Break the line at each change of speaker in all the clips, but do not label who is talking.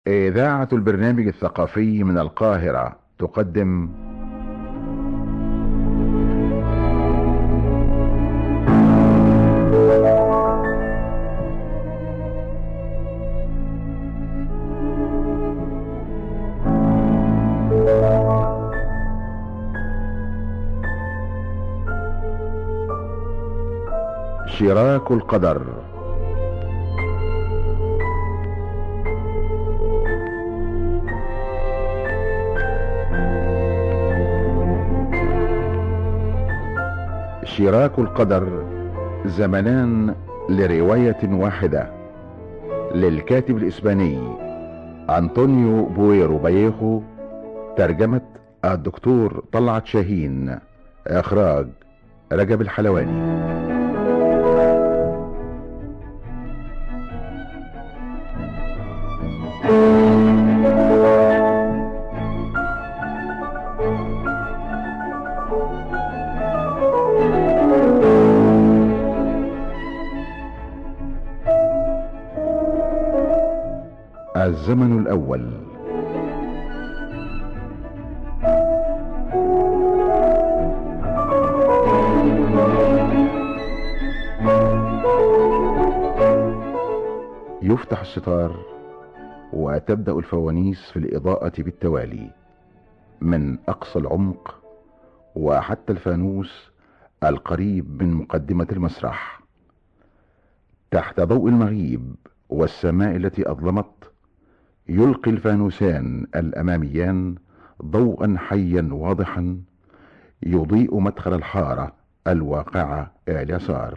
إذاعة البرنامج الثقافي من القاهرة تقدم شراك القدر. شراك القدر زمنان لرواية واحدة للكاتب الإسباني أنطونيو بويرو بايخو، ترجمة الدكتور طلعت شاهين، إخراج رجب الحلواني. الزمن الأول. يفتح الستار وتبدأ الفوانيس في الإضاءة بالتوالي من أقصى العمق وحتى الفانوس القريب من مقدمة المسرح. تحت ضوء المغيب والسماء التي أظلمت، يلقي الفانوسان الأماميان ضوءا حيا واضحا يضيء مدخل الحارة الواقعة إلى اليسار،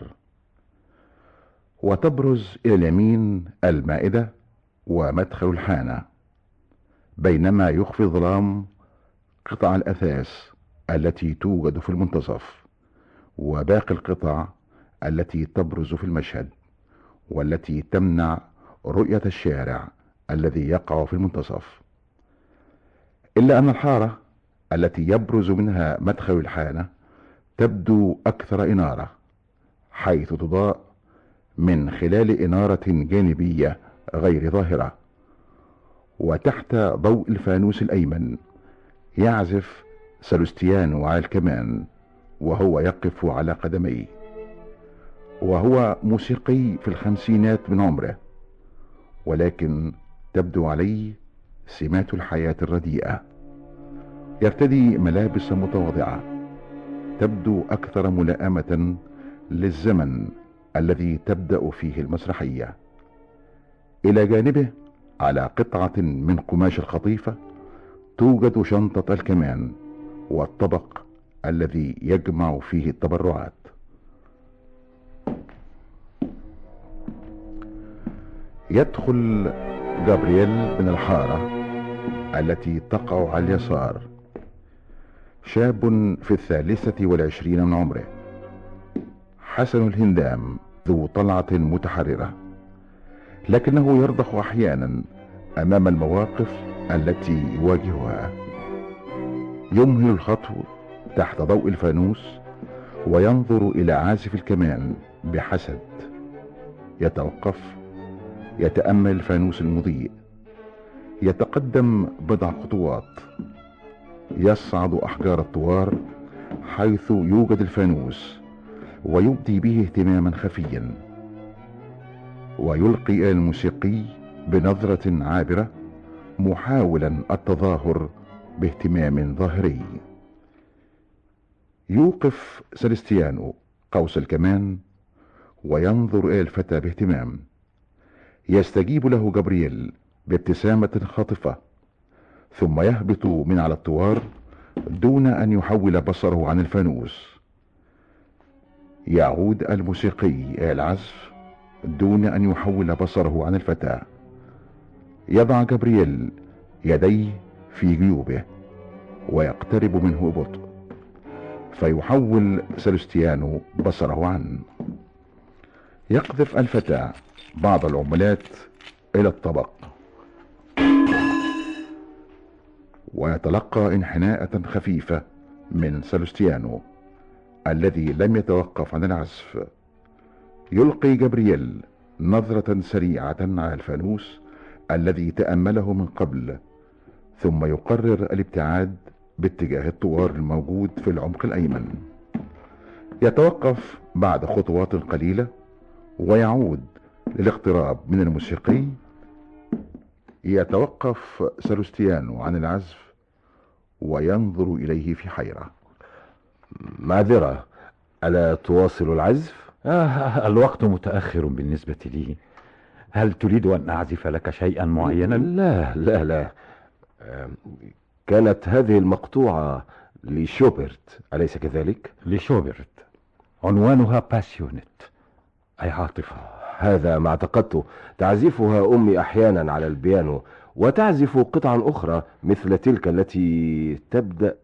وتبرز إلى اليمين المائدة ومدخل الحانة، بينما يخفي الظلام قطع الأثاث التي توجد في المنتصف وباقي القطع التي تبرز في المشهد والتي تمنع رؤية الشارع الذي يقع في المنتصف. إلا أن الحارة التي يبرز منها مدخل الحانة تبدو أكثر إنارة، حيث تضاء من خلال إنارة جانبية غير ظاهرة. وتحت ضوء الفانوس الأيمن يعزف سلوستيانو على الكمان وهو يقف على قدميه، وهو موسيقي في الخمسينات من عمره، ولكن تبدو عليه سمات الحياة الرديئة. يرتدي ملابس متواضعة تبدو أكثر ملائمة للزمن الذي تبدأ فيه المسرحية. إلى جانبه على قطعة من قماش الخطيفة توجد شنطة الكمان والطبق الذي يجمع فيه التبرعات. يدخل جابرييل من الحارة التي تقع على اليسار، شاب في 23 من عمره، حسن الهندام، ذو طلعة متحررة، لكنه يرضخ أحيانا أمام المواقف التي يواجهها. يمهل الخطو تحت ضوء الفانوس وينظر إلى عازف الكمان بحسد. يتوقف، يتأمل الفانوس المضيء، يتقدم بضع خطوات، يصعد أحجار الطوار حيث يوجد الفانوس ويبدي به اهتماما خفيا، ويلقي إلى الموسيقي بنظرة عابرة محاولا التظاهر باهتمام ظاهري. يوقف سلستيانو قوس الكمان وينظر إلى الفتى باهتمام. يستجيب له جابرييل بابتسامة خاطفة، ثم يهبط من على الطوار دون أن يحول بصره عن الفانوس. يعود الموسيقي إلى العزف دون أن يحول بصره عن الفتى. يضع جابرييل يديه في جيوبه ويقترب منه ببطء، فيحول سلستيانو بصره عنه. يقذف الفتى بعض العملات إلى الطبق ويتلقى انحناءة خفيفة من سلستيانو الذي لم يتوقف عن العزف. يلقي جابرييل نظرة سريعة على الفانوس الذي تأمله من قبل، ثم يقرر الابتعاد باتجاه الطوار الموجود في العمق الأيمن. يتوقف بعد خطوات قليلة ويعود للاقتراب من الموسيقي. يتوقف سلوستيانو عن العزف وينظر إليه في حيرة.
معذرة، ألا تواصل العزف؟
الوقت متأخر بالنسبة لي. هل تريد أن أعزف لك شيئا معينا؟
لا لا لا. كانت هذه المقطوعة لشوبرت، أليس كذلك؟
لشوبرت، عنوانها باسيونت، أي عاطفة.
هذا ما اعتقدته. تعزفها أمي أحيانا على البيانو، وتعزف قطعا أخرى مثل تلك التي تبدأ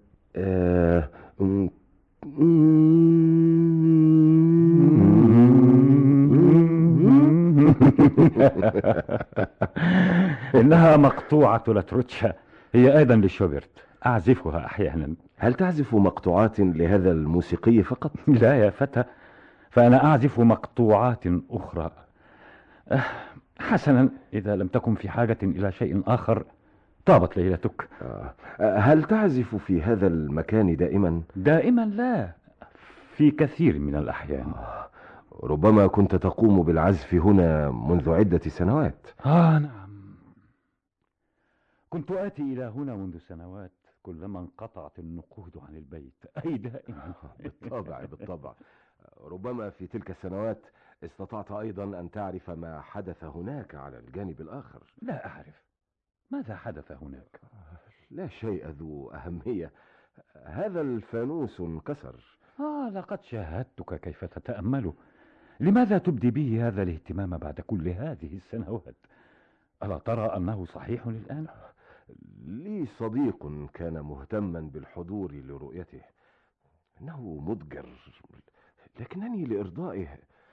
إنها مقطوعة لاتروتشا، هي أيضا لشوبرت، أعزفها أحيانا.
هل تعزف مقطوعات لهذا الموسيقي فقط؟
لا يا فتى، فأنا أعزف مقطوعات أخرى. حسنا، إذا لم تكن في حاجة إلى شيء آخر طابت ليلتك.
هل تعزف في هذا المكان دائما؟
دائما لا، في كثير من الأحيان.
ربما كنت تقوم بالعزف هنا منذ عدة سنوات.
نعم، كنت آتي إلى هنا منذ سنوات كلما انقطعت النقود عن البيت، أي دائما.
بالطبع. ربما في تلك السنوات استطعت أيضا أن تعرف ما حدث هناك على الجانب الآخر.
لا أعرف ماذا حدث هناك.
لا شيء ذو أهمية. هذا الفانوس انكسر.
لقد شاهدتك كيف تتأمله. لماذا تبدي به هذا الاهتمام بعد كل هذه السنوات؟ ألا ترى أنه صحيح الآن؟
لي صديق كان مهتما بالحضور لرؤيته. إنه مضجر، لكنني لإرضائه.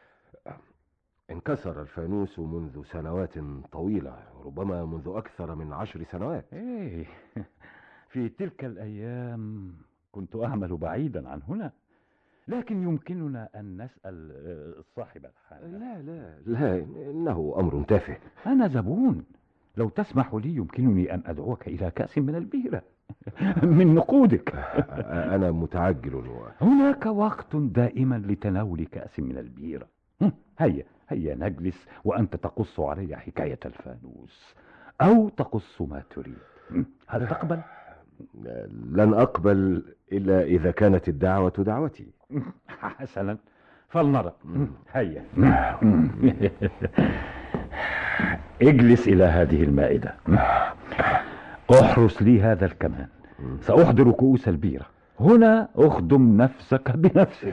انكسر الفانوس منذ سنوات طويلة، ربما منذ أكثر من 10 سنوات.
في تلك الأيام كنت أعمل بعيدا عن هنا، لكن يمكننا أن نسأل صاحب الحانة.
لا، إنه أمر تافه.
أنا زبون، لو تسمح لي يمكنني أن أدعوك إلى كأس من البيرة من نقودك.
أنا متعجل.
هناك وقت دائما لتناول كأس من البيرة. هيا نجلس وأنت تقص علي حكاية الفانوس، أو تقص ما تريد. هل تقبل؟
لن أقبل إلا إذا كانت الدعوة دعوتي.
حسنا، فلنرى. هيا اجلس إلى هذه المائدة. احرس لي هذا الكمان، سأحضر كؤوس البيرة. هنا اخدم نفسك بنفسك.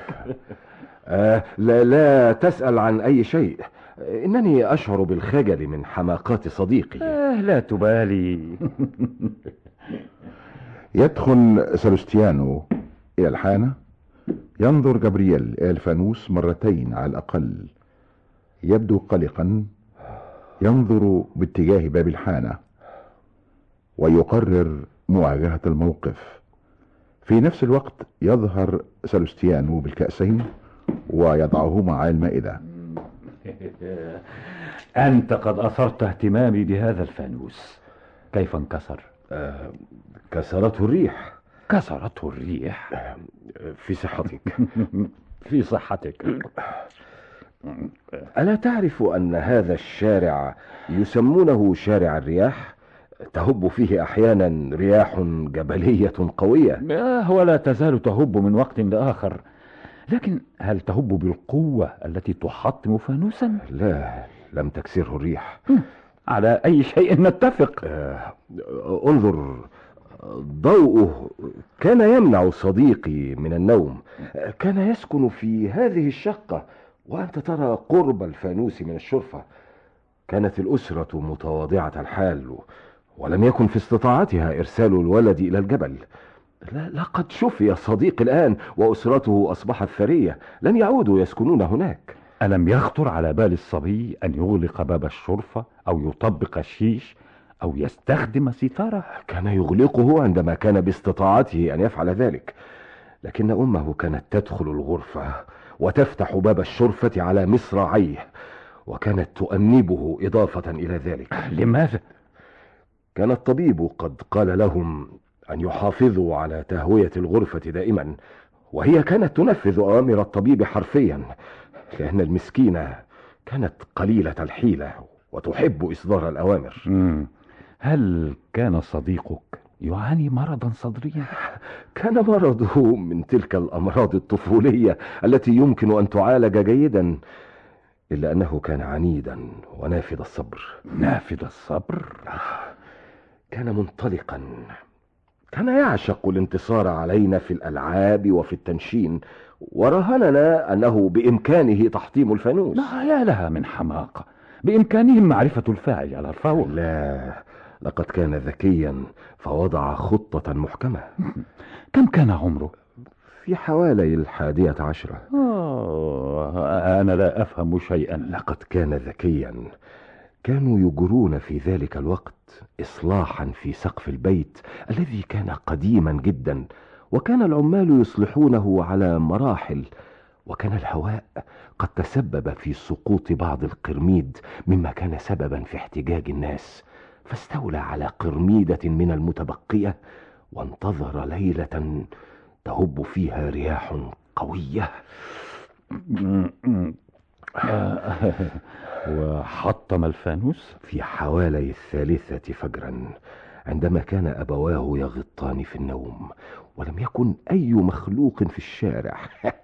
لا تسأل عن أي شيء. إنني أشعر بالخجل من حماقات صديقي.
لا تبالي.
يدخل سلوستيانو إلى الحانة. ينظر جابرييل إلى الفانوس مرتين على الأقل. يبدو قلقا. ينظر باتجاه باب الحانة ويقرر مواجهة الموقف. في نفس الوقت يظهر سلوستيانو بالكأسين ويضعهما على المائدة.
أنت قد أثرت اهتمامي بهذا الفانوس. كيف انكسر؟
كسرته الريح.
كسرته الريح؟
في صحتك.
في صحتك.
ألا تعرف أن هذا الشارع يسمونه شارع الرياح؟ تهب فيه أحيانا رياح جبلية قوية.
ولا تزال تهب من وقت لآخر، لكن هل تهب بالقوة التي تحطم فانوسا؟
لا، لم تكسره الريح.
على أي شيء نتفق؟
انظر، ضوءه كان يمنع صديقي من النوم. كان يسكن في هذه الشقة، وأنت ترى قرب الفانوس من الشرفة. كانت الأسرة متواضعة الحال، ولم يكن في استطاعتها إرسال الولد إلى الجبل. لقد شفي صديقي الآن، وأسرته أصبحت ثرية، لن يعودوا يسكنون هناك.
ألم يخطر على بال الصبي أن يغلق باب الشرفة أو يطبق الشيش أو يستخدم ستارة؟
كان يغلقه عندما كان باستطاعته أن يفعل ذلك، لكن أمه كانت تدخل الغرفة وتفتح باب الشرفة على مصراعيه، وكانت تؤنبه إضافة إلى ذلك.
لماذا؟
كان الطبيب قد قال لهم أن يحافظوا على تهوية الغرفة دائما، وهي كانت تنفذ أوامر الطبيب حرفيا، لأن المسكينة كانت قليلة الحيلة وتحب إصدار الأوامر.
هل كان صديقك يعاني مرضا صدريا؟
كان مرضه من تلك الأمراض الطفولية التي يمكن أن تعالج جيدا، إلا أنه كان عنيدا ونافذ الصبر.
نافذ الصبر؟
كان منطلقا، كان يعشق الانتصار علينا في الألعاب وفي التنشين، ورهننا أنه بإمكانه تحطيم الفانوس.
لا، يا لها من حماقة! بإمكانهم معرفة الفاعل على الفور.
لا، لقد كان ذكيا فوضع خطة محكمة.
كم كان عمره؟
في حوالي 11.
أنا لا أفهم شيئا.
لقد كان ذكيا. كانوا يجرون في ذلك الوقت إصلاحا في سقف البيت الذي كان قديما جدا، وكان العمال يصلحونه على مراحل، وكان الهواء قد تسبب في سقوط بعض القرميد مما كان سببا في احتجاج الناس، فاستولى على قرميدة من المتبقية وانتظر ليلة تهب فيها رياح قوية.
وحطم الفانوس
في حوالي 3 فجرا، عندما كان أبواه يغطان في النوم ولم يكن أي مخلوق في الشارع.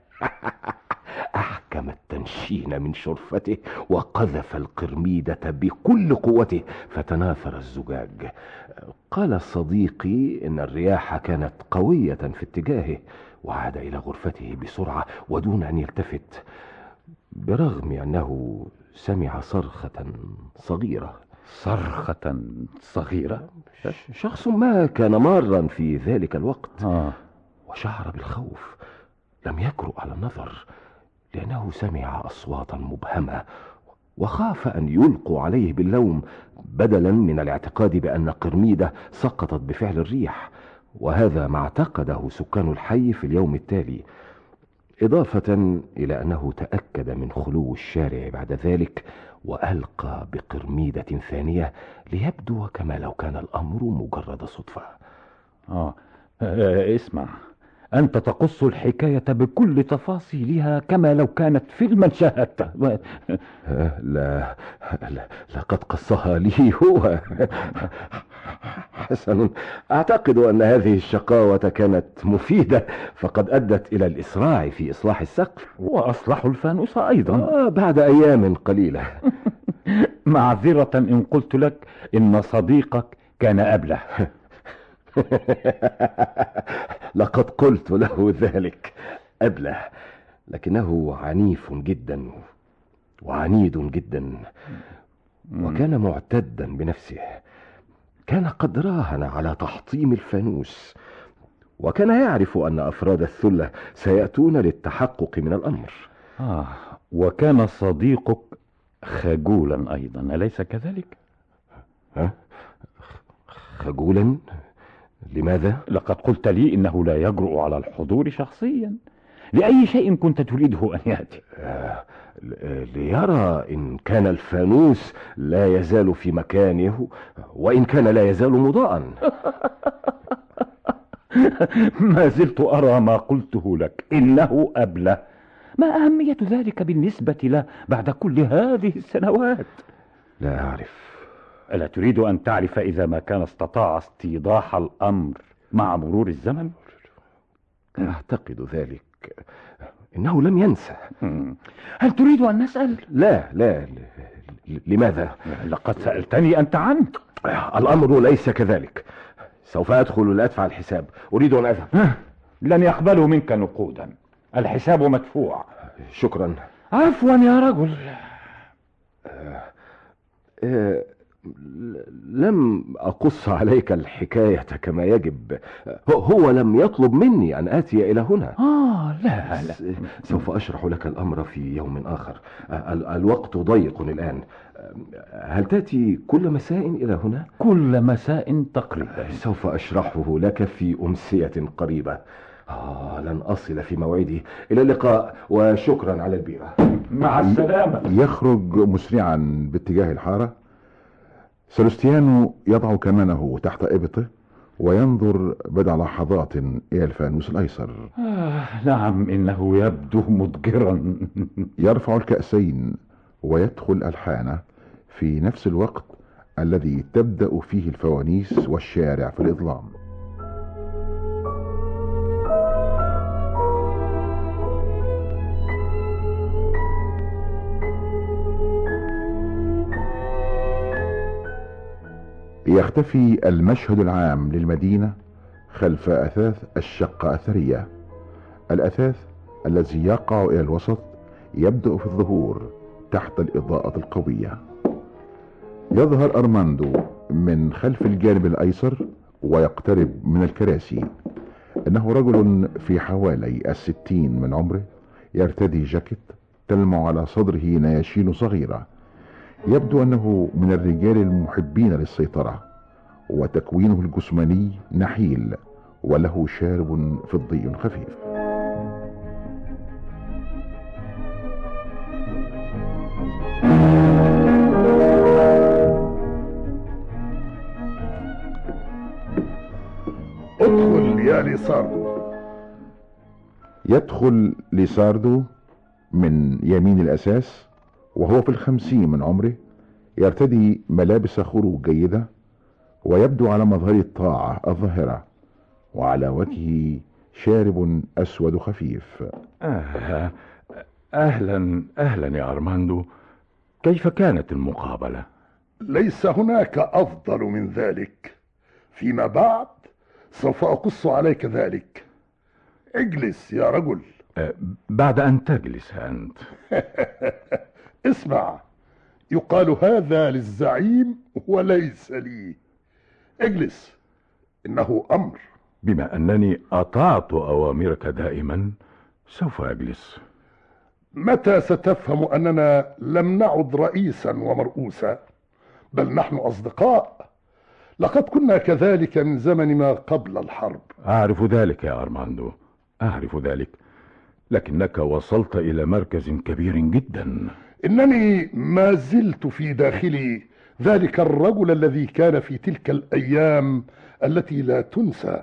أحكم التنشين من شرفته وقذف القرميدة بكل قوته فتناثر الزجاج. قال صديقي إن الرياح كانت قوية في اتجاهه، وعاد إلى غرفته بسرعة ودون أن يلتفت، برغم أنه سمع صرخة صغيرة.
صرخة صغيرة؟
شخص ما كان مارا في ذلك الوقت وشعر بالخوف. لم يجرؤ على النظر لأنه سمع أصواتا مبهمة، وخاف أن يلقوا عليه باللوم بدلا من الاعتقاد بأن قرميدة سقطت بفعل الريح، وهذا ما اعتقده سكان الحي في اليوم التالي، إضافة إلى أنه تأكد من خلو الشارع بعد ذلك وألقى بقرميدة ثانية ليبدو كما لو كان الأمر مجرد صدفة.
اسمع، أنت تقص الحكاية بكل تفاصيلها كما لو كانت فيلما شاهدته.
لا، لقد قصها لي هو. حسن، أعتقد أن هذه الشقاوة كانت مفيدة، فقد أدت إلى الإسراع في إصلاح السقف.
وأصلحوا الفانوس أيضا
بعد أيام قليلة.
معذرة إن قلت لك إن صديقك كان أبله.
لقد قلت له ذلك، أبله، لكنه عنيف جدا وعنيد جدا، وكان معتدا بنفسه. كان قد راهن على تحطيم الفانوس، وكان يعرف أن أفراد الثلة سيأتون للتحقق من الأمر.
وكان صديقك خجولا أيضا، أليس كذلك؟
خجولا؟ لماذا؟
لقد قلت لي إنه لا يجرؤ على الحضور شخصيا لأي شيء كنت تريده أن يأتي.
ليرى إن كان الفانوس لا يزال في مكانه، وإن كان لا يزال مضاءً.
ما زلت أرى ما قلته لك، إنه أبله. ما أهمية ذلك بالنسبة له بعد كل هذه السنوات؟
لا أعرف.
ألا تريد أن تعرف إذا ما كان استطاع استيضاح الأمر مع مرور الزمن؟
أعتقد ذلك. إنه لم ينسى.
هل تريد أن نسأل؟
لا. لماذا؟
لقد سألتني أنت عنه.
الأمر ليس كذلك. سوف أدخل لأدفع الحساب. أريد أن أذهب.
لن يقبلوا منك نقودا، الحساب مدفوع.
شكرا.
عفوا يا رجل.
لم أقص عليك الحكاية كما يجب. هو لم يطلب مني أن آتي إلى هنا.
لا.
سوف أشرح لك الأمر في يوم آخر. الوقت ضيق الآن. هل تأتي كل مساء إلى هنا؟
كل مساء تقريبا.
سوف أشرحه لك في أمسية قريبة. لن أصل في موعدي. إلى اللقاء، وشكرا على البيرة.
مع السلامة.
يخرج مسرعا باتجاه الحارة، سلستيانو يضع كمانه تحت إبطه وينظر بضع لحظات إلى الفانوس الأيسر.
نعم، إنه يبدو مضجرا.
يرفع الكأسين ويدخل الحانة في نفس الوقت الذي تبدأ فيه الفوانيس والشارع في الإظلام. يختفي المشهد العام للمدينة خلف أثاث الشقة الثرية. الأثاث الذي يقع إلى الوسط يبدأ في الظهور تحت الإضاءة القوية. يظهر أرماندو من خلف الجانب الأيسر ويقترب من الكراسي. إنه رجل في حوالي 60 من عمره، يرتدي جاكيت تلمع على صدره نياشين صغيرة. يبدو أنه من الرجال المحبين للسيطرة، وتكوينه الجسماني نحيل وله شارب فضي خفيف.
ادخل يا ليساردو.
يدخل ليساردو من يمين الأساس وهو في 50 من عمره، يرتدي ملابس خروج جيدة ويبدو على مظهر الطاعة الظاهرة، وعلى وجهه شارب أسود خفيف.
أهلا يا أرماندو، كيف كانت المقابلة؟
ليس هناك أفضل من ذلك، فيما بعد سوف أقص عليك ذلك. اجلس يا رجل.
بعد أن تجلس أنت.
اسمع، يقال هذا للزعيم وليس لي. اجلس، إنه أمر.
بما أنني أطعت أوامرك دائما سوف أجلس.
متى ستفهم أننا لم نعد رئيسا ومرؤوسا، بل نحن أصدقاء؟ لقد كنا كذلك من زمن ما قبل الحرب.
أعرف ذلك يا أرماندو، أعرف ذلك، لكنك وصلت إلى مركز كبير جدا.
إنني ما زلت في داخلي ذلك الرجل الذي كان في تلك الأيام التي لا تنسى.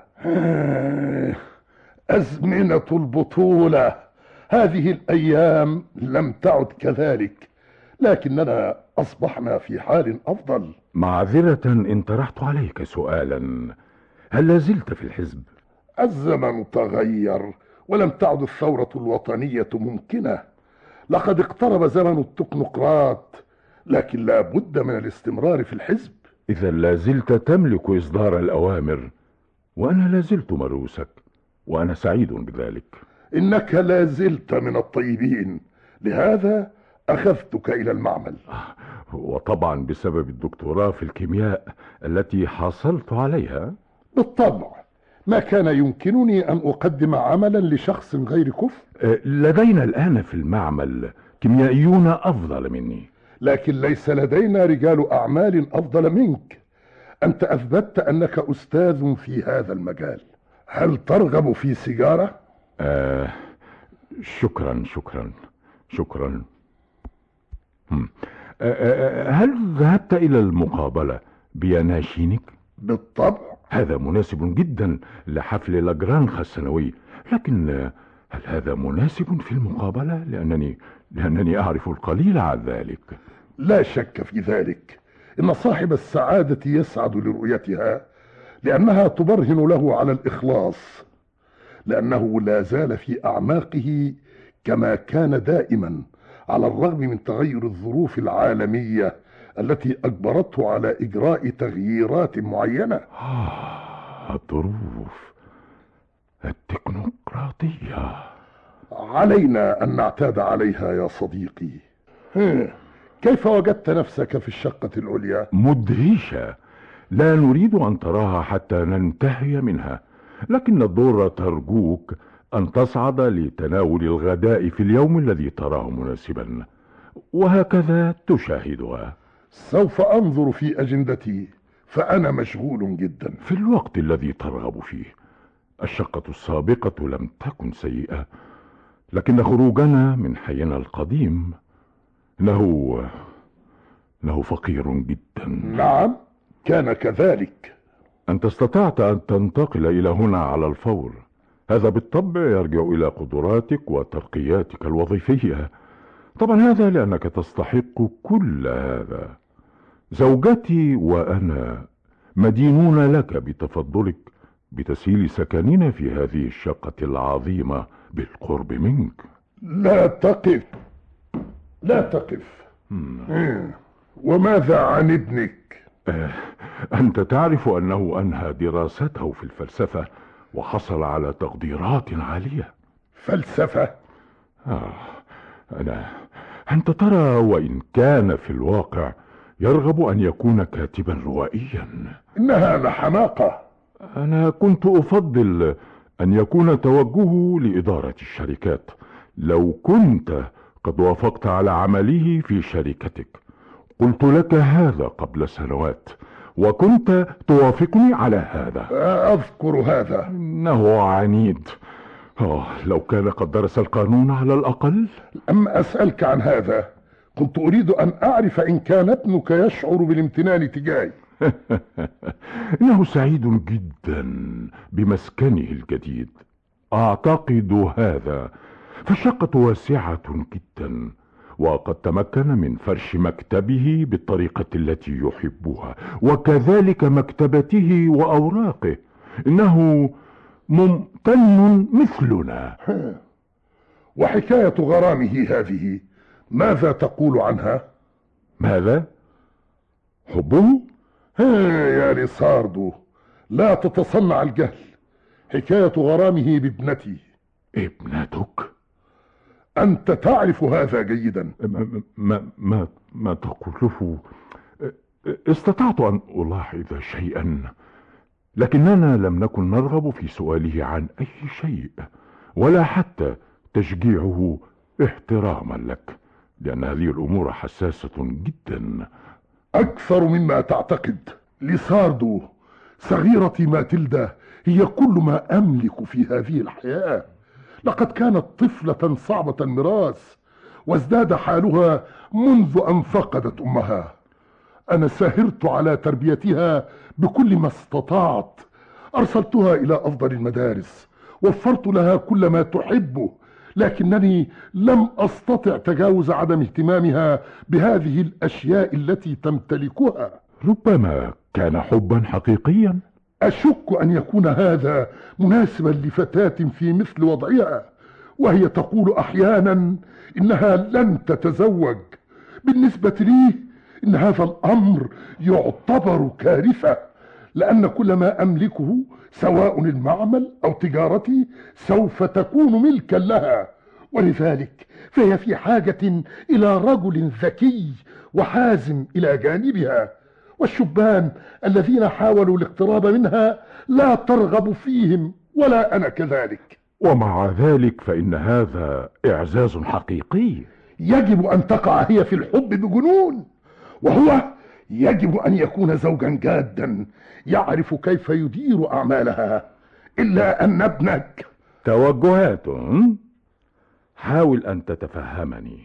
أزمنة البطولة، هذه الأيام لم تعد كذلك، لكننا أصبحنا في حال أفضل.
معذرة إن طرحت عليك سؤالا، هل لازلت في الحزب؟
الزمن تغير ولم تعد الثورة الوطنية ممكنة. لقد اقترب زمن التكنوقراط، لكن لا بد من الاستمرار في الحزب.
إذا لازلت تملك إصدار الأوامر، وأنا لازلت مرؤوسك، وأنا سعيد بذلك.
إنك لازلت من الطيبين، لهذا أخذتك إلى المعمل.
وطبعا بسبب الدكتوراه في الكيمياء التي حصلت عليها.
بالطبع، ما كان يمكنني أن أقدم عملا لشخص غير كفء.
لدينا الآن في المعمل كيميائيون أفضل مني،
لكن ليس لدينا رجال أعمال أفضل منك. أنت أثبتت أنك أستاذ في هذا المجال. هل ترغب في سيجارة؟
شكرا. هل ذهبت إلى المقابلة بياناشينك؟
بالطبع.
هذا مناسب جدا لحفل لاجرانخ السنوي، لكن هل هذا مناسب في المقابلة؟ لأنني أعرف القليل عن ذلك.
لا شك في ذلك، إن صاحب السعادة يسعد لرؤيتها، لأنها تبرهن له على الإخلاص، لأنه لا زال في أعماقه كما كان دائما، على الرغم من تغير الظروف العالمية التي أجبرته على إجراء تغييرات معينة.
الظروف التكنوقراطية
علينا أن نعتاد عليها يا صديقي. كيف وجدت نفسك في الشقة العليا؟
مدهشة، لا نريد أن تراها حتى ننتهي منها، لكن الضرة ترجوك أن تصعد لتناول الغداء في اليوم الذي تراه مناسبا، وهكذا تشاهدها.
سوف أنظر في أجندتي، فأنا مشغول جدا.
في الوقت الذي ترغب فيه. الشقة السابقة لم تكن سيئة، لكن خروجنا من حينا القديم
إنه فقير جدا.
نعم، كان كذلك.
أنت استطعت أن تنتقل إلى هنا على الفور. هذا بالطبع يرجع إلى قدراتك وترقياتك الوظيفية. طبعا هذا لأنك تستحق كل هذا. زوجتي وأنا مدينون لك بتفضلك بتسهيل سكننا في هذه الشقة العظيمة بالقرب منك.
لا تقف، لا تقف. وماذا عن ابنك؟
أنت تعرف أنه أنهى دراسته في الفلسفة وحصل على تقديرات عالية.
فلسفة؟
أنت ترى، وإن كان في الواقع يرغب أن يكون كاتبا روائيا.
إنها لحماقة.
أنا كنت أفضل أن يكون توجهه لإدارة الشركات. لو كنت قد وافقت على عمله في شركتك. قلت لك هذا قبل سنوات وكنت توافقني على هذا.
أذكر هذا.
إنه عنيد. لو كان قد درس القانون على الأقل.
أما أسألك عن هذا، كنت أريد أن أعرف إن كان ابنك يشعر بالامتنان تجاهي.
إنه سعيد جدا بمسكنه الجديد. أعتقد هذا. فالشقة واسعة جدا وقد تمكن من فرش مكتبه بالطريقة التي يحبها وكذلك مكتبته وأوراقه. إنه ممتن مثلنا.
وحكاية غرامه هذه ماذا تقول عنها؟
ماذا؟ حبه؟
يا ليساردو، لا تتصنع الجهل. حكاية غرامه بابنتي.
ابنتك؟
أنت تعرف هذا جيدا.
ما تقوله. استطعت أن ألاحظ شيئا، لكننا لم نكن نرغب في سؤاله عن أي شيء ولا حتى تشجيعه احتراما لك، لأن هذه الأمور حساسة جدا.
أكثر مما تعتقد. ليساردو، صغيرتي ماتيلدا هي كل ما أملك في هذه الحياة. لقد كانت طفلة صعبة المراس وازداد حالها منذ أن فقدت أمها. أنا سهرت على تربيتها بكل ما استطعت. أرسلتها إلى أفضل المدارس، وفرت لها كل ما تحبه، لكنني لم أستطع تجاوز عدم اهتمامها بهذه الأشياء التي تمتلكها.
ربما كان حبا حقيقيا.
أشك أن يكون هذا مناسبا لفتاة في مثل وضعها، وهي تقول أحيانا إنها لن تتزوج. بالنسبة لي إن هذا الأمر يعتبر كارثة، لأن كل ما أملكه سواء المعمل أو تجارتي سوف تكون ملكا لها، ولذلك فهي في حاجة إلى رجل ذكي وحازم إلى جانبها. والشبان الذين حاولوا الاقتراب منها لا ترغب فيهم، ولا أنا كذلك.
ومع ذلك فإن هذا إعزاز حقيقي.
يجب أن تقع هي في الحب بجنون، وهو يجب أن يكون زوجا جادا يعرف كيف يدير أعمالها. إلا أن ابنك
توجهات. حاول أن تتفهمني.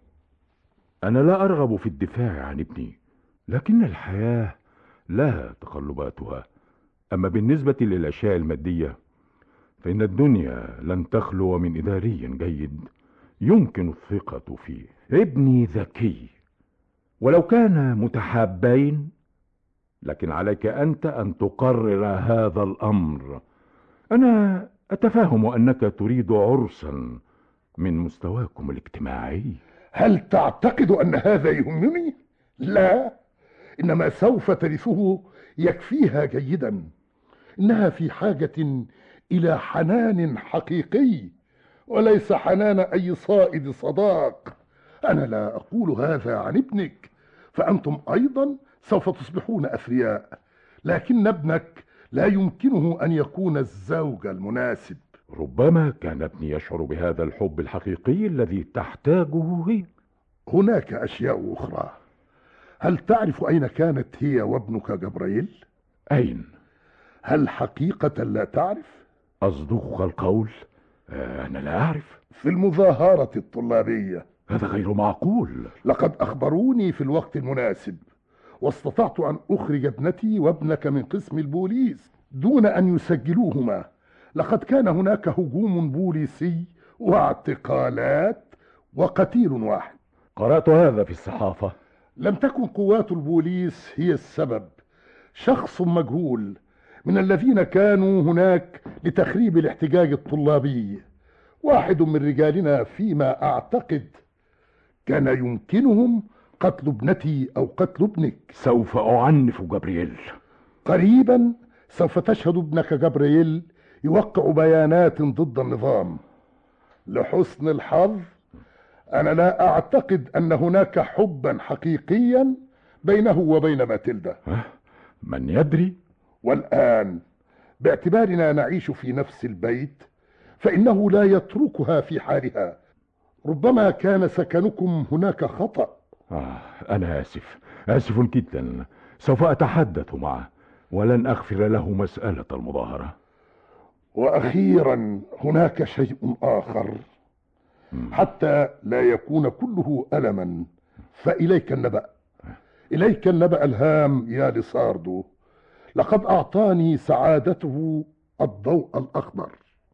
أنا لا أرغب في الدفاع عن ابني، لكن الحياة لها تقلباتها. أما بالنسبة للأشياء المادية فإن الدنيا لن تخلو من إداري جيد يمكن الثقة فيه. ابني ذكي، ولو كان متحابين، لكن عليك أنت أن تقرر هذا الأمر. أنا أتفهم أنك تريد عرسا من مستواكم الاجتماعي.
هل تعتقد أن هذا يهمني؟ لا، إنما سوف ترثه يكفيها جيدا. إنها في حاجة إلى حنان حقيقي، وليس حنان أي صائد صداق. أنا لا أقول هذا عن ابنك، فأنتم أيضا سوف تصبحون أثرياء، لكن ابنك لا يمكنه أن يكون الزوج المناسب.
ربما كان ابني يشعر بهذا الحب الحقيقي الذي تحتاجه هي.
هناك أشياء أخرى. هل تعرف أين كانت هي وابنك جبرائيل؟
أين؟
هل حقيقة لا تعرف؟
أصدقك القول؟ أنا لا أعرف.
في المظاهرة الطلابية.
هذا غير معقول.
لقد أخبروني في الوقت المناسب، واستطعت أن أخرج ابنتي وابنك من قسم البوليس دون أن يسجلوهما. لقد كان هناك هجوم بوليسي واعتقالات وقتيل واحد.
قرأت هذا في الصحافة.
لم تكن قوات البوليس هي السبب. شخص مجهول من الذين كانوا هناك لتخريب الاحتجاج الطلابي، واحد من رجالنا فيما أعتقد، كان يمكنهم قتل ابنتي أو قتل ابنك.
سوف أعنف جبريل.
قريبا سوف تشهد ابنك جبريل يوقع بيانات ضد النظام. لحسن الحظ أنا لا أعتقد أن هناك حبا حقيقيا بينه وبين ماتيلدا.
من يدري؟
والآن باعتبارنا نعيش في نفس البيت فإنه لا يتركها في حالها. ربما كان سكنكم هناك خطأ.
أنا آسف جدا. سوف أتحدث معه ولن أغفر له مسألة المظاهرة.
وأخيرا هناك شيء آخر حتى لا يكون كله ألما، فإليك النبأ. إليك النبأ الهام يا ليساردو. لقد أعطاني سعادته الضوء الأخضر.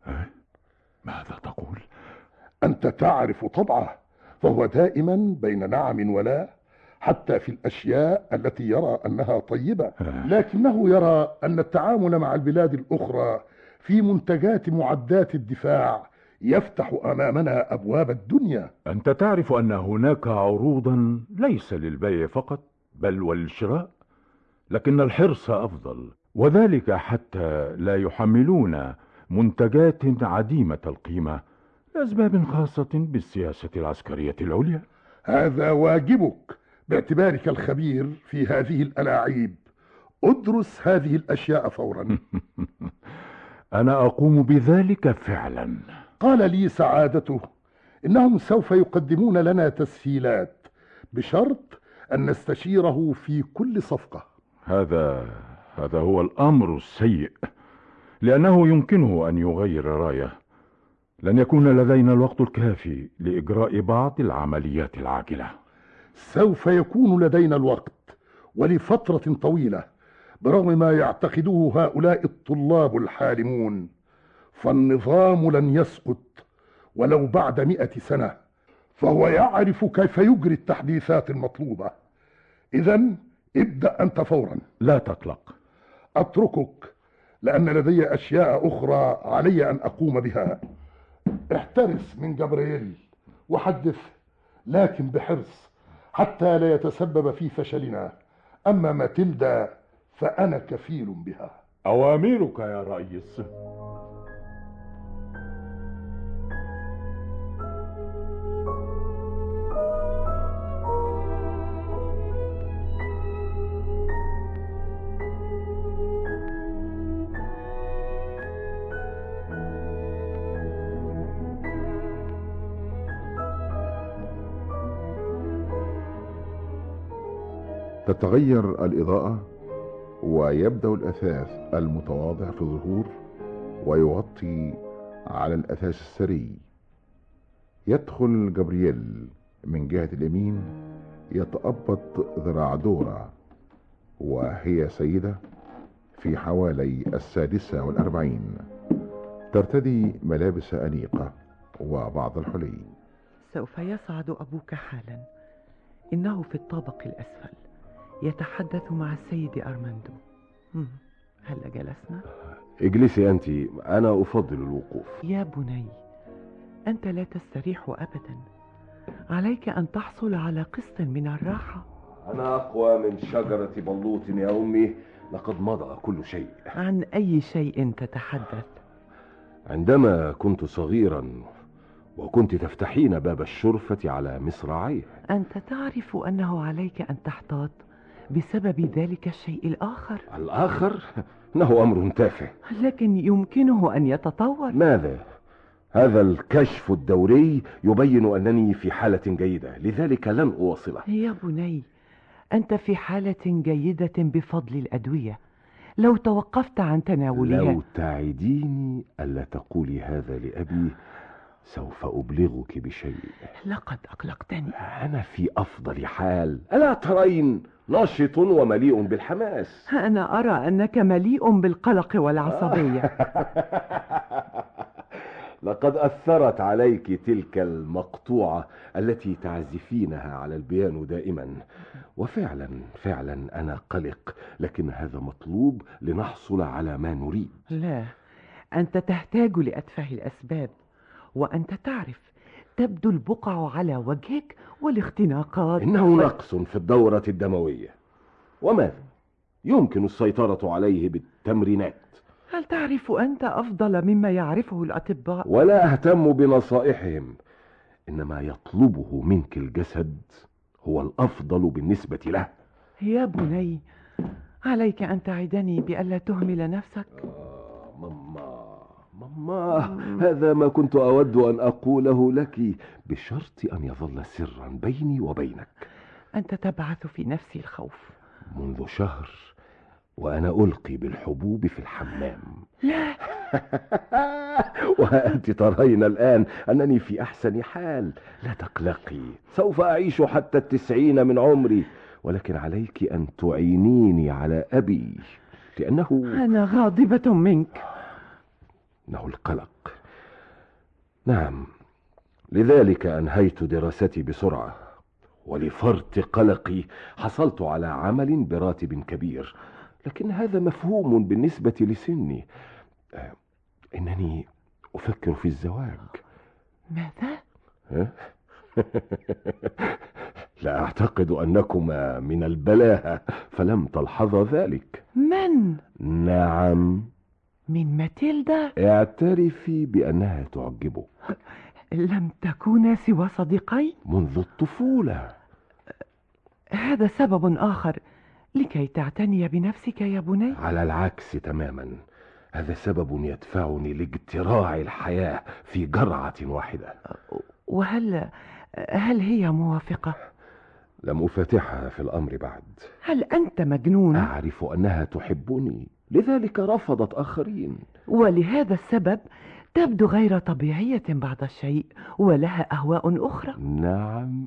ماذا تقول؟
أنت تعرف طبعه، فهو دائما بين نعم ولا، حتى في الأشياء التي يرى أنها طيبة، لكنه يرى أن التعامل مع البلاد الأخرى في منتجات معدات الدفاع يفتح أمامنا أبواب الدنيا.
أنت تعرف أن هناك عروضا ليس للبيع فقط بل والشراء، لكن الحرص أفضل، وذلك حتى لا يحملون منتجات عديمة القيمة لأسباب خاصة بالسياسة العسكرية العليا.
هذا واجبك باعتبارك الخبير في هذه الألاعيب. ادرس هذه الأشياء فورا.
أنا أقوم بذلك فعلا.
قال لي سعادته إنهم سوف يقدمون لنا تسهيلات بشرط أن نستشيره في كل صفقة.
هذا هو الأمر السيء، لأنه يمكنه أن يغير رأيه. لن يكون لدينا الوقت الكافي لإجراء بعض العمليات العاجلة.
سوف يكون لدينا الوقت ولفترة طويلة، برغم ما يعتقده هؤلاء الطلاب الحالمون. فالنظام لن يسقط ولو بعد 100 سنة، فهو يعرف كيف يجري التحديثات المطلوبة. إذن ابدأ أنت فورا.
لا تقلق.
أتركك لأن لدي أشياء أخرى علي أن أقوم بها. احترس من جبريل وحدث، لكن بحرص حتى لا يتسبب في فشلنا. أما ماتيلدا فأنا كفيل بها.
أوامرك يا رئيس.
تتغير الإضاءة ويبدأ الأثاث المتواضع في الظهور ويغطي على الأثاث الثري. يدخل جبريل من جهة اليمين، يتأبط ذراع دورا، وهي سيدة في حوالي 46، ترتدي ملابس أنيقة وبعض الحلي.
سوف يصعد أبوك حالا، إنه في الطابق الأسفل يتحدث مع السيد أرماندو. هل جلسنا؟
اجلسي أنت، أنا أفضل الوقوف.
يا بني، أنت لا تستريح أبدا. عليك أن تحصل على قسط من الراحة.
أنا أقوى من شجرة بلوط يا أمي. لقد مضى كل شيء.
عن أي شيء تتحدث؟
عندما كنت صغيرا وكنت تفتحين باب الشرفة على مصراعيه.
أنت تعرف أنه عليك أن تحتاط بسبب ذلك الشيء الآخر.
الآخر؟ إنه أمر تافه.
لكن يمكنه أن يتطور.
ماذا؟ هذا الكشف الدوري يبين أنني في حالة جيدة، لذلك لن أواصله.
يا بني، أنت في حالة جيدة بفضل الأدوية. لو توقفت عن تناولها.
لو تعديني ألا تقولي هذا لأبي سوف أبلغك بشيء.
لقد أقلقتني.
أنا في أفضل حال، ألا ترين؟ نشط ومليء بالحماس.
أنا أرى أنك مليء بالقلق والعصبية.
لقد أثرت عليك تلك المقطوعة التي تعزفينها على البيانو دائما، وفعلا أنا قلق، لكن هذا مطلوب لنحصل على ما نريد.
لا، أنت تحتاج لأتفه الأسباب، وأنت تعرف تبدو البقع على وجهك والاختناقات.
إنه نقص في الدورة الدموية، وماذا؟ يمكن السيطرة عليه بالتمرينات.
هل تعرف أنت أفضل مما يعرفه الأطباء؟
ولا أهتم بنصائحهم، إنما يطلبه منك الجسد هو الأفضل بالنسبة له.
يا بني، عليك أن تعدني بألا تهمل نفسك.
ماما، هذا ما كنت أود أن أقوله لك، بشرط أن يظل سرا بيني وبينك.
أنت تبعث في نفسي الخوف.
منذ شهر وأنا ألقي بالحبوب في الحمام.
لا.
وأنت ترين الآن أنني في أحسن حال. لا تقلقي، سوف أعيش حتى 90 من عمري، ولكن عليك أن تعينيني على أبي، لأنه
أنا غاضبة منك.
إنه القلق. نعم، لذلك أنهيت دراستي بسرعة، ولفرط قلقي حصلت على عمل براتب كبير، لكن هذا مفهوم بالنسبة لسني. إنني أفكر في الزواج.
ماذا؟
لا أعتقد أنكما من البلاهة فلم تلحظ ذلك.
من؟
نعم،
من ماتيلدا.
اعترفي بأنها تعجبك.
لم تكونا سوى صديقين
منذ الطفولة.
هذا سبب آخر لكي تعتني بنفسك يا بني؟
على العكس تماما، هذا سبب يدفعني لاجتراع الحياة في جرعة واحدة.
وهل هي موافقة؟
لم أفتحها في الأمر بعد.
هل أنت مجنون؟
أعرف أنها تحبني، لذلك رفضت آخرين،
ولهذا السبب تبدو غير طبيعية بعض الشيء، ولها أهواء أخرى.
نعم.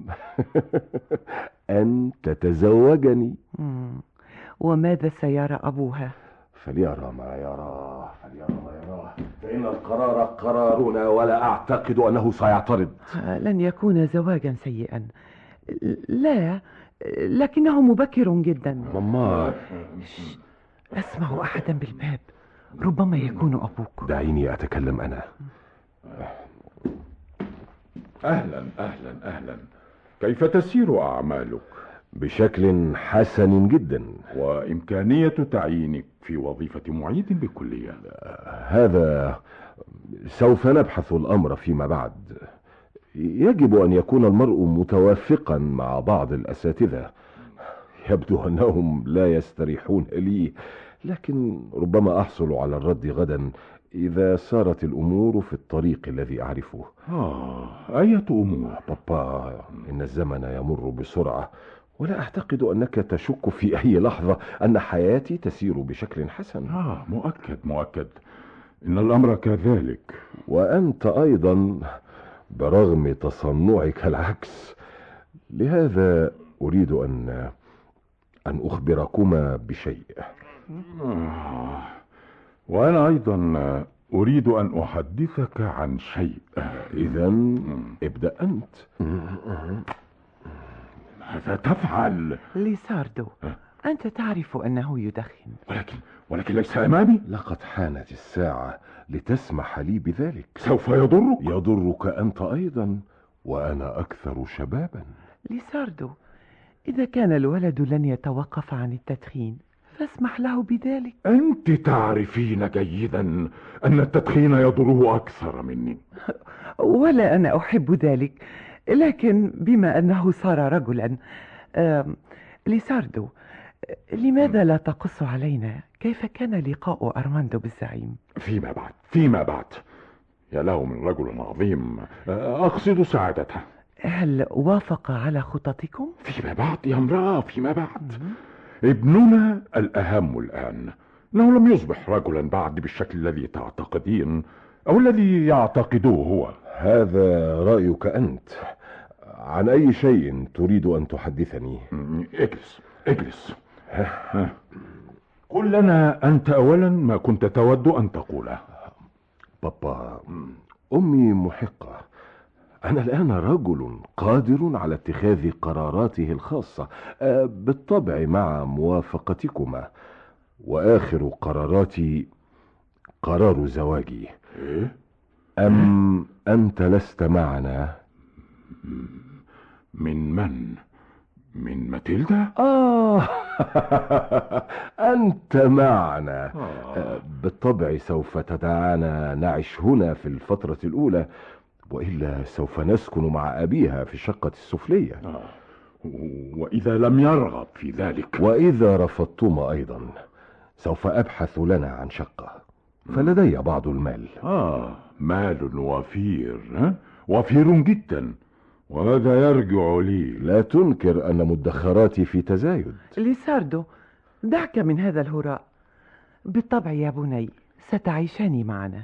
أن تتزوجني.
وماذا سيرى أبوها؟
فليرى ما يراه، فإن القرار قرارنا، ولا أعتقد أنه سيعترض.
لن يكون زواجا سيئا. لا، لكنه مبكر جدا.
ماما،
أسمع أحدا بالباب، ربما يكون أبوك.
دعيني أتكلم أنا.
أهلا أهلا أهلا، كيف تسير أعمالك؟
بشكل حسن جدا.
وإمكانية تعيينك في وظيفة معيد بكلية؟
هذا سوف نبحث الأمر فيما بعد. يجب أن يكون المرء متوافقا مع بعض الأساتذة. يبدو أنهم لا يستريحون لي، لكن ربما أحصل على الرد غدا إذا سارت الأمور في الطريق الذي أعرفه.
أية أمور؟
بابا، إن الزمن يمر بسرعة، ولا أعتقد أنك تشك في أي لحظة أن حياتي تسير بشكل حسن.
مؤكد إن الأمر كذلك.
وأنت أيضا برغم تصنعك العكس. لهذا أريد أن أخبركما بشيء.
وأنا أيضا أريد أن أحدثك عن شيء.
إذن ابدأ أنت.
ماذا تفعل؟
ليساردو، أنت تعرف أنه يدخن.
ولكن ليس أمامي.
لقد حانت الساعة لتسمح لي بذلك.
سوف يضرك؟
يضرك أنت أيضا، وأنا أكثر شبابا.
ليساردو، إذا كان الولد لن يتوقف عن التدخين فاسمح له بذلك.
أنت تعرفين جيدا أن التدخين يضره أكثر مني.
ولا أنا أحب ذلك، لكن بما أنه صار رجلا. ليساردو، لماذا لا تقص علينا كيف كان لقاء أرماندو بالزعيم؟
فيما بعد. يا له من رجل عظيم، أقصد سعادته.
هل وافق على خططكم؟
فيما بعد يا امرأة، فيما بعد. ابننا الأهم الآن، إنه لم يصبح رجلا بعد بالشكل الذي تعتقدين. أو الذي يعتقده هو؟
هذا رأيك أنت. عن أي شيء تريد أن تحدثني؟
اجلس اجلس. قل لنا أنت أولا ما كنت تود أن تقوله.
بابا، أمي محقة. أنا الآن رجل قادر على اتخاذ قراراته الخاصة، بالطبع مع موافقتكما، وآخر قراراتي قرار زواجي. أم أنت لست معنا؟
من ماتيلدا؟
أنت معنا. بالطبع سوف تدعنا نعيش هنا في الفترة الأولى، وإلا سوف نسكن مع أبيها في الشقة السفلية.
وإذا لم يرغب في ذلك؟
وإذا رفضتما أيضا سوف أبحث لنا عن شقة، فلدي بعض المال.
مال وفير، وفير جدا، وهذا يرجع لي.
لا تنكر أن مدخراتي في تزايد.
ليساردو، دعك من هذا الهراء. بالطبع يا بني ستعيشان معنا.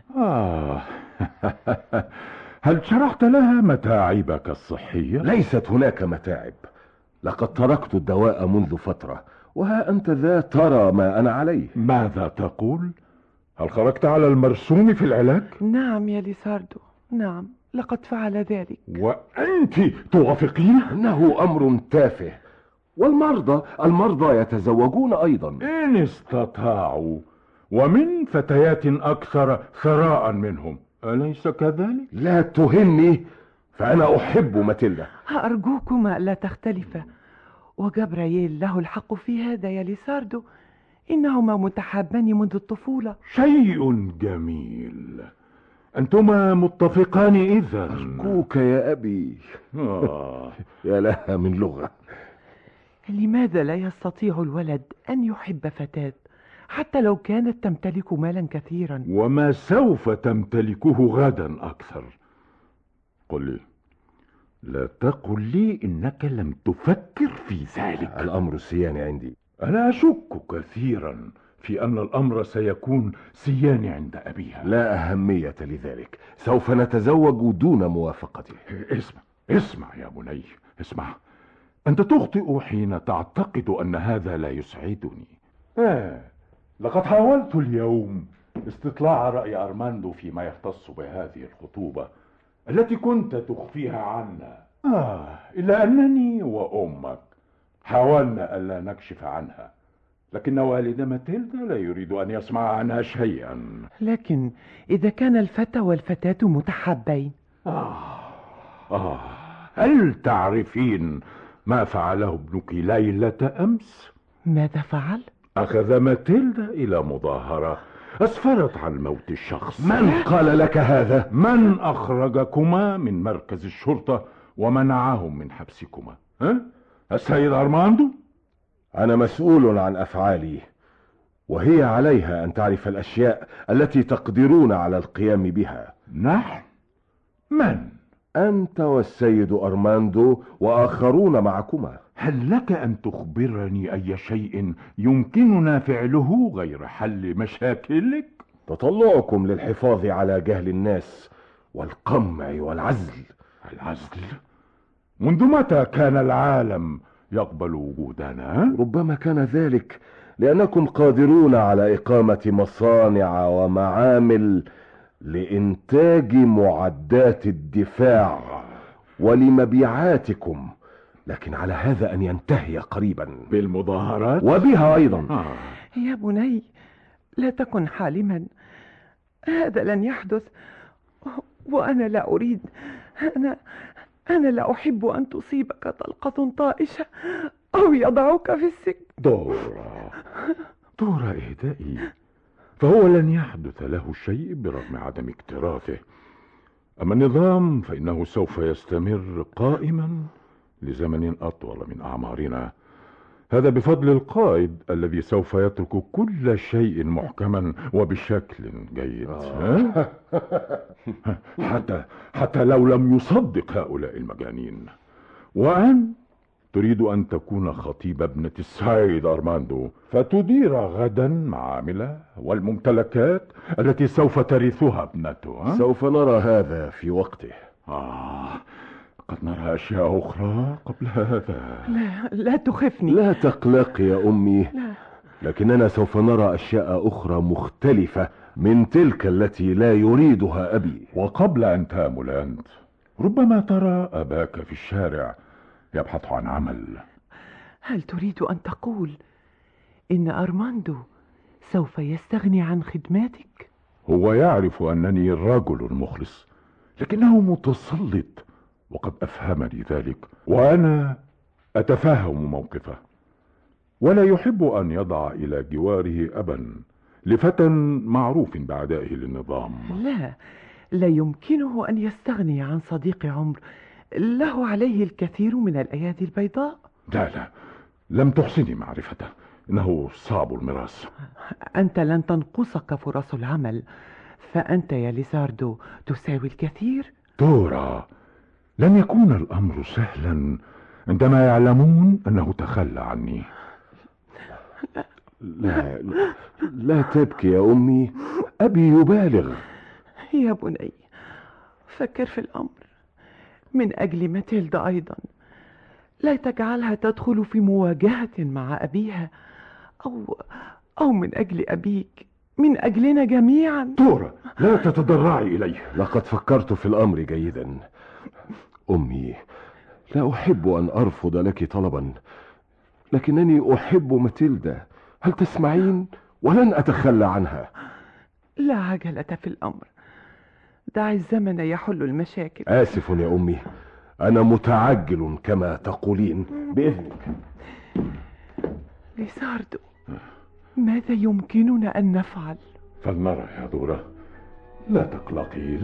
هل شرحت لها متاعبك الصحية؟
ليست هناك متاعب، لقد تركت الدواء منذ فترة، وها أنت ذا ترى ما أنا عليه.
ماذا تقول؟ هل خرجت على المرسوم في العلاج؟
نعم يا ليساردو، نعم، لقد فعل ذلك.
وأنت توافقين؟
إنه أمر تافه، والمرضى يتزوجون أيضا
إن استطاعوا، ومن فتيات أكثر ثراء منهم، أليس كذلك؟
لا تهني، فأنا أحب ماتيلدا.
أرجوكما لا تختلفا، وجبريل له الحق في هذا يا ليساردو، إنهما متحابان منذ الطفولة.
شيء جميل، أنتما متفقان إذا.
أرجوك يا أبي. يا لها من لغة.
لماذا لا يستطيع الولد أن يحب فتاة حتى لو كانت تمتلك مالا كثيرا؟
وما سوف تمتلكه غدا أكثر. قل لي، لا تقل لي إنك لم تفكر في ذلك.
الأمر سيان عندي.
أنا أشك كثيرا في أن الأمر سيكون سيان عند أبيها.
لا أهمية لذلك، سوف نتزوج دون موافقته.
اسمع يا بني، اسمع. أنت تخطئ حين تعتقد أن هذا لا يسعدني. لقد حاولت اليوم استطلاع رأي أرماندو فيما يختص بهذه الخطوبة التي كنت تخفيها عنا. إلا أنني وأمك حاولنا ألا نكشف عنها، لكن والد ماتيلدا لا يريد أن يسمع عنها شيئا.
لكن إذا كان الفتى والفتاة متحابين.
هل تعرفين ما فعله ابنك ليلة أمس؟
ماذا فعل؟
أخذ ماتيلدا إلى مظاهرة أسفرت عن موت الشخص.
من قال لك هذا؟
من أخرجكما من مركز الشرطة ومنعهم من حبسكما؟ السيد أرماندو؟
أنا مسؤول عن أفعالي، وهي عليها أن تعرف الأشياء التي تقدرون على القيام بها.
نحن؟ من؟
أنت والسيد أرماندو وآخرون معكما.
هل لك أن تخبرني أي شيء يمكننا فعله غير حل مشاكلك؟
تطلعكم للحفاظ على جهل الناس والقمع والعزل.
العزل؟ منذ متى كان العالم يقبل وجودنا؟
ربما كان ذلك لأنكم قادرون على إقامة مصانع ومعامل لإنتاج معدات الدفاع ولمبيعاتكم، لكن على هذا أن ينتهي قريبا
بالمظاهرات
وبها أيضا.
يا بني لا تكن حالما، هذا لن يحدث، وأنا لا أريد. أنا لا أحب أن تصيبك طلقة طائشة أو يضعك في السجن.
دورا اهدئي، فهو لن يحدث له شيء برغم عدم اكتراثه. أما النظام فإنه سوف يستمر قائما لزمن أطول من أعمارنا، هذا بفضل القائد الذي سوف يترك كل شيء محكما وبشكل جيد. حتى لو لم يصدق هؤلاء المجانين. تريد أن تكون خطيب ابنة السيد أرماندو، فتدير غدا معامله والممتلكات التي سوف ترثها ابنته.
سوف نرى هذا في وقته.
قد نرى أشياء أخرى قبل هذا.
لا تخفني.
لا تقلق يا أمي.
لا.
لكننا سوف نرى أشياء أخرى مختلفة من تلك التي لا يريدها أبي.
وقبل أن تأمل أنت، ربما ترى أباك في الشارع يبحث عن عمل.
هل تريد أن تقول إن أرماندو سوف يستغني عن خدماتك؟
هو يعرف أنني رجل مخلص، لكنه متسلط، وقد أفهمني ذلك، وأنا أتفهم موقفه، ولا يحب أن يضع إلى جواره أبا لفتى معروف بعدائه للنظام.
لا يمكنه أن يستغني عن صديق عمر له عليه الكثير من الأيادي البيضاء.
لا، لم تحسني معرفته، إنه صعب المراس.
أنت لن تنقصك فرص العمل، فأنت يا ليزاردو تساوي الكثير.
دورا، لن يكون الأمر سهلا عندما يعلمون أنه تخلى عني.
لا تبكي يا أمي، أبي يبالغ.
يا بني، فكر في الأمر من أجل ماتيلدا أيضا، لا تجعلها تدخل في مواجهة مع أبيها، أو من أجل أبيك، من أجلنا جميعا.
دورا، لا تتضرعي إليه.
لقد فكرت في الأمر جيدا أمي. لا أحب أن أرفض لك طلبا، لكنني أحب ماتيلدا، هل تسمعين؟ ولن أتخلى عنها.
لا عجلة في الأمر، دع الزمن يحل المشاكل.
آسف يا أمي، أنا متعجل كما تقولين. بإذنك.
ليزاردو، ماذا يمكننا أن نفعل؟
فلنرى يا دورا، لا تقلقي.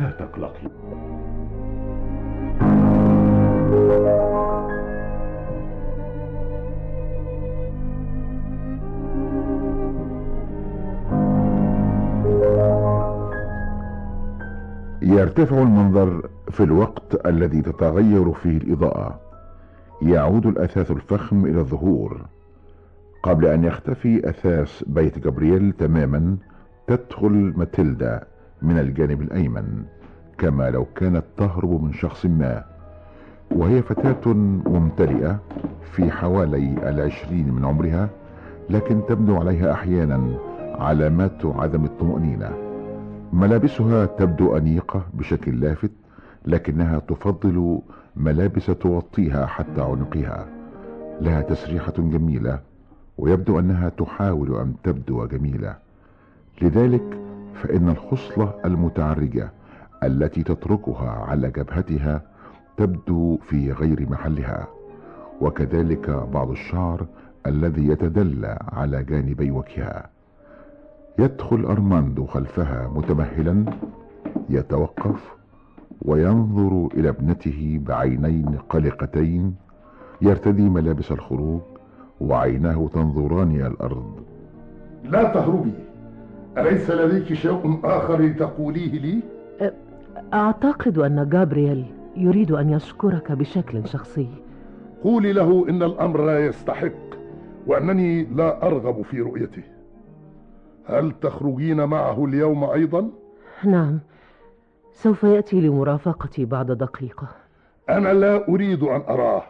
يرتفع المنظر في الوقت الذي تتغير فيه الإضاءة، يعود الأثاث الفخم إلى الظهور. قبل أن يختفي أثاث بيت جابرييل تماما، تدخل ماتيلدا من الجانب الأيمن كما لو كانت تهرب من شخص ما، وهي فتاة ممتلئة في حوالي 20 من عمرها، لكن تبدو عليها أحيانا علامات عدم الطمأنينة. ملابسها تبدو أنيقة بشكل لافت، لكنها تفضل ملابس تغطيها حتى عنقها. لها تسريحة جميلة، ويبدو أنها تحاول أن تبدو جميلة. لذلك فإن الخصلة المتعرجة التي تتركها على جبهتها تبدو في غير محلها، وكذلك بعض الشعر الذي يتدلى على جانبي وجهها. يدخل أرماندو خلفها متمهلا، يتوقف وينظر إلى ابنته بعينين قلقتين. يرتدي ملابس الخروج وعيناه تنظران إلى الأرض.
لا تهربي، أليس لديك شيء آخر لتقوليه لي؟
أعتقد أن جابرييل يريد أن يشكرك بشكل شخصي.
قولي له إن الأمر لا يستحق، وأنني لا أرغب في رؤيته. هل تخرجين معه اليوم أيضا؟
نعم، سوف يأتي لمرافقتي بعد دقيقة.
أنا لا أريد أن أراه.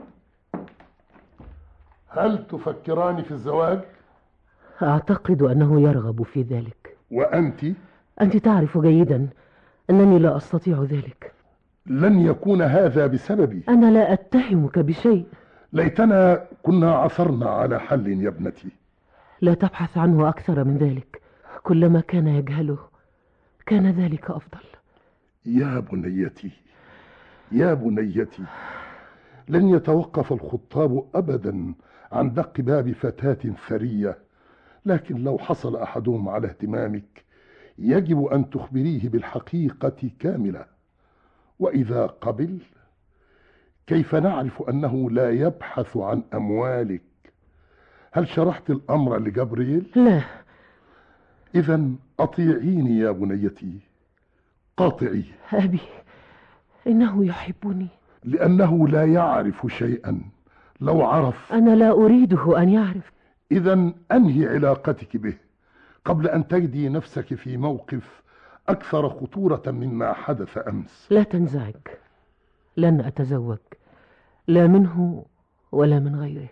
هل تفكران في الزواج؟
أعتقد أنه يرغب في ذلك.
وأنت؟
أنت تعرف جيدا أنني لا أستطيع ذلك.
لن يكون هذا بسببي.
أنا لا أتهمك بشيء.
ليتنا كنا عثرنا على حل يا ابنتي.
لا تبحث عنه أكثر من ذلك، كلما كان يجهله كان ذلك أفضل.
يا بنيتي، يا بنيتي، لن يتوقف الخطاب أبدا عن دق باب فتاة ثرية، لكن لو حصل أحدهم على اهتمامك يجب أن تخبريه بالحقيقة كاملة. وإذا قبل، كيف نعرف أنه لا يبحث عن أموالك؟ هل شرحت الأمر لجابرييل؟
لا.
إذن أطيعيني يا بنيتي، قاطعي.
أبي، إنه يحبني.
لأنه لا يعرف شيئا، لو عرف.
أنا لا أريده أن يعرف.
إذا أنهي علاقتك به قبل أن تجدي نفسك في موقف أكثر خطورة مما حدث أمس.
لا تنزعج، لن أتزوج، لا منه ولا من غيره.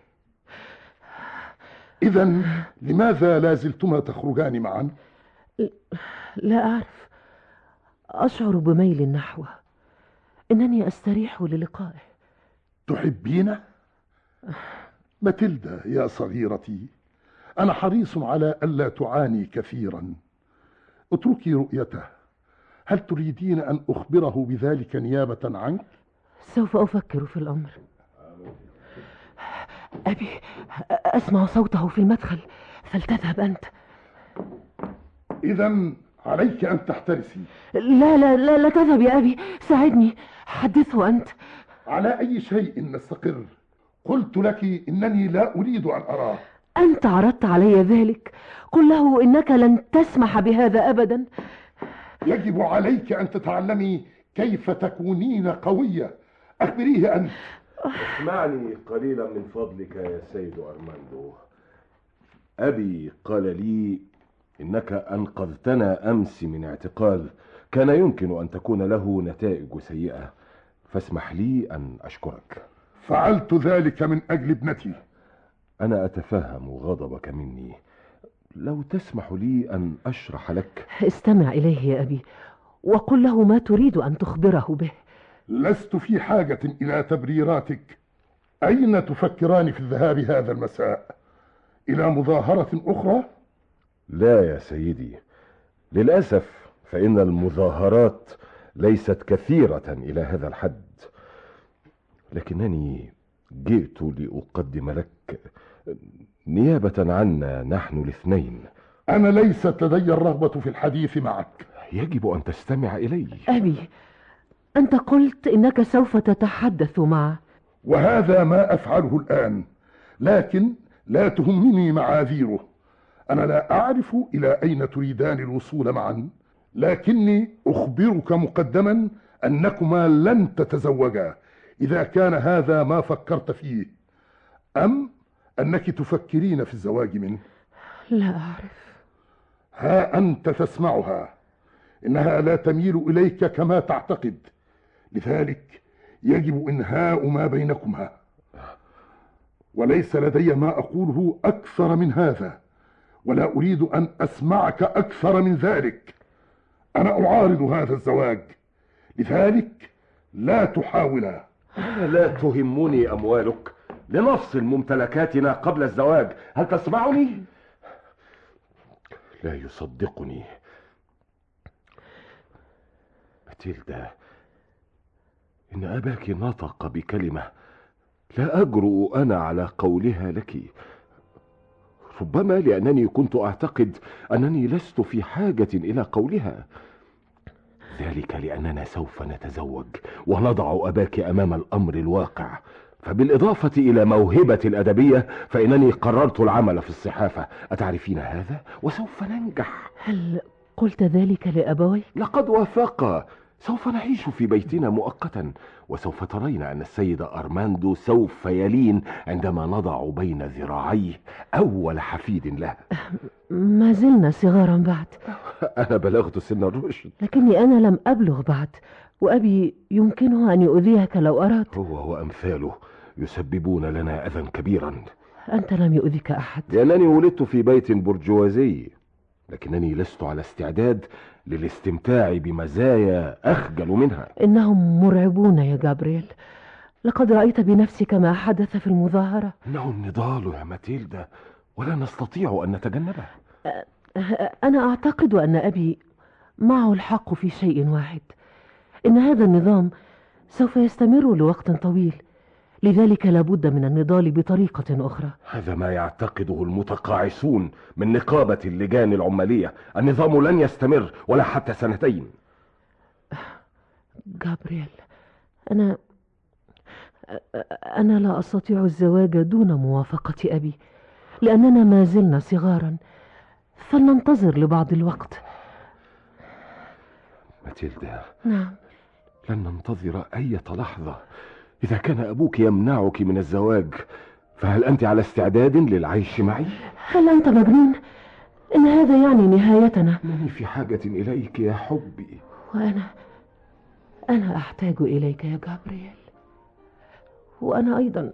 إذا لماذا لا زلتما تخرجان معا؟
لا أعرف، أشعر بميل نحوه، إنني أستريح للقائه.
تحبينه؟ ماتيلدا يا صغيرتي، أنا حريص على ألا تعاني كثيرا. اتركي رؤيته. هل تريدين أن أخبره بذلك نيابة عنك؟
سوف أفكر في الأمر. أبي، أسمع صوته في المدخل، فلتذهب أنت.
إذا عليك أن تحترسي.
لا لا لا, لا تذهب يا أبي، ساعدني، حدثه أنت.
على أي شيء نستقر؟ قلت لك إنني لا أريد أن أراه.
أنت عرضت علي ذلك، قل له إنك لن تسمح بهذا أبدا.
يجب عليك أن تتعلمي كيف تكونين قوية. أخبريه أنت.
اسمعني قليلا من فضلك يا سيد أرماندو. أبي قال لي إنك أنقذتنا أمس من اعتقال كان يمكن أن تكون له نتائج سيئة، فاسمح لي أن أشكرك.
فعلت ذلك من أجل ابنتي.
أنا أتفهم غضبك مني، لو تسمح لي أن أشرح لك.
استمع إليه يا أبي، وقل له ما تريد أن تخبره به.
لست في حاجة إلى تبريراتك. أين تفكران في الذهاب هذا المساء؟ إلى مظاهرة أخرى؟
لا يا سيدي، للأسف فإن المظاهرات ليست كثيرة إلى هذا الحد، لكنني جئت لأقدم لك نيابة عنا نحن الاثنين.
أنا ليست لدي الرغبة في الحديث معك.
يجب أن تستمع إلي.
أبي، أنت قلت إنك سوف تتحدث معه،
وهذا ما أفعله الآن، لكن لا تهمني معاذيره. أنا لا أعرف إلى أين تريدان الوصول معا، لكني أخبرك مقدما أنكما لن تتزوجا إذا كان هذا ما فكرت فيه، أم أنك تفكرين في الزواج منه.
لا أعرف.
ها أنت تسمعها، إنها لا تميل إليك كما تعتقد، لذلك يجب إنهاء ما بينكما. وليس لدي ما أقوله أكثر من هذا، ولا أريد أن أسمعك أكثر من ذلك. أنا أعارض هذا الزواج، لذلك لا تحاولا.
أنا لا تهمني أموالك، لنفصل ممتلكاتنا قبل الزواج، هل تسمعني؟ لا يصدقني. ماتيلدا، إن أباك نطق بكلمة لا أجرؤ أنا على قولها لك، ربما لأنني كنت أعتقد أنني لست في حاجة إلى قولها، ذلك لأننا سوف نتزوج ونضع أباك أمام الأمر الواقع. فبالإضافة إلى موهبة الأدبية فإنني قررت العمل في الصحافة، أتعرفين هذا؟ وسوف ننجح.
هل قلت ذلك لأبوي؟
لقد وافقا. سوف نعيش في بيتنا مؤقتا، وسوف ترين أن السيد أرماندو سوف يلين عندما نضع بين ذراعيه أول حفيد له.
ما زلنا صغارا بعد.
أنا بلغت سن الرشد.
لكني أنا لم أبلغ بعد، وأبي يمكنه أن يؤذيك لو أراد.
هو وأمثاله يسببون لنا أذى كبيرا.
أنت لم يؤذك أحد.
لأنني ولدت في بيت برجوازي، لكنني لست على استعداد للاستمتاع بمزايا أخجل منها.
إنهم مرعبون يا جابرييل، لقد رأيت بنفسك ما حدث في المظاهرة.
إنه النضال يا ماتيلدا، ولا نستطيع أن نتجنبه.
أنا أعتقد أن أبي معه الحق في شيء واحد، إن هذا النظام سوف يستمر لوقت طويل، لذلك لابد من النضال بطريقة أخرى.
هذا ما يعتقده المتقاعسون من نقابة اللجان العمالية. النظام لن يستمر ولا حتى سنتين.
جابرييل، أنا لا أستطيع الزواج دون موافقة أبي، لأننا ما زلنا صغارا، فلننتظر لبعض الوقت.
ماتيلدا،
نعم.
لن ننتظر أي لحظة. إذا كان أبوك يمنعك من الزواج، فهل أنت على استعداد للعيش معي؟
هل أنت مجنون؟ إن هذا يعني نهايتنا.
إنني في حاجة إليك يا حبي.
وأنا أحتاج إليك يا جابرييل، وأنا أيضا،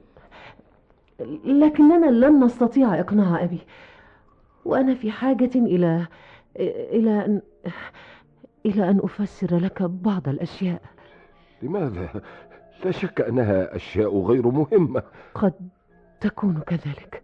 لكننا لن نستطيع إقناع أبي، وأنا في حاجة إلى أن أفسر لك بعض الأشياء.
لماذا؟ لا شك أنها أشياء غير مهمة.
قد تكون كذلك.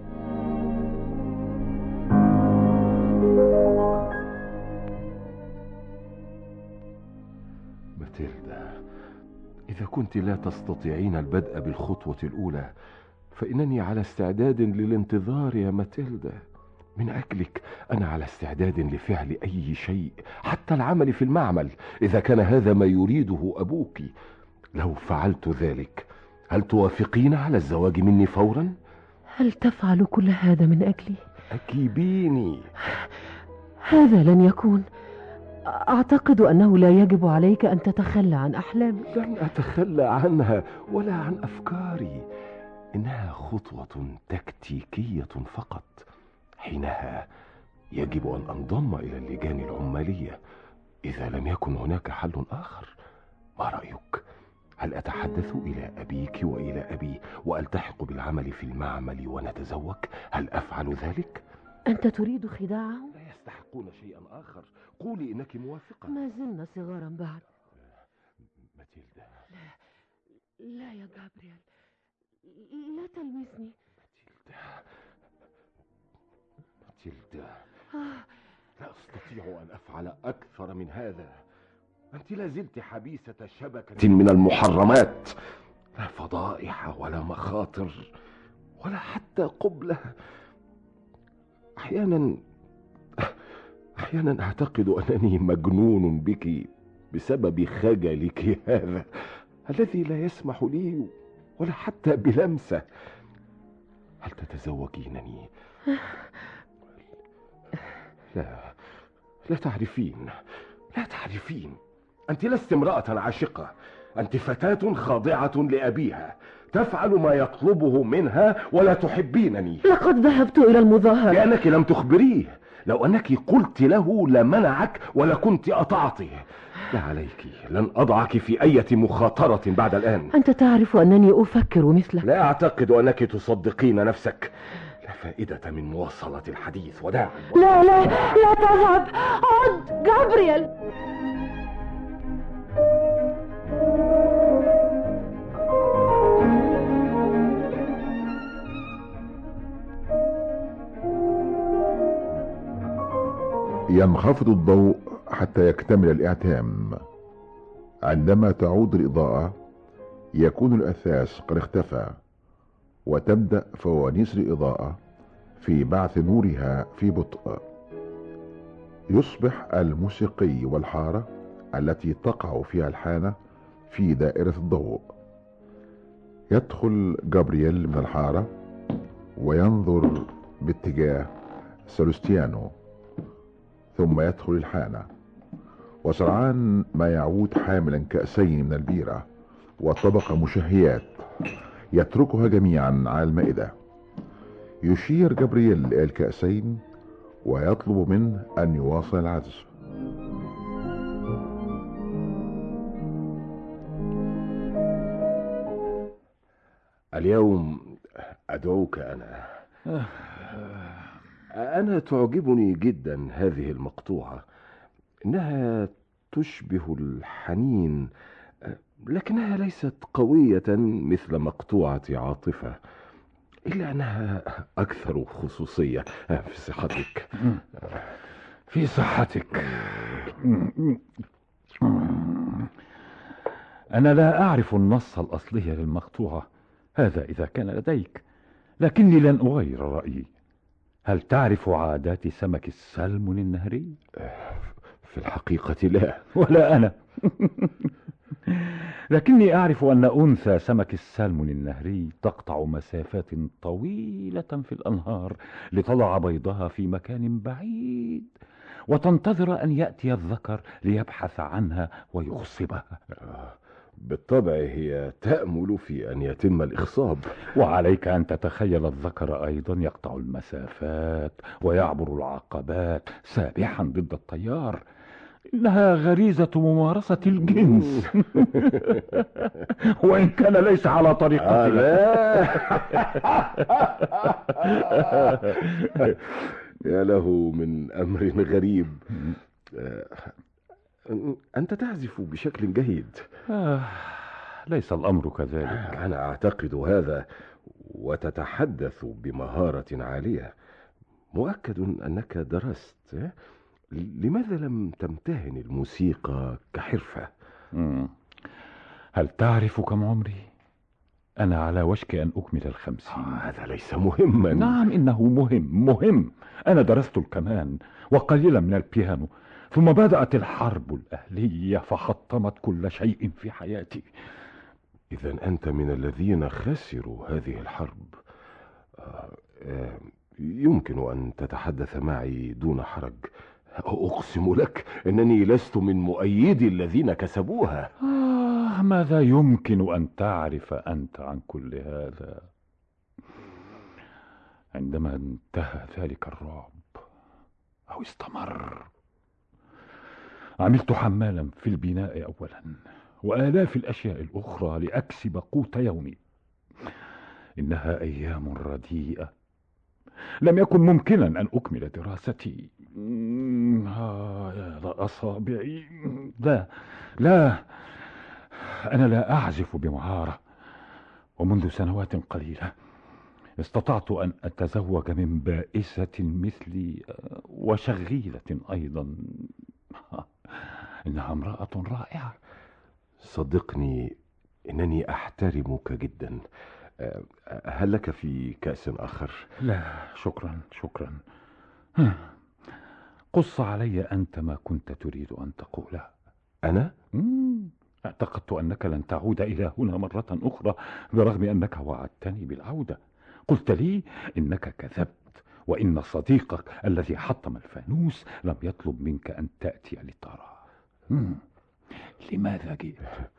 ماتيلدا، إذا كنت لا تستطيعين البدء بالخطوة الأولى فإنني على استعداد للانتظار يا ماتيلدا. من أجلك أنا على استعداد لفعل أي شيء، حتى العمل في المعمل إذا كان هذا ما يريده أبوك. لو فعلت ذلك هل توافقين على الزواج مني فورا؟
هل تفعل كل هذا من أجلي؟
أجيبيني.
هذا لن يكون. أعتقد أنه لا يجب عليك أن تتخلى عن أحلامك.
لن أتخلى عنها ولا عن أفكاري، إنها خطوة تكتيكية فقط. حينها يجب أن أنضم إلى اللجان العمالية إذا لم يكن هناك حل آخر. ما رأيك؟ هل أتحدث إلى أبيك وإلى أبي وألتحق بالعمل في المعمل ونتزوج؟ هل أفعل ذلك؟
أنت تريد خداعهم؟
لا يستحقون شيئا آخر. قولي إنك موافقة.
ما زلنا صغارا بعد.
ماتيلدا.
لا يا جابرييل، لا تلمسني.
ماتيلدا، لا أستطيع أن أفعل أكثر من هذا. أنت لا زلت حبيسة شبكة من المحرمات، لا فضائح ولا مخاطر ولا حتى قبلة. أحيانا أعتقد أنني مجنون بك بسبب خجلك هذا الذي لا يسمح لي ولا حتى بلمسة. هل تتزوجينني؟ لا تعرفين. أنت لست امرأة عاشقة، أنت فتاة خاضعة لأبيها، تفعل ما يطلبه منها ولا تحبينني.
لقد ذهبت إلى المظاهرة.
لأنك لم تخبريه. لو أنك قلت له لمنعك ولكنت أطعته. لا عليك، لن أضعك في أي مخاطرة بعد الآن.
أنت تعرف أنني أفكر مثلك.
لا أعتقد أنك تصدقين نفسك. لا فائدة من مواصلة الحديث. وداعا.
لا تذهب. عد جابرييل.
ينخفض الضوء حتى يكتمل الإعتام. عندما تعود الإضاءة يكون الأثاث قد اختفى، وتبدأ فوانيس الإضاءة في بعث نورها في بطء. يصبح الموسيقي والحارة التي تقع فيها الحانة في دائرة الضوء. يدخل جابرييل من الحارة وينظر باتجاه سلوستيانو، ثم يدخل الحانة، وسرعان ما يعود حاملا كأسين من البيرة وطبق مشهيات يتركها جميعا على المائدة. يشير جابرييل إلى الكأسين ويطلب منه أن يواصل العزف.
اليوم أدعوك أنا تعجبني جدا هذه المقطوعة. إنها تشبه الحنين، لكنها ليست قوية مثل مقطوعة عاطفة، إلا أنها أكثر خصوصية. في صحتك.
في صحتك. أنا لا أعرف النص الأصلي للمقطوعة، هذا إذا كان لديك، لكني لن أغير رأيي. هل تعرف عادات سمك السلمون النهري؟
في الحقيقة لا.
ولا أنا. لكني أعرف أن أنثى سمك السلمون النهري تقطع مسافات طويلة في الأنهار لتضع بيضها في مكان بعيد، وتنتظر أن يأتي الذكر ليبحث عنها ويغصبها.
بالطبع هي تأمل في أن يتم الإخصاب.
وعليك أن تتخيل الذكر أيضا يقطع المسافات ويعبر العقبات سابحا ضد التيار. إنها غريزة ممارسة الجنس. وإن كان ليس على طريقتنا.
يا له من أمر غريب. أنت تعزف بشكل جيد.
ليس الأمر كذلك.
أنا أعتقد هذا، وتتحدث بمهارة عالية. مؤكد أنك درست. لماذا لم تمتهن الموسيقى كحرفة؟
هل تعرف كم عمري؟ أنا على وشك أن أكمل 50.
هذا ليس مهما.
نعم إنه مهم. أنا درست الكمان وقليلا من البيانو، ثم بدأت الحرب الأهلية فحطمت كل شيء في حياتي.
إذن أنت من الذين خسروا هذه الحرب. يمكن أن تتحدث معي دون حرج. أقسم لك أنني لست من مؤيدي الذين كسبوها.
ماذا يمكن أن تعرف أنت عن كل هذا؟ عندما انتهى ذلك الرعب أو استمر، عملت حمالا في البناء أولا، وآلاف الأشياء الأخرى لأكسب قوت يومي. إنها أيام رديئة. لم يكن ممكنا أن أكمل دراستي. يا لأصابعي. لا أنا لا أعزف بمهارة، ومنذ سنوات قليلة استطعت أن أتزوج من بائسة مثلي وشغيلة أيضا. إنها امرأة رائعة.
صدقني إنني أحترمك جدا. هل لك في كأس آخر؟
لا شكرا. قص علي أنت ما كنت تريد أن تقوله.
أنا؟
اعتقدت أنك لن تعود إلى هنا مرة أخرى، برغم أنك وعدتني بالعودة. قلت لي إنك كذبت، وإن صديقك الذي حطم الفانوس لم يطلب منك أن تأتي لترى. لماذا جئت؟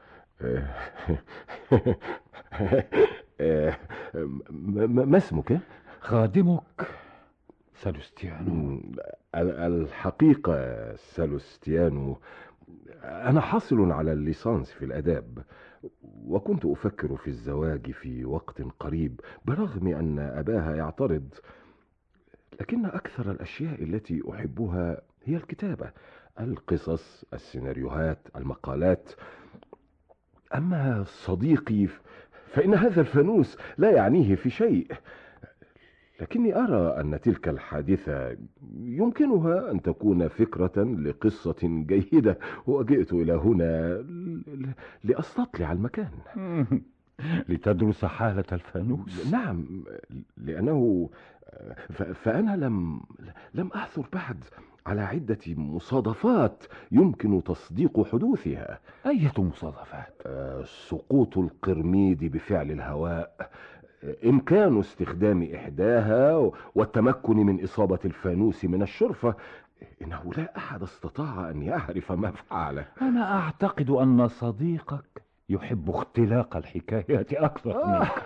ما اسمك؟
خادمك سالوستيانو.
الحقيقة سالوستيانو، أنا حاصل على الليسانس في الآداب، وكنت أفكر في الزواج في وقت قريب، برغم أن أباها يعترض. لكن أكثر الأشياء التي أحبها هي الكتابة، القصص، السيناريوهات، المقالات. أما صديقي فإن هذا الفانوس لا يعنيه في شيء. لكني أرى أن تلك الحادثة يمكنها أن تكون فكرة لقصة جيدة، وجئت إلى هنا لأستطلع المكان.
لتدرس حالة الفانوس؟
نعم، لأنه فأنا لم أعثر بعد على عدة مصادفات يمكن تصديق حدوثها.
أية مصادفات؟
سقوط القرميد بفعل الهواء، إمكان استخدام إحداها، والتمكن من إصابة الفانوس من الشرفة. إنه لا أحد استطاع أن يعرف ما فعله.
أنا أعتقد أن صديقك يحب اختلاق الحكايات أكثر منك.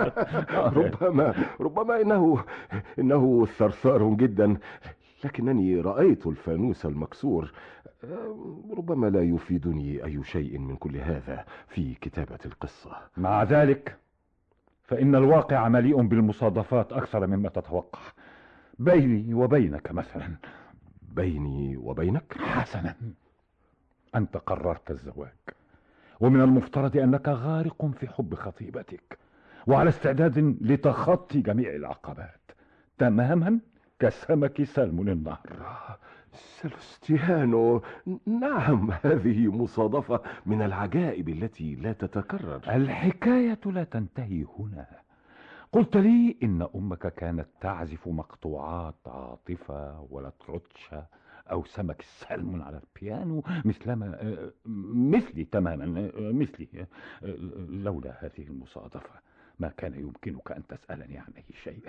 ربما إنه ثرثار جدا، لكنني رأيت الفانوس المكسور. ربما لا يفيدني أي شيء من كل هذا في كتابة القصة.
مع ذلك فإن الواقع مليء بالمصادفات أكثر مما تتوقع. بيني وبينك مثلا.
بيني وبينك؟
حسنا، أنت قررت الزواج، ومن المفترض أنك غارق في حب خطيبتك، وعلى استعداد لتخطي جميع العقبات، تماما كسمك سلمون النهر.
سالوستيانو، نعم، هذه مصادفة من العجائب التي لا تتكرر.
الحكاية لا تنتهي هنا. قلت لي إن أمك كانت تعزف مقطوعات عاطفة ولا تروتشا أو سمك السلمون على البيانو مثلي تماما، مثلي. لولا هذه المصادفة ما كان يمكنك أن تسألني عن أي شيء.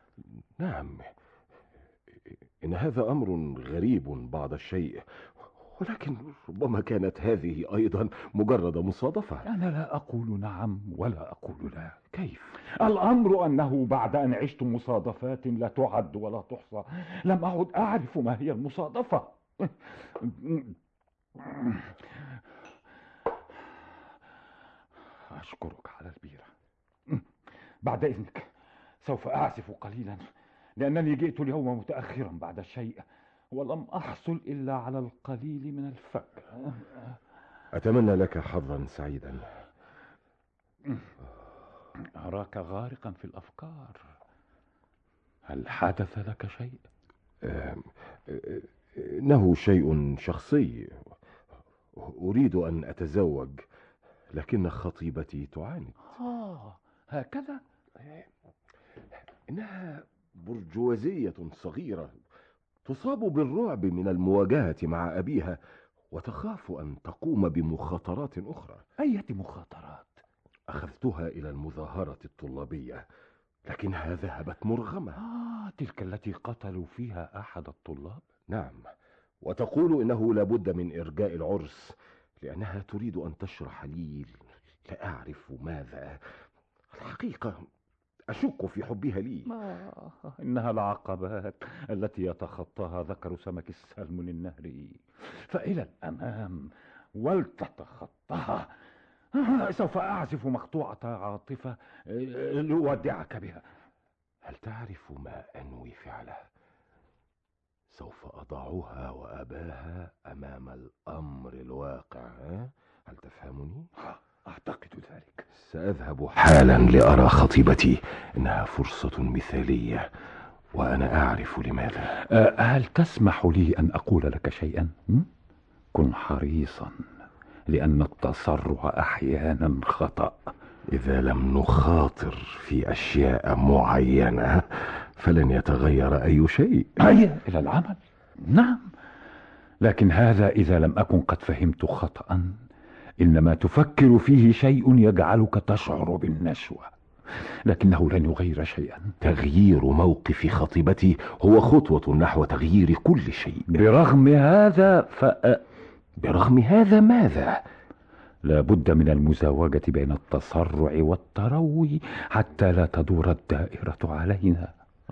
نعم، إن هذا أمر غريب بعض الشيء، ولكن ربما كانت هذه أيضا مجرد مصادفة.
أنا لا أقول نعم ولا أقول لا. كيف؟ الأمر أنه بعد أن عشت مصادفات لا تعد ولا تحصى لم أعد أعرف ما هي المصادفة. أشكرك على البيرة. بعد إذنك سوف أعزف قليلا، لأنني جئت اليوم متأخرا بعد الشيء ولم أحصل إلا على القليل من الفجر.
أتمنى لك حظا سعيدا.
أراك غارقا في الأفكار. هل حدث لك شيء؟
إنه شيء شخصي. أريد أن أتزوج، لكن خطيبتي تعاند.
هكذا؟
إنها برجوازية صغيرة تصاب بالرعب من المواجهة مع أبيها، وتخاف أن تقوم بمخاطرات أخرى.
أية مخاطرات؟
أخذتها إلى المظاهرة الطلابية، لكنها ذهبت مرغمة.
تلك التي قتلوا فيها أحد الطلاب؟
نعم، وتقول إنه لابد من إرجاء العرس، لأنها تريد أن تشرح لي لا أعرف ماذا. الحقيقة أشك في حبها لي.
إنها العقبات التي يتخطاها ذكر سمك السلمون النهري، فإلى الأمام ولتتخطاها. سوف أعزف مقطوعة عاطفة لأودعك بها.
هل تعرف ما أنوي فعله؟ سوف أضعها وأباها أمام الأمر الواقع. هل تفهمني؟
أعتقد ذلك.
سأذهب حالا لأرى خطيبتي. إنها فرصة مثالية وأنا أعرف لماذا.
هل تسمح لي أن أقول لك شيئا؟ كن حريصا، لأن التسرع أحيانا خطأ.
إذا لم نخاطر في أشياء معينة فلن يتغير أي شيء.
هيا إلى العمل. نعم، لكن هذا إذا لم أكن قد فهمت خطأ. إنما تفكر فيه شيء يجعلك تشعر بالنشوة، لكنه لن يغير شيئا.
تغيير موقف خطيبتي هو خطوة نحو تغيير كل شيء.
برغم هذا
برغم هذا ماذا؟
لا بد من المزاوجة بين التسرع والتروي حتى لا تدور الدائرة علينا.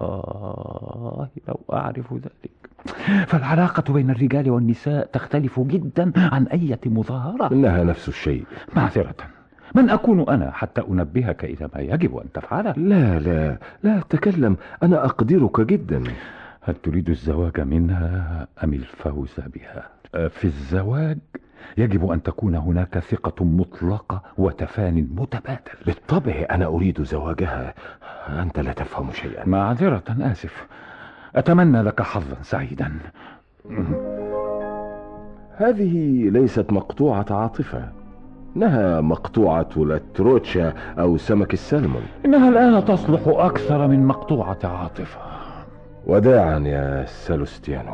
لو أعرف ذلك. فالعلاقة بين الرجال والنساء تختلف جدا عن أي مظاهرة.
إنها نفس الشيء.
معذرة، من أكون أنا حتى أنبهك إلى ما يجب أن تفعله؟
لا تكلم، أنا أقدرك جدا.
هل تريد الزواج منها أم الفوز بها؟ في الزواج يجب أن تكون هناك ثقة مطلقة وتفان متبادل.
بالطبع أنا أريد زواجها. أنت لا تفهم شيئا.
معذرة، آسف. أتمنى لك حظا سعيدا.
هذه ليست مقطوعة عاطفة، إنها مقطوعة لاتروتشا أو سمك السلمون.
إنها الآن تصلح أكثر من مقطوعة عاطفة.
وداعا يا سالوستيانو.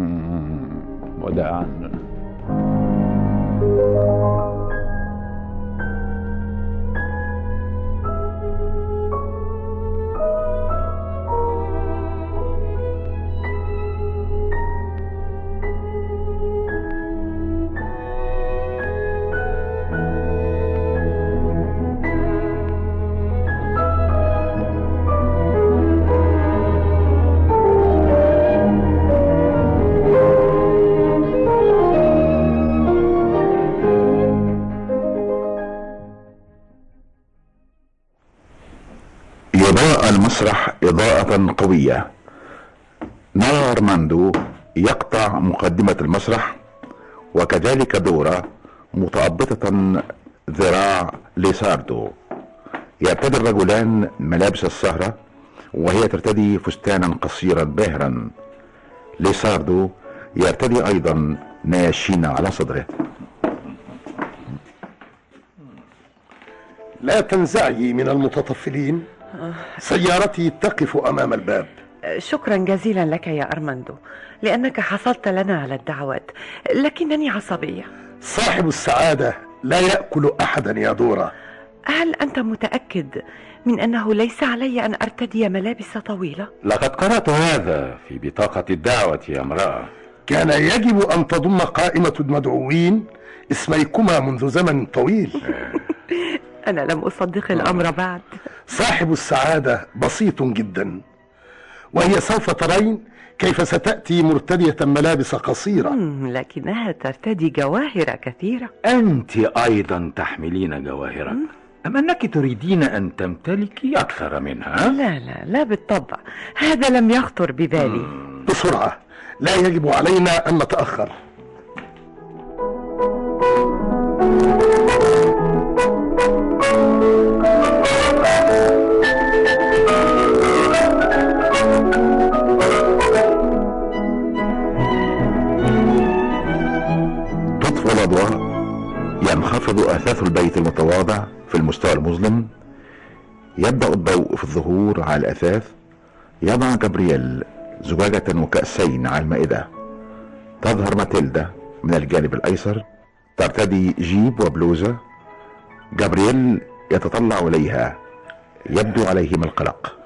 وداعا.
يضاء المسرح إضاءة قوية. نرى أرماندو يقطع مقدمة المسرح، وكذلك دورا متأبطة ذراع ليساردو. يرتدي الرجلان ملابس السهرة وهي ترتدي فستانا قصيرا باهرا. ليساردو يرتدي أيضا نياشين على صدره.
لا تنزعي من المتطفلين، سيارتي تقف أمام الباب.
شكرا جزيلا لك يا أرماندو، لأنك حصلت لنا على الدعوات، لكنني عصبية.
صاحب السعادة لا يأكل أحدا يا دورا.
هل أنت متأكد من أنه ليس علي أن أرتدي ملابس طويلة؟
لقد قرأت هذا في بطاقة الدعوة يا امرأة.
كان يجب أن تضم قائمة المدعوين اسميكما منذ زمن طويل.
أنا لم أصدق الأمر بعد.
صاحب السعادة بسيط جدا، وهي سوف ترين كيف ستأتي مرتدية ملابس قصيرة.
لكنها ترتدي جواهر كثيرة.
أنت أيضا تحملين جواهر، أم أنك تريدين أن تمتلكي أكثر منها؟
لا لا لا بالطبع، هذا لم يخطر ببالي.
بسرعة، لا يجب علينا أن نتأخر.
تطفئ الأضواء، ينخفض أثاث البيت المتواضع في المستوى المظلم، يبدأ الضوء في الظهور على الأثاث. يضع جابرييل زجاجة وكأسين على المائدة. تظهر ماتيلدا من الجانب الأيسر، ترتدي جيب وبلوزة. جابرييل يتطلع إليها، يبدو عليه من القلق.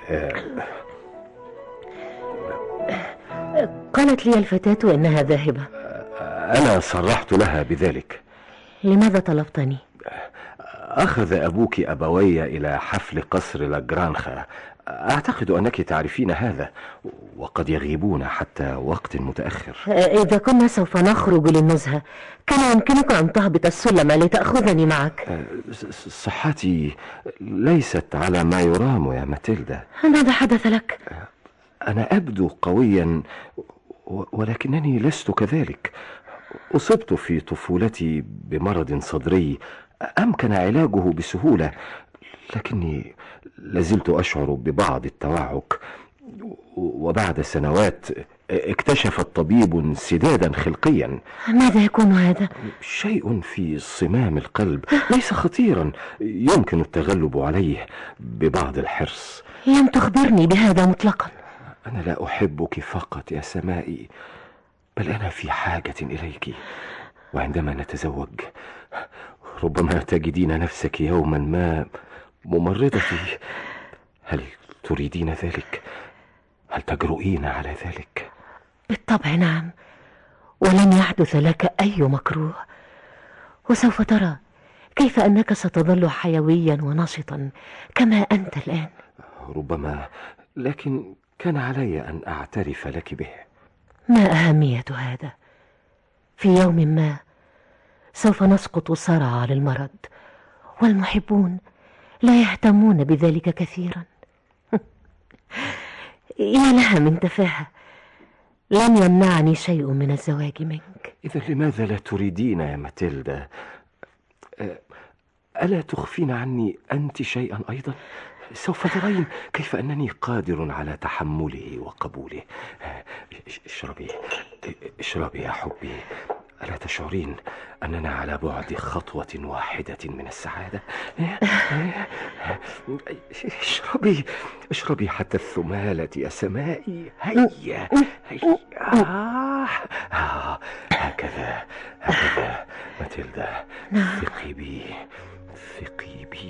قالت لي الفتاة إنها ذاهبة.
أنا صرحت لها بذلك.
لماذا طلبتني؟
أخذ أبوك أبوي إلى حفل قصر لاجرانخا. أعتقد أنك تعرفين هذا، وقد يغيبون حتى وقت متأخر.
إذا كنا سوف نخرج للنزهة كان يمكنك أن تهبط السلم لتأخذني معك.
صحتي ليست على ما يرام يا ماتيلدا.
ماذا حدث لك؟
أنا أبدو قويا ولكنني لست كذلك. أصبت في طفولتي بمرض صدري أمكن علاجه بسهولة، لكني لازلت أشعر ببعض التوعك، وبعد سنوات اكتشف الطبيب انسدادا خلقيا.
ماذا يكون هذا؟
شيء في صمام القلب، ليس خطيرا، يمكن التغلب عليه ببعض الحرص.
لم تخبرني بهذا مطلقا.
أنا لا أحبك فقط يا سمائي، بل أنا في حاجة إليك، وعندما نتزوج ربما تجدين نفسك يوما ما ممرضتي. هل تريدين ذلك؟ هل تجرؤين على ذلك؟
بالطبع نعم، ولن يحدث لك أي مكروه، وسوف ترى كيف أنك ستظل حيويا ونشطا كما أنت الآن.
ربما، لكن كان علي أن أعترف لك به.
ما أهمية هذا؟ في يوم ما سوف نسقط صرعى للمرض، والمحبون لا يهتمون بذلك كثيرا. يا لها من تفاهة، لن يمنعني شيء من الزواج منك.
إذا لماذا لا تريدين يا ماتيلدا؟ ألا تخفين عني أنت شيئا أيضا؟ سوف ترين كيف أنني قادر على تحمله وقبوله. اشربي يا حبي. ألا تشعرين أننا على بعد خطوة واحدة من السعادة؟ اشربي حتى الثمالة يا سمائي. هيا هكذا ماتيلدا، ثقي بي.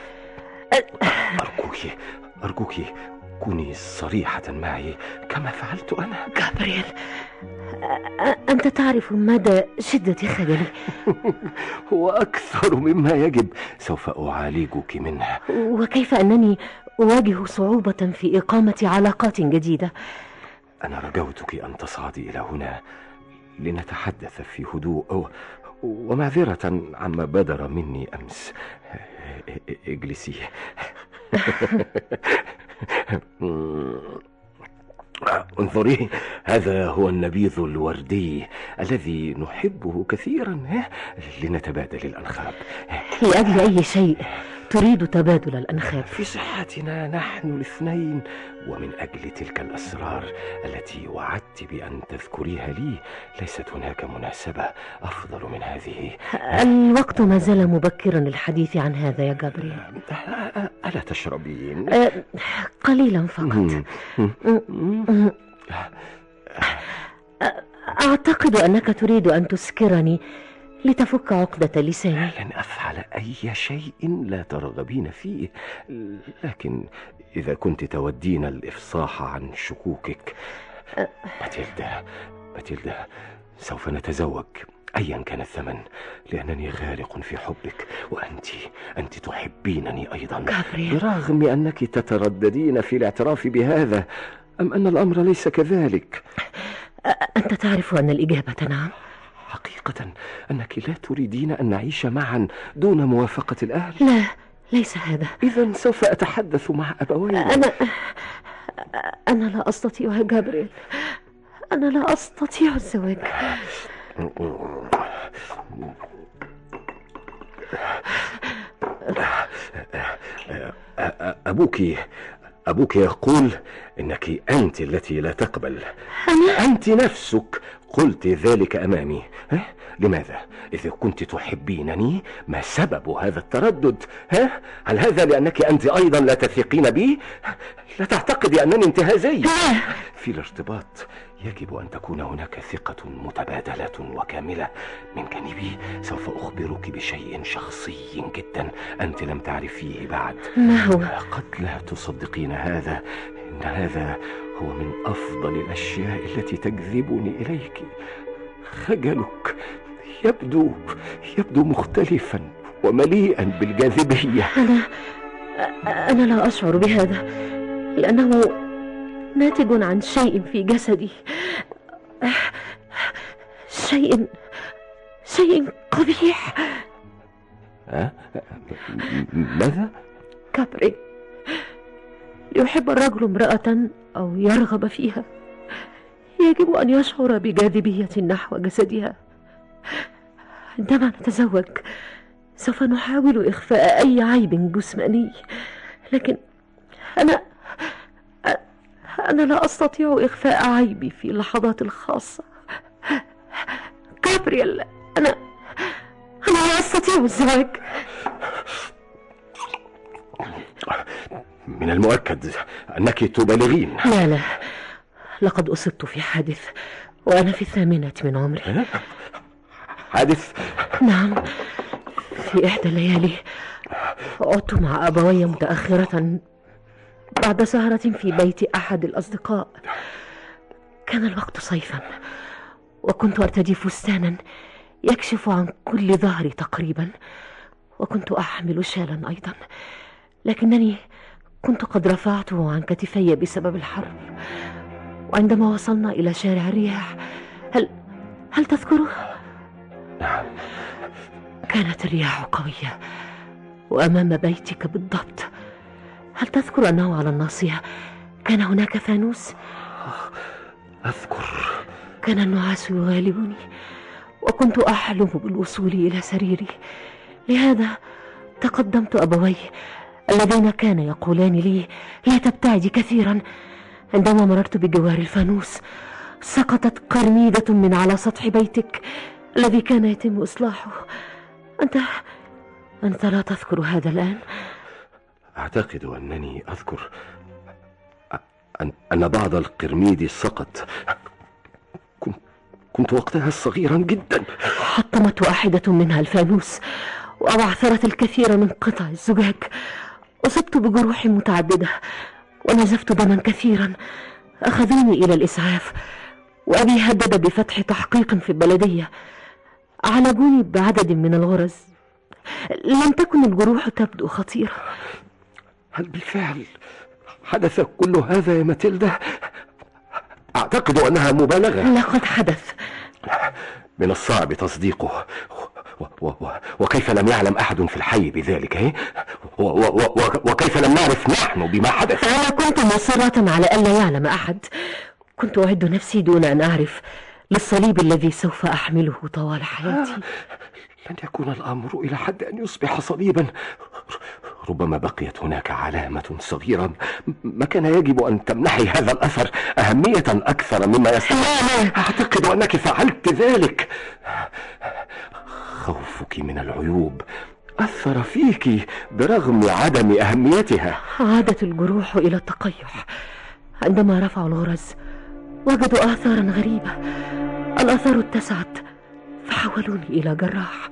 أرجوك كوني صريحة معي كما فعلت أنا.
جابرييل، أنت تعرف مدى شدة خجلي.
وأكثر مما يجب. سوف أعالجك منها.
وكيف أنني أواجه صعوبة في إقامة علاقات جديدة.
أنا رجوتك أن تصعدي إلى هنا لنتحدث في هدوء، ومعذرة عما بدر مني أمس. اجلسي. انظري، هذا هو النبيذ الوردي الذي نحبه كثيرا. لنتبادل الأنخاب.
لأجل أي شيء تريد تبادل الأنخاب؟
في صحتنا نحن الاثنين، ومن أجل تلك الأسرار التي وعدت بأن تذكريها لي. ليست هناك مناسبة أفضل من هذه.
الوقت ما زال مبكرا للحديث عن هذا يا جابرييل.
ألا تشربين؟
قليلا فقط. أعتقد أنك تريد أن تسكرني لتفك عقدة لساني.
لن أفعل أي شيء لا ترغبين فيه، لكن إذا كنت تودين الإفصاح عن شكوكك. ماتيلدا، ماتيلدا، سوف نتزوج أيا كان الثمن، لأنني غارق في حبك، وأنت تحبينني أيضا.
جابرييل،
برغم أنك تترددين في الاعتراف بهذا، أم أن الأمر ليس كذلك؟
أنت تعرف أن الإجابة نعم.
حقيقة أنك لا تريدين أن نعيش معا دون موافقة الأهل؟
لا، ليس هذا.
إذن سوف أتحدث مع أبوي.
أنا لا أستطيع يا جابرييل، أنا لا أستطيع الزواج.
أبوك يقول إنك أنت التي لا تقبل. أنت نفسك قلت ذلك أمامي. لماذا؟ إذا كنت تحبينني، ما سبب هذا التردد؟ هل هذا لأنك أنت أيضا لا تثقين بي؟ لا تعتقدي أنني انتهازي؟ في الارتباط يجب أن تكون هناك ثقة متبادلة وكاملة. من جانبي سوف أخبرك بشيء شخصي جدا أنت لم تعرفيه بعد.
ما هو؟
قد لا تصدقين هذا، إن هذا هو من أفضل الأشياء التي تجذبني إليك. خجلك يبدو مختلفا ومليئا بالجاذبية.
أنا لا أشعر بهذا، لأنه ناتج عن شيء في جسدي، شيء قبيح.
ماذا؟
كابري، ليحب الرجل امرأة أو يرغب فيها، يجب أن يشعر بجاذبية نحو جسدها. عندما نتزوج سوف نحاول إخفاء أي عيب جسماني، لكن أنا لا أستطيع إخفاء عيبي في اللحظات الخاصة. جابرييل، أنا لا أستطيع الزواج.
من المؤكد أنك تبالغين.
لا، لقد أصبت في حادث وأنا في 8 من عمري.
حادث؟
نعم، في إحدى الليالي عدت مع أبوي متأخرة بعد سهرة في بيت أحد الأصدقاء. كان الوقت صيفا، وكنت أرتدي فستانا يكشف عن كل ظهري تقريبا، وكنت أحمل شالا أيضا، لكنني كنت قد رفعته عن كتفي بسبب الحر. وعندما وصلنا إلى شارع الرياح، هل تذكره؟
نعم.
كانت الرياح قوية وأمام بيتك بالضبط. هل تذكر أنه على الناصية كان هناك فانوس؟
أذكر.
كان النعاس يغالبني، وكنت أحلم بالوصول إلى سريري. لهذا تقدمت أبوي اللذين كان يقولان لي لا تبتعدي كثيرا. عندما مررت بجوار الفانوس سقطت قرميدة من على سطح بيتك الذي كان يتم إصلاحه. أنت لا تذكر هذا الآن؟
أعتقد أنني أذكر أن بعض القرميد سقط. كنت وقتها صغيرا جدا.
حطمت واحدة منها الفانوس وأبعثرت الكثير من قطع الزجاج. أصبت بجروح متعددة ونزفت دما كثيرا. أخذوني إلى الإسعاف، وأبي هدد بفتح تحقيق في البلدية. عالجوني بعدد من الغرز. لم تكن الجروح تبدو خطيرة.
هل بالفعل حدث كل هذا يا ماتيلدا؟ أعتقد أنها مبالغة.
لقد حدث.
من الصعب تصديقه. وكيف لم يعلم أحد في الحي بذلك؟ وكيف لم نعرف نحن بما حدث؟
أنا كنت مصرة على ألا يعلم أحد. كنت أعد نفسي دون أن أعرف للصليب الذي سوف أحمله طوال حياتي.
لن يكون الأمر إلى حد أن يصبح صليبا. ربما بقيت هناك علامة صغيرة ما كان يجب أن تمنحي هذا الأثر أهمية أكثر مما يستحق. أعتقد أنك فعلت ذلك. خوفك من العيوب أثر فيك برغم عدم أهميتها.
عادت الجروح إلى التقيح. عندما رفعوا الغرز وجدوا آثارا غريبة. الآثار اتسعت فحولوني إلى جراح.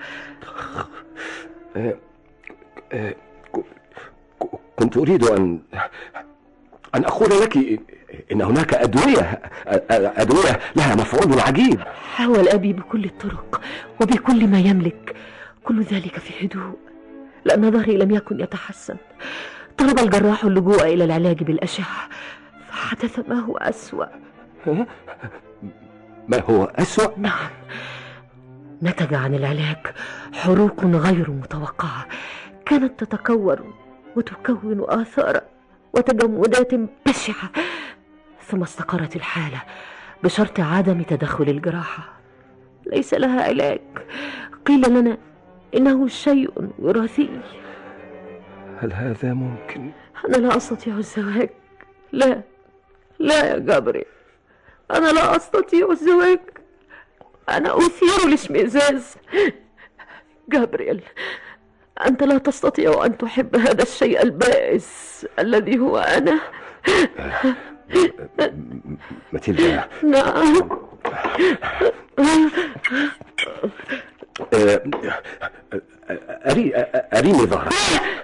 كنت أريد أن أقول لك إن هناك أدوية لها مفعول عجيب.
حاول أبي بكل الطرق وبكل ما يملك، كل ذلك في هدوء، لأن ظهري لم يكن يتحسن. طلب الجراح اللجوء إلى العلاج بالأشعة، فحدث ما هو أسوأ.
ما هو أسوأ؟
نعم، نتج عن العلاج حروق غير متوقعة كانت تتكور وتكون آثار وتجمدات بشعة، ثم استقرت الحالة بشرط عدم تدخل الجراحة. ليس لها علاج، قيل لنا إنه شيء وراثي.
هل هذا ممكن؟
أنا لا أستطيع الزواج. لا يا جابريل، أنا لا أستطيع الزواج. أنا أثير الاشمئزاز. جابريل، أنت لا تستطيع أن تحب هذا الشيء البائس الذي هو أنا.
ماتيلدا.
نعم.
أريني ظهرك.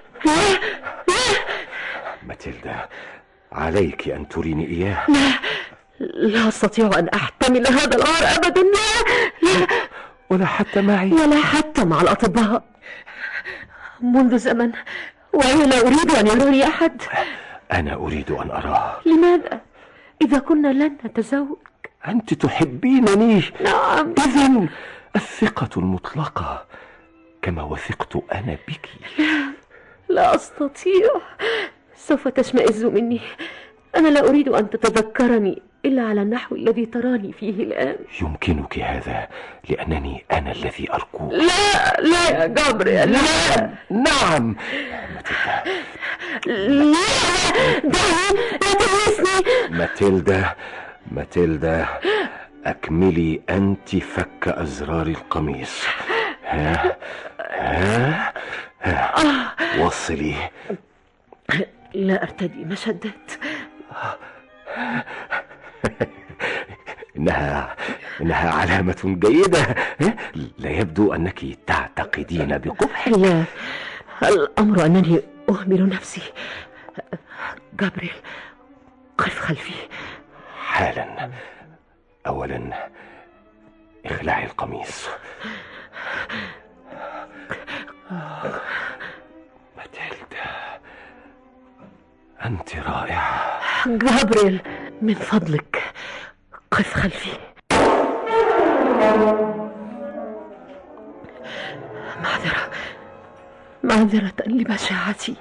ماتيلدا، عليك أن تريني إياه.
لا أستطيع أن أحتمل هذا العار أبدا. لا
ولا حتى معي،
ولا حتى مع الأطباء. منذ زمن وأنا لا أريد أن يراني أحد.
أنا أريد أن أراه.
لماذا؟ إذا كنا لن نتزوج.
أنت تحبينني.
نعم.
إذن الثقة المطلقة كما وثقت أنا بك.
لا أستطيع. سوف تشمئز مني. أنا لا أريد أن تتذكرني إلا على النحو الذي تراني فيه الآن.
يمكنك هذا لأنني أنا الذي أرجوك.
لا يا جابريل، لا.
نعم.
لا، دعني، لا تلمسني.
ماتيلدا، أكملي أنت فك أزرار القميص. ها وصلي.
لا أرتدي مشدات.
إنها علامة جيدة. لا يبدو أنك تعتقدين بقبح.
لا، الأمر أنني أهمل نفسي. جابريل، قف خلفي
حالا. أولا اخلعي القميص. ماتيلدا، أنت رائعة.
جابريل، من فضلك قف خلفي. معذرة لبشاعتي.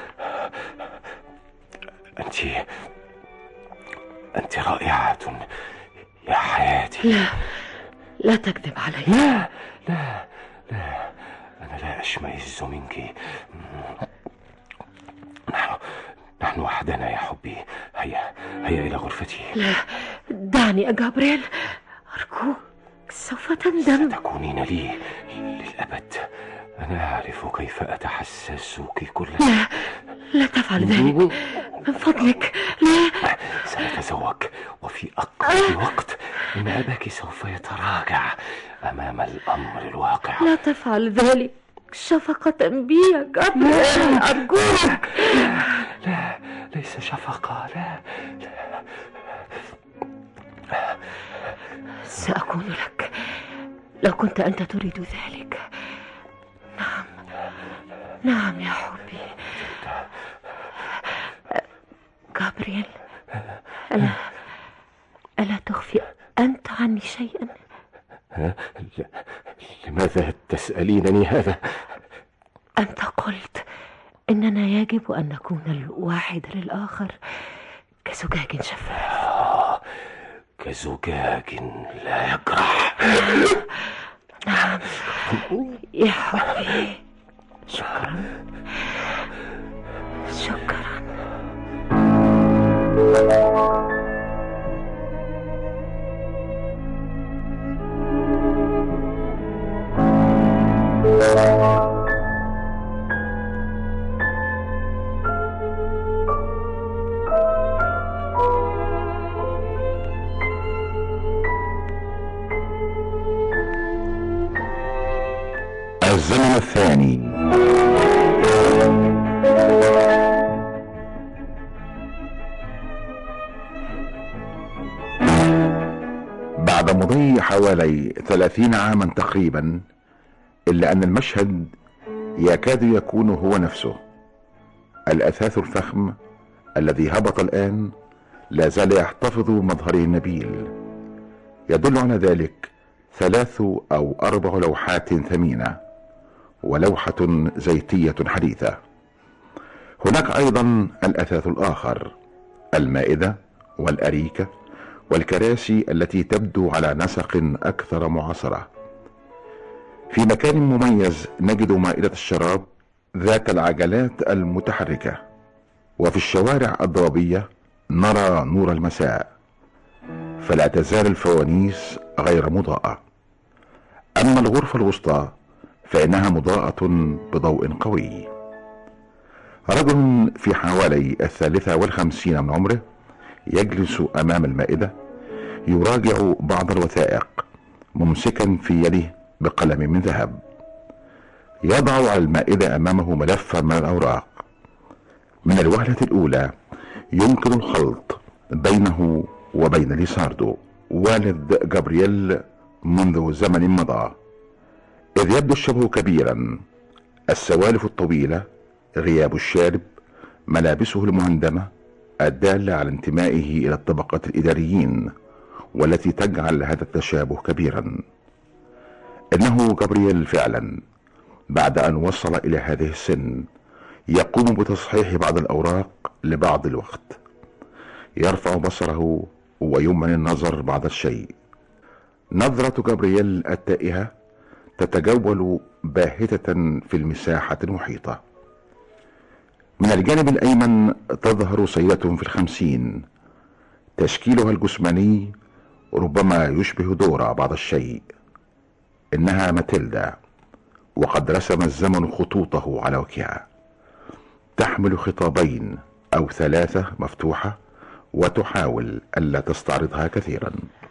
أنت رائعة يا حياتي.
لا تكذب علي.
لا أنا لا أشمئز منك. نحن وحدنا يا حبي. هيا إلى غرفتي.
لا، دعني يا جابريل، أرجوك، سوف تندم.
ستكونين لي للأبد. أنا أعرف كيف أتحسسك كل.
لا تفعل ذلك من فضلك. لا.
سنتزوج وفي أقرب وقت، إن أباك سوف يتراجع أمام الأمر الواقع.
لا تفعل ذلك شفقة بي يا جابريل، أرجوك.
لا، ليس شفقة. لا.
سأكون لك لو كنت أنت تريد ذلك. نعم يا حبي. جابريل، ألا تخفي أنت عني شيئا؟
لماذا تسألينني هذا؟
أنت قلت إننا يجب أن نكون الواحد للآخر كزجاج شفاف.
كزجاج لا يجرح.
نعم يا حبي. شكرا.
الزمن الثاني. حوالي 30 عاما تقريبا، إلا أن المشهد يكاد يكون هو نفسه. الأثاث الفخم الذي هبط الآن لا زال يحتفظ بمظهره النبيل. يدل على ذلك 3 أو 4 لوحات ثمينة ولوحة زيتية حديثة. هناك أيضا الأثاث الآخر، المائدة والأريكة والكراسي التي تبدو على نسق أكثر معاصرة. في مكان مميز نجد مائدة الشراب ذات العجلات المتحركة، وفي الشوارع الضبابية نرى نور المساء، فلا تزال الفوانيس غير مضاءة. أما الغرفة الوسطى فإنها مضاءة بضوء قوي. رجل في حوالي 53 من عمره يجلس أمام المائدة يراجع بعض الوثائق ممسكا في يده بقلم من ذهب. يضع على المائدة أمامه ملفا من الأوراق. من الوهلة الأولى يمكن الخلط بينه وبين ليساردو والد جابرييل منذ زمن مضى، إذ يبدو الشبه كبيرا. السوالف الطويلة، غياب الشارب، ملابسه المهندمة الدالة على انتمائه إلى الطبقة الإداريين والتي تجعل هذا التشابه كبيرا. إنه جابرييل فعلا بعد أن وصل إلى هذه السن يقوم بتصحيح بعض الأوراق لبعض الوقت. يرفع بصره ويمن النظر بعض الشيء. نظرة جابرييل التائهة تتجول باهتة في المساحة المحيطة. من الجانب الأيمن تظهر سيدة في 50، تشكيلها الجسماني ربما يشبه دورا بعض الشيء. إنها ماتيلدا، وقد رسم الزمن خطوطه على وجهها. تحمل خطابين أو 3 مفتوحة وتحاول ألا تستعرضها كثيرا.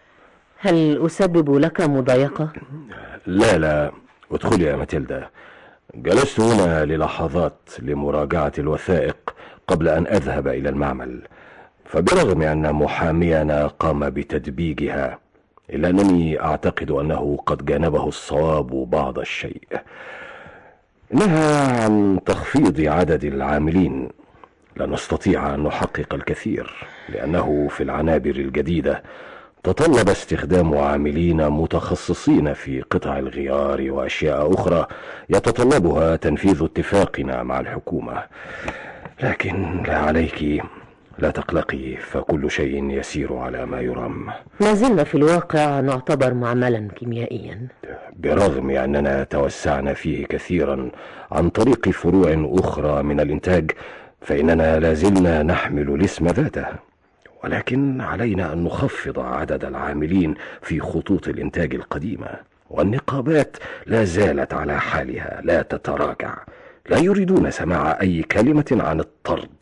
هل أسبب لك مضايقة؟
لا، ادخلي يا ماتيلدا. جلست هنا للحظات لمراجعة الوثائق قبل أن أذهب إلى المعمل، فبرغم أن محامينا قام بتدبيجها إلا أنني أعتقد أنه قد جانبه الصواب بعض الشيء. إنها عن تخفيض عدد العاملين. لا نستطيع أن نحقق الكثير لأنه في العنابر الجديدة تطلب استخدام عاملين متخصصين في قطع الغيار وأشياء أخرى يتطلبها تنفيذ اتفاقنا مع الحكومة. لكن لا عليك، لا تقلقي، فكل شيء يسير على ما يرام.
ما زلنا في الواقع نعتبر معملا كيميائيا،
برغم أننا توسعنا فيه كثيرا عن طريق فروع أخرى من الإنتاج، فإننا لازلنا نحمل الاسم ذاته. ولكن علينا أن نخفض عدد العاملين في خطوط الإنتاج القديمة، والنقابات لا زالت على حالها لا تتراجع. لا يريدون سماع أي كلمة عن الطرد.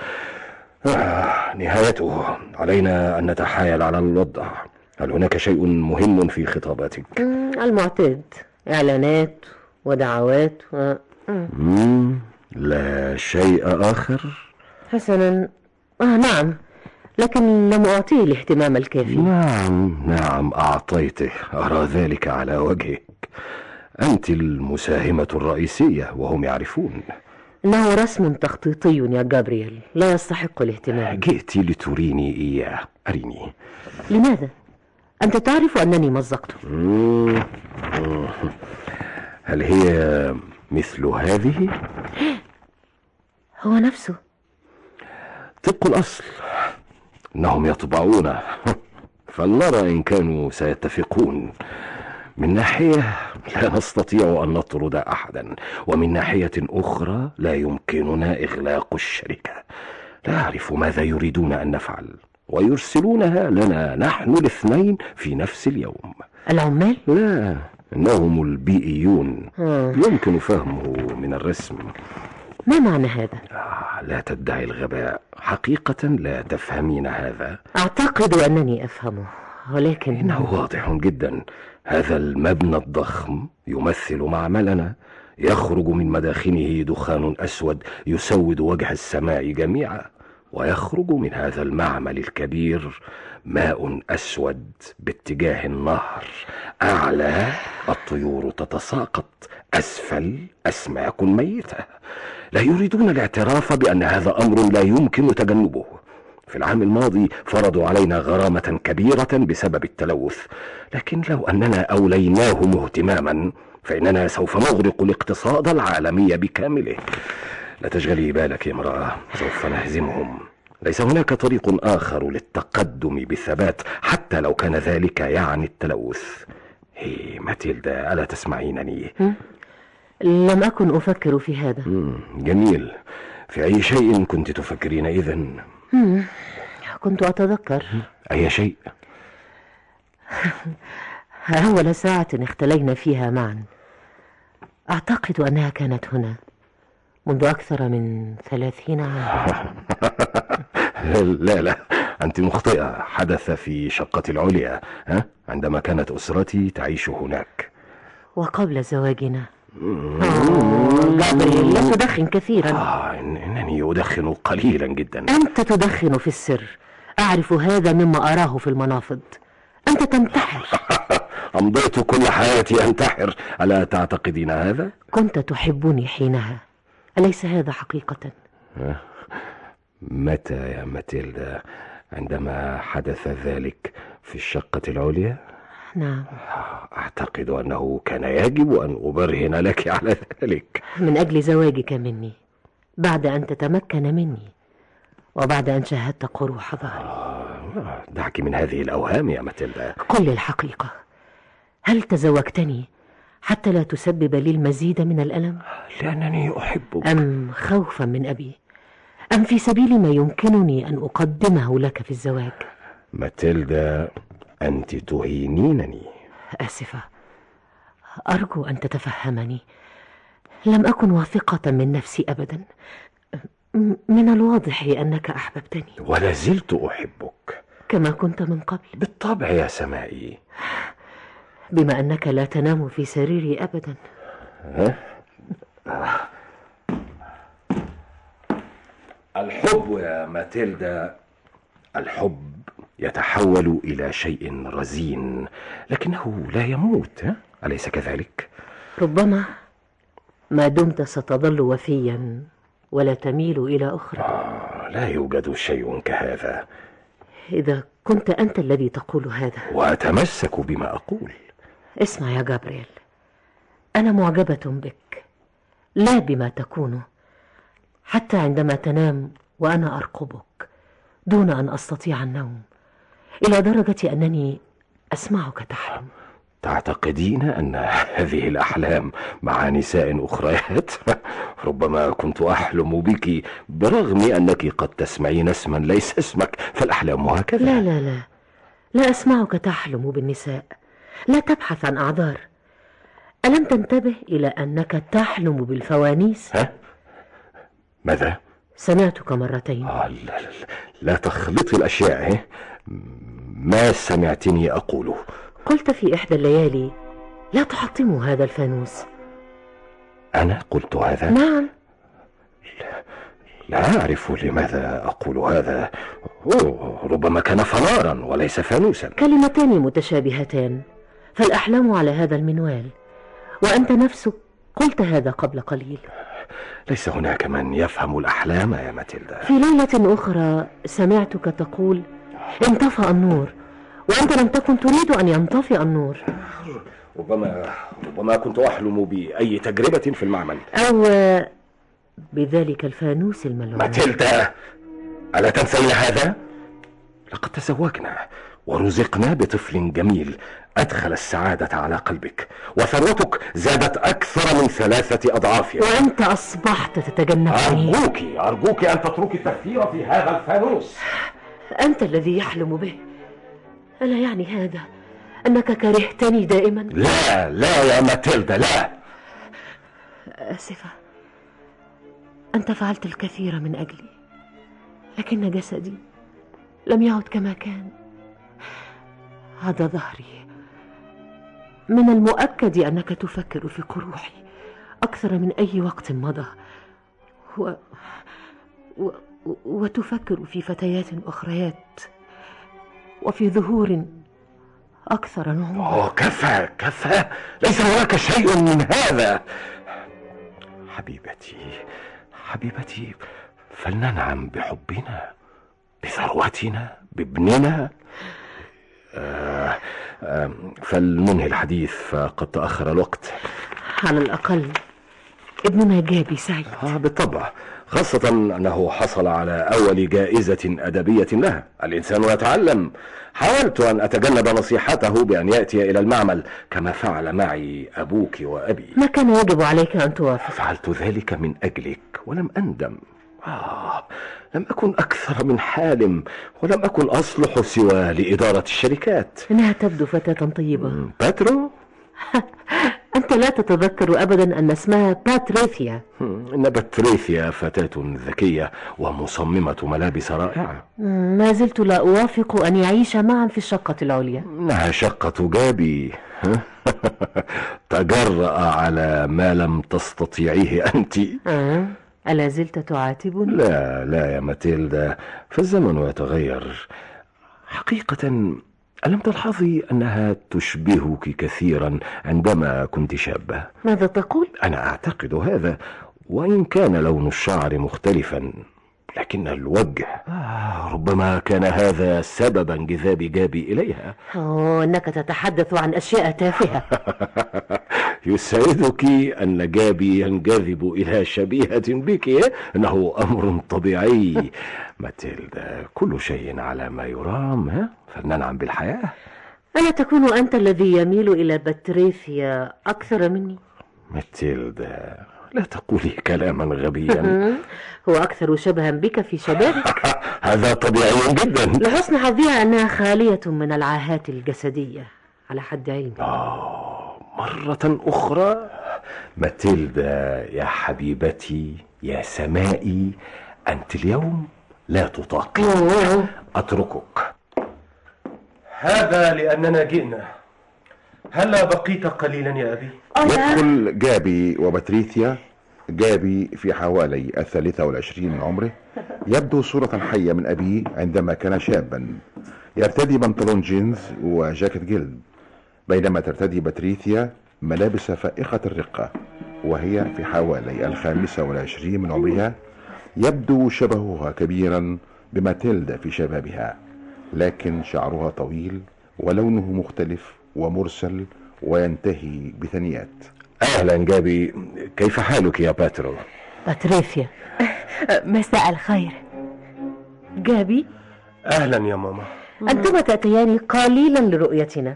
نهايته علينا أن نتحايل على الوضع. هل هناك شيء مهم في خطاباتك؟
المعتاد، إعلانات ودعوات
لا شيء آخر؟
حسنا، نعم، لكن لم أعطيه الاهتمام الكافي.
نعم أعطيته، أرى ذلك على وجهك. أنت المساهمة الرئيسية وهم يعرفون.
إنه رسم تخطيطي يا جابرييل، لا يستحق الاهتمام.
جئت لتريني إياه، أريني.
لماذا؟ أنت تعرف أنني مزقته.
هل هي مثل هذه؟
هو نفسه
طبق الأصل. إنهم يطبعون، فلنرى إن كانوا سيتفقون. من ناحية لا نستطيع أن نطرد أحدا، ومن ناحية أخرى لا يمكننا إغلاق الشركة. لا أعرف ماذا يريدون أن نفعل، ويرسلونها لنا نحن الاثنين في نفس اليوم.
العمال؟
لا، إنهم البيئيون. يمكن فهمه من الرسم.
ما معنى هذا؟
لا تدعي الغباء، حقيقة لا تفهمين هذا.
أعتقد أنني أفهمه، ولكن
إنه واضح جدا. هذا المبنى الضخم يمثل معملنا. يخرج من مداخنه دخان أسود يسود وجه السماء جميعا، ويخرج من هذا المعمل الكبير ماء أسود باتجاه النهر، أعلى الطيور تتساقط، أسفل أسماك ميتة. لا يريدون الاعتراف بأن هذا أمر لا يمكن تجنبه. في العام الماضي فرضوا علينا غرامة كبيرة بسبب التلوث، لكن لو أننا أوليناهم اهتماما فإننا سوف نغرق الاقتصاد العالمي بكامله. لا تشغلي بالك يا امرأة، سوف نهزمهم. ليس هناك طريق آخر للتقدم بثبات حتى لو كان ذلك يعني التلوث. هي ماتيلدا، ألا تسمعينني؟
لم أكن أفكر في هذا.
جميل. في أي شيء كنت تفكرين إذن؟
كنت أتذكر
أي شيء؟
أول ساعة اختلينا فيها معا، أعتقد أنها كانت هنا منذ أكثر من 30 عاما.
لا، أنت مخطئة. حدث في شقة العليا، عندما كانت أسرتي تعيش هناك.
وقبل زواجنا. جابرييل، لا تدخن كثيرا.
إنني أدخن قليلا جدا.
أنت تدخن في السر، أعرف هذا مما أراه في المنافض. أنت تنتحر.
أمضيت كل حياتي أنتحر، ألا تعتقدين هذا؟
كنت تحبني حينها، أليس هذا حقيقة؟
متى يا ماتيلدا؟ عندما حدث ذلك في الشقة العليا؟
نعم.
أعتقد أنه كان يجب أن أبرهن لك على ذلك.
من أجل زواجك مني، بعد أن تتمكن مني، وبعد أن شاهدت قروح ظهري.
دعك من هذه الأوهام يا ماتيلدا.
قل لي الحقيقة، هل تزوجتني حتى لا تسبب لي المزيد من الألم؟
لأنني أحبك.
أم خوفا من أبي؟ أم في سبيل ما يمكنني أن أقدمه لك في الزواج؟
ماتيلدا، أنت تهينينني.
آسفة، أرجو أن تتفهمني. لم أكن واثقة من نفسي أبدا. من الواضح أنك أحببتني.
ولا زلت أحبك
كما كنت من قبل.
بالطبع يا سمائي.
بما أنك لا تنام في سريري أبدا.
الحب يا ماتيلدا، الحب يتحول إلى شيء رزين، لكنه لا يموت، أليس كذلك؟
ربما، ما دمت ستظل وفيا ولا تميل إلى أخرى.
لا يوجد شيء كهذا.
إذا كنت أنت الذي تقول هذا،
وأتمسك بما أقول.
اسمع يا جابرييل، أنا معجبة بك، لا بما تكونه. حتى عندما تنام وأنا أرقبك دون أن أستطيع النوم، إلى درجة أنني أسمعك تحلم.
تعتقدين أن هذه الأحلام مع نساء أخريات؟ ربما كنت أحلم بك برغم أنك قد تسمعين اسما ليس اسمك، فالأحلام هكذا.
لا لا لا، لا أسمعك تحلم بالنساء. لا تبحث عن أعذار. ألم تنتبه إلى أنك تحلم بالفوانيس؟
ماذا؟
سمعتك مرتين.
لا تخلطي الأشياء. ما سمعتني أقوله؟
قلت في إحدى الليالي: لا تحطموا هذا الفانوس.
أنا قلت هذا؟
نعم.
لا أعرف لماذا أقول هذا. ربما كان فنارا وليس فانوسا.
كلمتان متشابهتان، فالأحلام على هذا المنوال، وأنت نفسك قلت هذا قبل قليل.
ليس هناك من يفهم الأحلام يا ماتيلدا.
في ليلة أخرى سمعتك تقول: انطفأ النور، وأنت لم تكن تريد أن ينطفئ النور.
ربما كنت أحلم بأي تجربة في المعمل،
أو بذلك الفانوس الملعون.
ماتيلدا، ألا تنسين هذا؟ لقد تزوجنا ورزقنا بطفل جميل أدخل السعادة على قلبك، وثروتك زادت أكثر من 3 أضعافها،
وأنت أصبحت تتجنبني.
أرجوك أن تتركي التفكير في هذا الفانوس.
أنت الذي يحلم به. ألا يعني هذا أنك كرهتني دائما؟
لا يا ماتيلدا، لا.
آسفة، أنت فعلت الكثير من أجلي، لكن جسدي لم يعد كما كان. هذا ظهري. من المؤكد أنك تفكر في قروحي أكثر من أي وقت مضى، وتفكر في فتيات أخريات وفي ظهور أكثر نعومة.
كفى كفى، ليس هناك شيء من هذا. حبيبتي، فلننعم بحبنا، بثروتنا، بابننا. فلننهي الحديث فقد تأخر الوقت.
على الأقل ابننا جابي سعيد.
بالطبع، خاصة أنه حصل على أول جائزة أدبية له. الإنسان يتعلم. حاولت أن أتجنب نصيحته بأن يأتي إلى المعمل كما فعل معي أبوك وأبي.
ما كان يجب عليك أن توافق.
فعلت ذلك من أجلك ولم أندم. لم أكن أكثر من حالم، ولم أكن أصلح سوى لإدارة الشركات.
إنها تبدو فتاة طيبة.
باترو؟
أنت لا تتذكر أبدا أن اسمها باتريثيا.
إن باتريثيا فتاة ذكية ومصممة ملابس رائعة.
ما زلت لا أوافق أن يعيش معا في الشقة العليا.
إنها شقة جابي. تجرأ على ما لم تستطيعيه أنت.
ألا زلت تعاتبني؟
لا يا ماتيلدا، فالزمن يتغير. حقيقة ألم تلحظي أنها تشبهك كثيرا عندما كنت شابة؟
ماذا تقول؟
أنا أعتقد هذا، وإن كان لون الشعر مختلفا، لكن الوجه ربما كان هذا سببا جذاب جابي إليها.
إنك تتحدث عن أشياء تافهة.
يسعدك أن جابي ينجذب إلى شبيهة بك؟ إنه أمر طبيعي. ماتيلدا، كل شيء على ما يرام. فلننعم بالحياة.
ألا تكون أنت الذي يميل إلى باتريثيا أكثر مني؟
ماتيلدا، لا تقولي كلاما غبيا.
هو أكثر شبها بك في شبابك.
هذا طبيعي جدا.
لحسن حظها أنها خالية من العاهات الجسدية على حد علمي.
مرة أخرى. ماتيلدا يا حبيبتي يا سمائي، أنت اليوم لا تطاقي. أتركك.
هذا لأننا جئنا. هلا بقيت قليلا يا أبي؟
يدخل جابي وباتريثيا. جابي في حوالي 23 من عمره، يبدو صورة حية من أبيه عندما كان شابا. يرتدي بنطلون جينز وجاكيت جلد، بينما ترتدي باتريثيا ملابس فائقة الرقة وهي في حوالي 25 من عمرها. يبدو شبهها كبيرا بماتيلدا في شبابها، لكن شعرها طويل ولونه مختلف ومرسل وينتهي بثنيات.
أهلا جابي، كيف حالك يا باترو؟
باتريثيا. مساء الخير. جابي.
أهلا يا ماما.
أنتما تأتيان قليلا لرؤيتنا.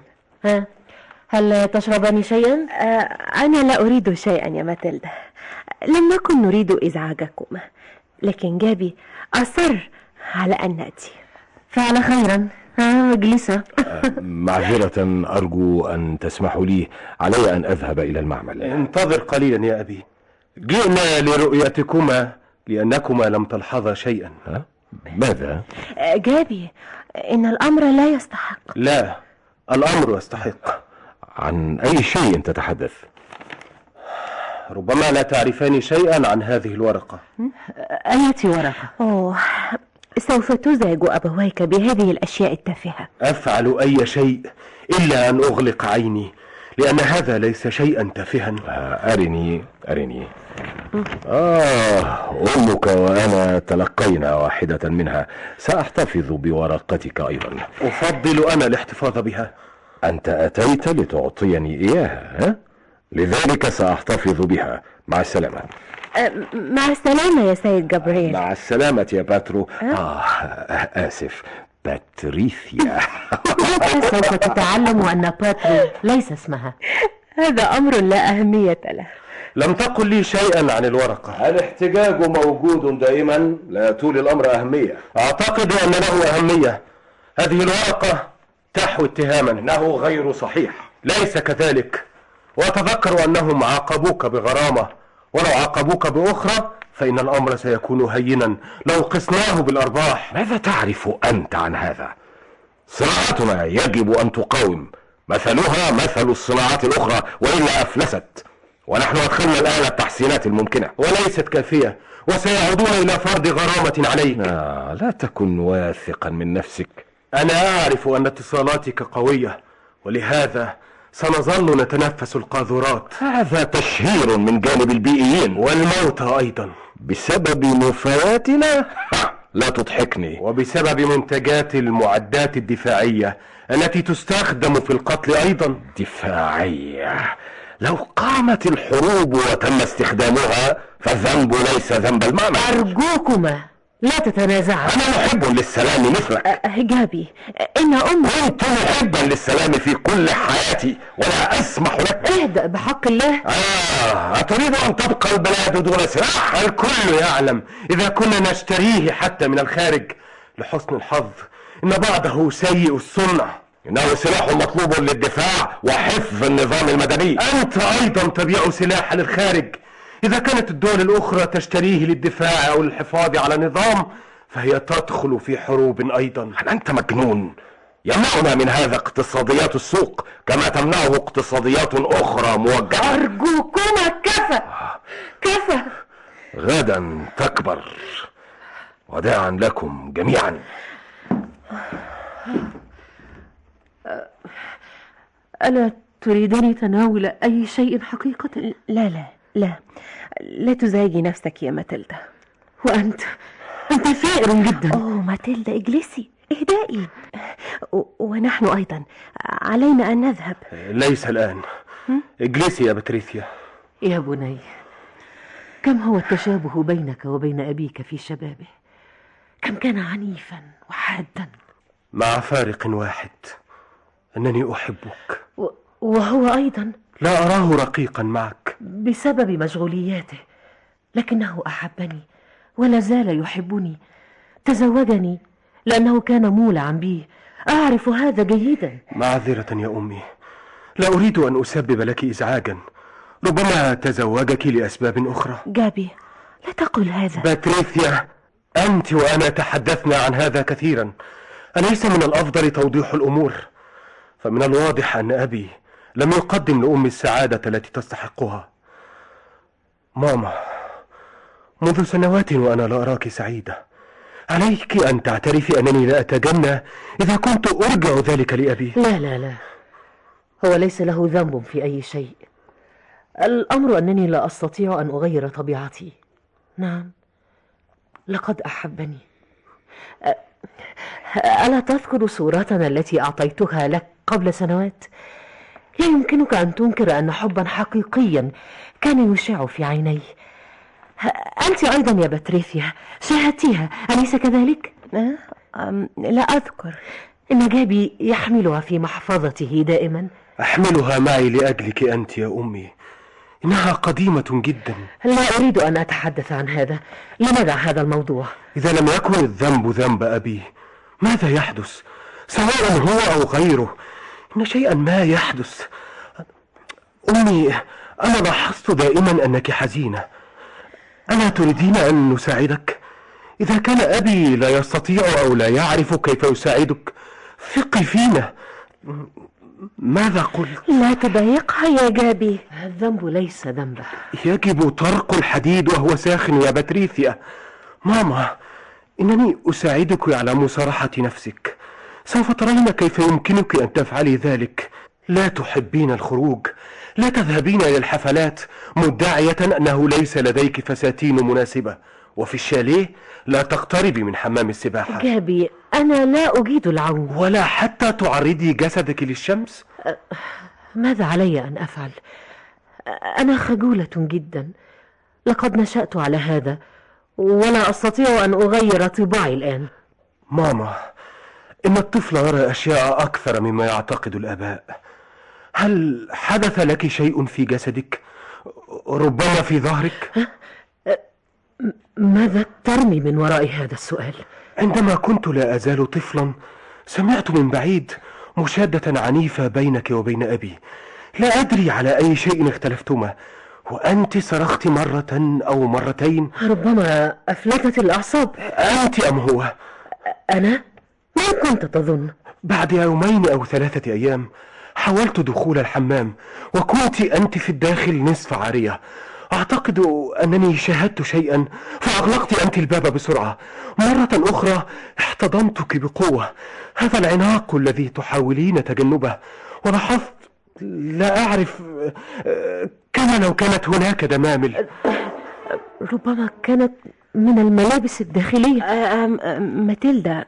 هل تشربان شيئا؟
أنا لا أريد شيئا يا ماتيلدا، لم نكن نريد إزعاجكم، لكن جابي أصر على أن نأتي.
فعل خيرا. اجلسا.
معذرة، أرجو أن تسمحوا لي، علي أن أذهب إلى المعمل.
انتظر قليلا يا أبي، جئنا لرؤيتكما لأنكما لم تلحظا شيئا.
ماذا؟
جابي، إن الأمر لا يستحق.
لا، الأمر يستحق.
عن أي شيء تتحدث؟
ربما لا تعرفان شيئا عن هذه الورقة.
أية ورقة؟
سوف تزعج أبويك بهذه الأشياء التافهة.
أفعل أي شيء إلا أن أغلق عيني، لأن هذا ليس شيئا تافها.
أرني. أمك وأنا تلقينا واحدة منها، سأحتفظ بورقتك أيضا.
أفضل أنا الاحتفاظ بها.
أنت أتيت لتعطيني إياها، لذلك سأحتفظ بها. مع السلامة.
مع السلامة يا سيد جابرييل.
مع السلامة يا باترو. آسف، باتريثيا.
سوف تتعلم أن باترو ليس اسمها.
هذا أمر لا أهمية له.
لم تقل لي شيئا عن الورقة.
الاحتجاج موجود دائما، لا تولي الأمر أهمية.
أعتقد أن له أهمية. هذه الورقة تحوي اتهاما.
إنه غير صحيح.
ليس كذلك، وأتذكر أنهم عاقبوك بغرامة، ولو عاقبوك بأخرى فإن الأمر سيكون هينا لو قسناه بالأرباح.
ماذا تعرف أنت عن هذا؟ صناعتنا يجب أن تقاوم، مثلها مثل الصناعات الأخرى وإلا أفلست. ونحن أدخلنا الآن التحسينات الممكنة
وليست كافية، وسيعودون إلى فرض غرامة عليك.
لا تكن واثقا من نفسك.
أنا أعرف أن اتصالاتك قوية، ولهذا سنظل نتنفس القاذورات.
هذا تشهير من جانب البيئيين
والموتى أيضا
بسبب نفاياتنا. لا تضحكني.
وبسبب منتجات المعدات الدفاعية التي تستخدم في القتل أيضا.
دفاعية؟ لو قامت الحروب وتم استخدامها فالذنب ليس ذنب المعنى.
أرجوكما لا تتنازعا.
أنا محب للسلام مثلك.
جابي، إن أمي
كنت محبا للسلام في كل حياتي ولا أسمح لك.
اهدأ بحق الله.
أتريد أن تبقى البلاد دون سلاح؟
الكل يعلم إذا كنا نشتريه حتى من الخارج. لحسن الحظ إن بعضه سيء الصنع.
إنه سلاح مطلوب للدفاع وحفظ النظام المدني.
أنت أيضا تبيع سلاح للخارج. إذا كانت الدول الأخرى تشتريه للدفاع أو للحفاظ على نظام فهي تدخل في حروب أيضا.
هل أنت مجنون؟ يمنعنا من هذا اقتصاديات السوق كما تمنعه اقتصاديات أخرى موجهة.
أرجوكما كفى كفى.
غدا تكبر. وداعا لكم جميعا.
ألا تريدني تناول أي شيء حقيقة؟
لا تزعجي نفسك يا ماتيلدا.
وأنت ثائر جدا.
ماتيلدا اجلسي، اهدئي. ونحن أيضا علينا أن نذهب.
ليس الآن. اجلسي يا باتريسيا.
يا بني، كم هو التشابه بينك وبين أبيك في شبابه. كم كان عنيفا وحادا.
مع فارق واحد، أنني أحبك.
وهو أيضا
لا أراه رقيقا معك
بسبب مشغولياته، لكنه أحبني ولا زال يحبني. تزوجني لأنه كان مولعا بي. أعرف هذا جيدا.
معذرة يا أمي، لا أريد أن أسبب لك إزعاجا. ربما تزوجك لأسباب أخرى.
جابي، لا تقل هذا.
باتريسيا، أنت وأنا تحدثنا عن هذا كثيرا. أليس من الأفضل توضيح الأمور؟ فمن الواضح أن أبي لم يقدم لأمي السعادة التي تستحقها. ماما، منذ سنوات وأنا لا أراك سعيدة. عليك أن تعترفي أنني لا أتجنى إذا كنت أرجع ذلك لأبي.
لا، هو ليس له ذنب في أي شيء. الأمر أنني لا أستطيع أن أغير طبيعتي. نعم، لقد أحبني. ألا تذكر صورتنا التي أعطيتها لك قبل سنوات؟ لا يمكنك أن تنكر أن حبا حقيقيا كان يشع في عيني. أنت أيضا يا باتريسيا شاهدتيها، أليس كذلك؟
لا أذكر.
إن جابي يحملها في محفظته دائما.
أحملها معي لأجلك أنت يا أمي. إنها قديمة جدا.
لا أريد أن أتحدث عن هذا. لندع هذا الموضوع.
إذا لم يكن الذنب ذنب أبي، ماذا يحدث؟ سواء هو أو غيره، إن شيئا ما يحدث. أمي، أنا لاحظت دائما أنك حزينة. ألا تريدين أن نساعدك؟ إذا كان أبي لا يستطيع أو لا يعرف كيف يساعدك ثقي فينا. ماذا قلت؟
لا تضايقها يا جابي.
الذنب ليس ذنبه.
يجب طرق الحديد وهو ساخن يا باتريسيا. ماما، إنني أساعدك على مصارحة نفسك. سوف ترين كيف يمكنك أن تفعلي ذلك. لا تحبين الخروج، لا تذهبين إلى الحفلات مدعية أنه ليس لديك فساتين مناسبة، وفي الشاليه لا تقتربي من حمام السباحة.
جابي، أنا لا أجيد العوم.
ولا حتى تعرضي جسدك للشمس.
ماذا علي أن أفعل؟ أنا خجولة جدا. لقد نشأت على هذا ولا أستطيع أن أغير طباعي الآن.
ماما، إن الطفل يرى أشياء أكثر مما يعتقد الآباء. هل حدث لك شيء في جسدك؟ ربما في ظهرك؟
ماذا ترمي من وراء هذا السؤال؟
عندما كنت لا أزال طفلا سمعت من بعيد مشادة عنيفة بينك وبين أبي. لا أدري على أي شيء اختلفتما، وأنت صرخت مرة أو مرتين.
ربما أفلتت الأعصاب.
أنت أم هو؟
أنا؟ ما كنت تظن؟
بعد يومين أو 3 أيام حاولت دخول الحمام وكنت أنت في الداخل نصف عارية. أعتقد أنني شاهدت شيئا فأغلقت أنت الباب بسرعة. مرة أخرى احتضنتك بقوة. هذا العناق الذي تحاولين تجنبه، ولاحظت لا أعرف كما لو كانت هناك دمامل.
ربما كانت من الملابس الداخلية.
ماتيلدا،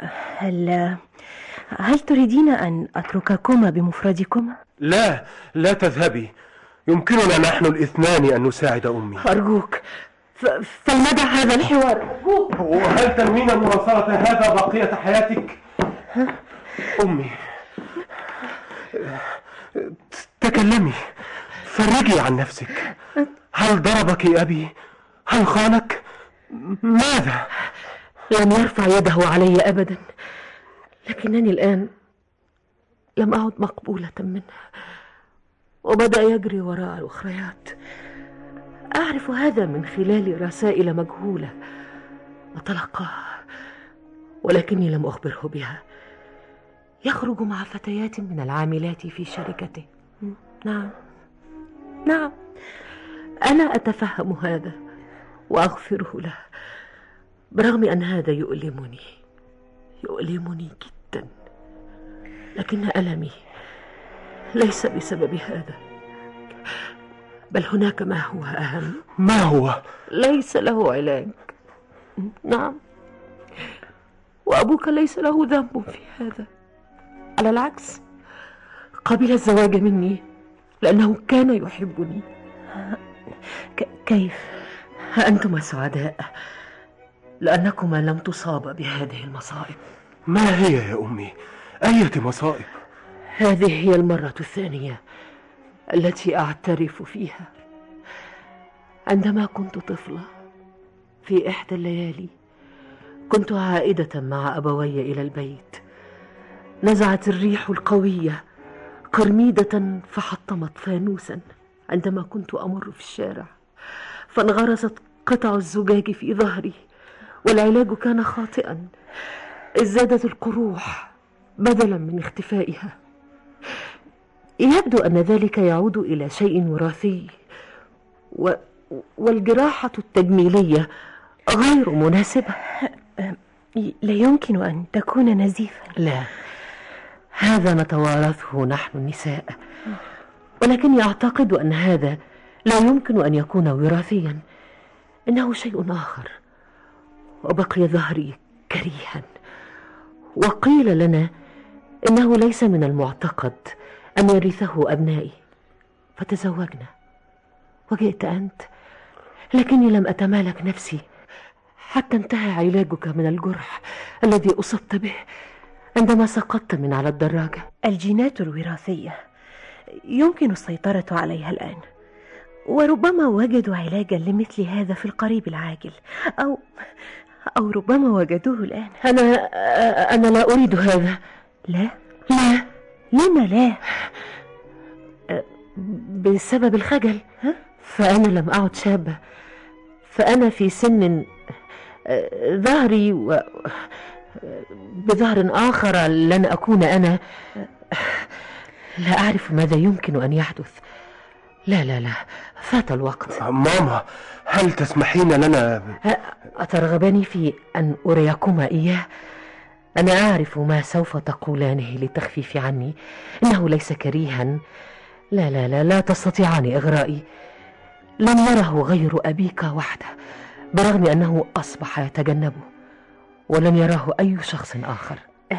هل تريدين أن أترككما بمفردكما؟
لا تذهبي. يمكننا نحن الاثنان أن نساعد أمي.
أرجوك فلندع هذا الحوار. أرجوك.
وهل تنوين مواصلة هذا بقية حياتك؟ أمي، تكلمي، فرجي عن نفسك. هل ضربك أبي؟ هل خانك؟ ماذا؟
لم يرفع يده علي أبدا، لكنني الآن لم أعد مقبولة منه، وبدأ يجري وراء الأخريات. أعرف هذا من خلال رسائل مجهولة أتلقاها، ولكني لم أخبره بها. يخرج مع فتيات من العاملات في شركته. نعم، أنا أتفهم هذا وأغفره له، برغم أن هذا يؤلمني جدا. لكن ألمي ليس بسبب هذا، بل هناك ما هو أهم.
ما هو؟
ليس له علاج. نعم، وأبوك ليس له ذنب في هذا. على العكس، قبل الزواج مني لأنه كان يحبني.
كيف؟
أنتما سعداء لأنكما لم تصابا بهذه المصائب.
ما هي يا أمي؟ أية مصائب؟
هذه هي المرة الثانية التي أعترف فيها. عندما كنت طفلة في إحدى الليالي، كنت عائدة مع أبوي إلى البيت. نزعت الريح القوية قرميدة فحطمت فانوسا عندما كنت أمر في الشارع، فانغرست قطع الزجاج في ظهري، والعلاج كان خاطئا. ازدادت القروح بدلا من اختفائها. يبدو أن ذلك يعود إلى شيء وراثي، والجراحة التجميلية غير مناسبة.
لا يمكن أن تكون نزيفا.
لا، هذا نتوارثه نحن النساء، ولكني أعتقد أن هذا لا يمكن أن يكون وراثيا. إنه شيء آخر. وبقي ظهري كريها، وقيل لنا إنه ليس من المعتقد أن يرثه أبنائي، فتزوجنا. وجئت أنت، لكني لم أتمالك نفسي حتى انتهى علاجك من الجرح الذي أصبت به عندما سقطت من على الدراجة.
الجينات الوراثية يمكن السيطرة عليها الآن، وربما وجدوا علاجا لمثل هذا في القريب العاجل، أو ربما وجدوه الآن.
أنا لا أريد هذا.
لا؟
لما لا؟ بسبب الخجل. فأنا لم أعد شابة، فأنا في سن ظهري بظهر آخر لن أكون أنا. لا أعرف ماذا يمكن أن يحدث. لا، فات الوقت.
ماما، هل تسمحين لنا؟
أترغبني في أن أريكما إياه؟ أنا أعرف ما سوف تقولانه للتخفيف عني. إنه ليس كريها. لا تستطيعان إغرائي. لم يره غير أبيك وحده، برغم أنه أصبح يتجنبه، ولم يراه أي شخص آخر.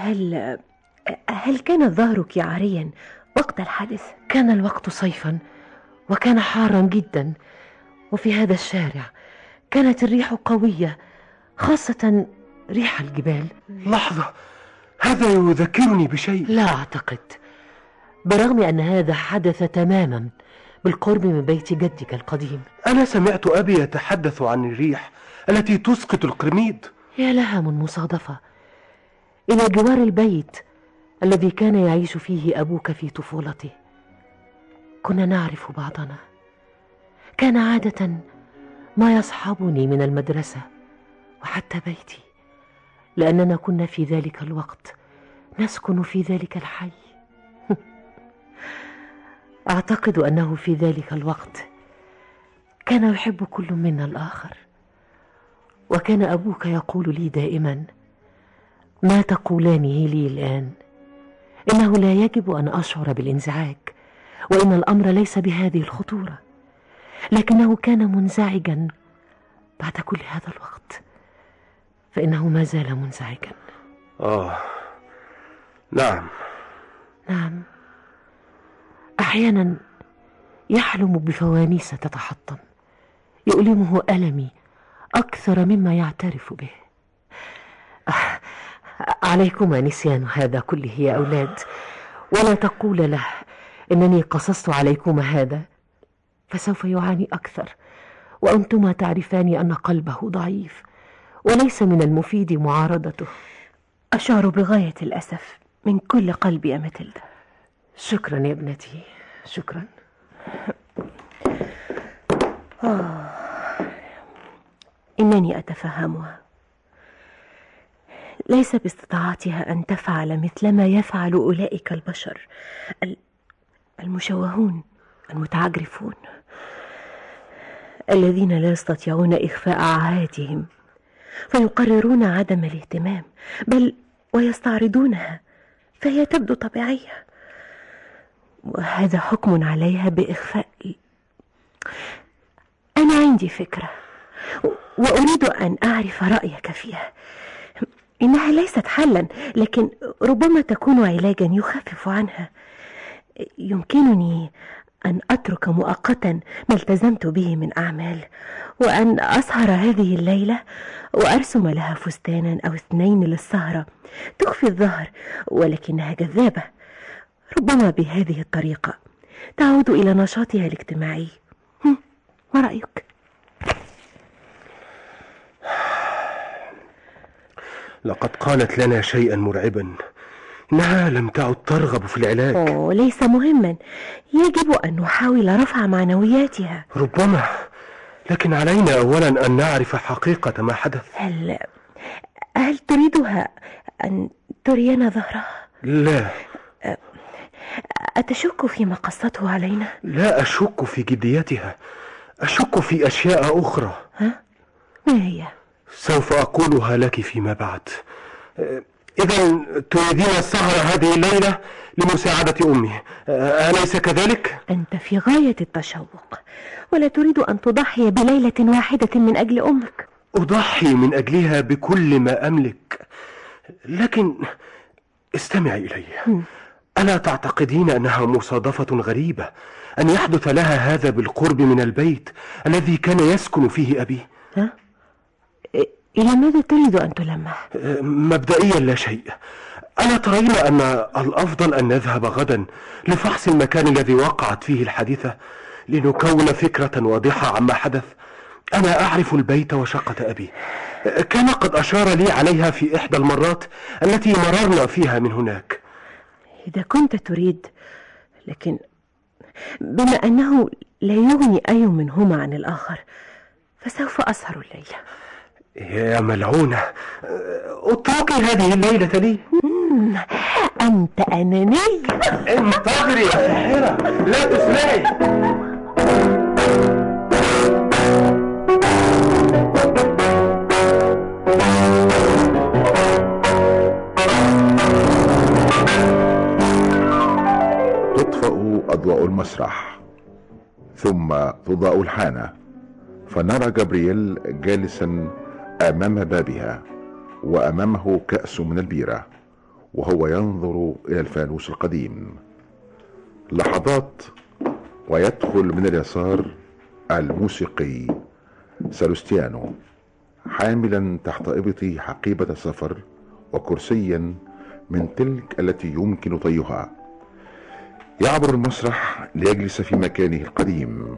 هل كان ظهرك عاريا وقت الحادث؟
كان الوقت صيفا، وكان حارا جدا، وفي هذا الشارع كانت الريح قوية، خاصة ريح الجبال.
لحظة، هذا يذكرني بشيء.
لا أعتقد، برغم أن هذا حدث تماما بالقرب من بيت جدك القديم.
أنا سمعت أبي يتحدث عن الريح التي تسقط القرميد.
يا لها من مصادفة. إلى جوار البيت الذي كان يعيش فيه أبوك في طفولته كنا نعرف بعضنا. كان عادة ما يصحبني من المدرسة وحتى بيتي، لأننا كنا في ذلك الوقت نسكن في ذلك الحي. أعتقد أنه في ذلك الوقت كان يحب كل منا الآخر، وكان أبوك يقول لي دائما ما تقولانه لي الآن، إنه لا يجب أن أشعر بالانزعاج، وإن الأمر ليس بهذه الخطورة، لكنه كان منزعجا بعد كل هذا الوقت، فإنه ما زال منزعجا. نعم، أحيانا يحلم بفوانيس تتحطم، يؤلمه ألمي أكثر مما يعترف به. عليكما نسيان هذا كله يا أولاد، ولا تقول له إنني قصصت عليكما هذا، فسوف يعاني أكثر، وأنتما تعرفان أن قلبه ضعيف وليس من المفيد معارضته.
أشعر بغاية الأسف من كل قلبي يا ماتيلدا.
شكرا يا ابنتي، شكرا.
إنني أتفهمها، ليس باستطاعتها أن تفعل مثل ما يفعل أولئك البشر المشوهون المتعجرفون، الذين لا يستطيعون إخفاء عاهاتهم، فيقررون عدم الاهتمام، بل ويستعرضونها فهي تبدو طبيعية، وهذا حكم عليها بإخفاء. أنا عندي فكرة وأريد أن أعرف رأيك فيها. إنها ليست حلا، لكن ربما تكون علاجا يخفف عنها. يمكنني أن أترك مؤقتا ما التزمت به من أعمال، وأن أسهر هذه الليلة وأرسم لها فستانا أو 2 للسهرة تخفي الظهر ولكنها جذابة. ربما بهذه الطريقة تعود إلى نشاطها الاجتماعي. ما رأيك؟
لقد قالت لنا شيئا مرعبا، إنها لم تعد ترغب في العلاج.
ليس مهما، يجب أن نحاول رفع معنوياتها.
ربما، لكن علينا أولا أن نعرف حقيقة ما حدث.
هل تريدها أن ترينا ظهرها؟
لا.
أتشك فيما قصته علينا؟
لا أشك في جديتها، أشك في أشياء أخرى.
ما هي؟
سوف أقولها لك فيما بعد. إذا تريدين السهرة هذه الليلة لمساعدة أمي، أليس كذلك؟
أنت في غاية التشوق، ولا تريد أن تضحي بليلة واحدة من أجل أمك.
أضحي من أجلها بكل ما أملك، لكن استمعي إلي. ألا تعتقدين أنها مصادفة غريبة أن يحدث لها هذا بالقرب من البيت الذي كان يسكن فيه أبي؟
إلى ماذا تريد أن تلمح؟
مبدئيا لا شيء. ألا ترين أن الأفضل أن نذهب غدا لفحص المكان الذي وقعت فيه الحادثة لنكون فكرة واضحة عما حدث؟ أنا أعرف البيت وشقة أبي، كان قد أشار لي عليها في إحدى المرات التي مررنا فيها من هناك.
إذا كنت تريد، لكن بما أنه لا يغني أي منهما عن الآخر فسوف أسهر الليلة.
يا ملعونة، اتركي هذه الليلة لي.
أنت أناني.
انتظري يا ساحرة، لا تسمعي.
تطفأ أضواء المسرح، ثم تضاء الحانة، فنرى جابرييل جالسا أمام بابها، وأمامه كأس من البيرة، وهو ينظر إلى الفانوس القديم. لحظات ويدخل من اليسار الموسيقي سالوستيانو، حاملا تحت إبطه حقيبة سفر وكرسيا من تلك التي يمكن طيها. يعبر المسرح ليجلس في مكانه القديم.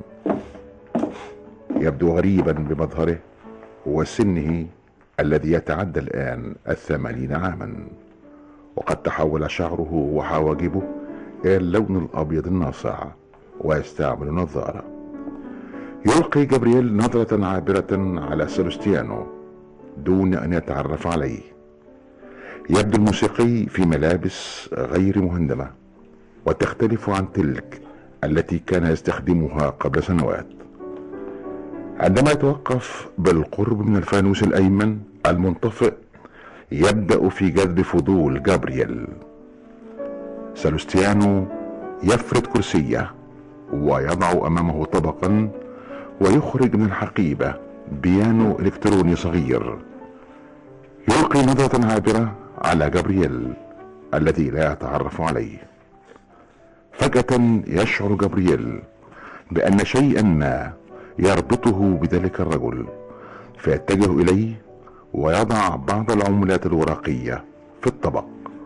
يبدو غريبا بمظهره وسنه الذي يتعدى الآن 80 عاما، وقد تحول شعره وحواجبه إلى اللون الأبيض الناصع، ويستعمل نظارة. يلقي جابرييل نظرة عابرة على سالوستيانو دون أن يتعرف عليه. يبدو الموسيقي في ملابس غير مهندمة، وتختلف عن تلك التي كان يستخدمها قبل سنوات. عندما يتوقف بالقرب من الفانوس الأيمن المنطفئ يبدأ في جذب فضول جابرييل. سلوستيانو يفرد كرسيه ويضع أمامه طبقا ويخرج من الحقيبة بيانو إلكتروني صغير. يلقي نظرة عابرة على جابرييل الذي لا يتعرف عليه. فجأة يشعر جابرييل بأن شيئا ما يربطه بذلك الرجل، فيتجه إليه ويضع بعض العملات الورقية في الطبق.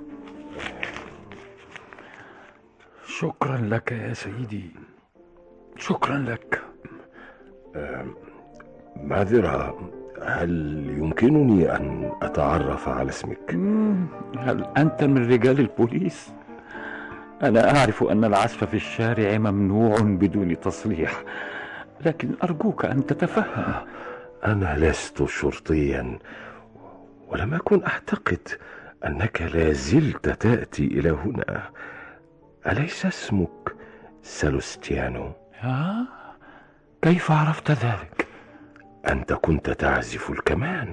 شكرا لك يا سيدي، شكرا لك.
معذرة، هل يمكنني أن أتعرف على اسمك؟
هل أنت من رجال البوليس؟ أنا أعرف أن العزف في الشارع ممنوع بدون تصريح، لكن أرجوك أن تتفهم.
أنا لست شرطيا، ولم أكن أعتقد أنك لا زلت تأتي إلى هنا. أليس اسمك سلوستيانو؟
ها؟ كيف عرفت ذلك؟
أنت كنت تعزف الكمان.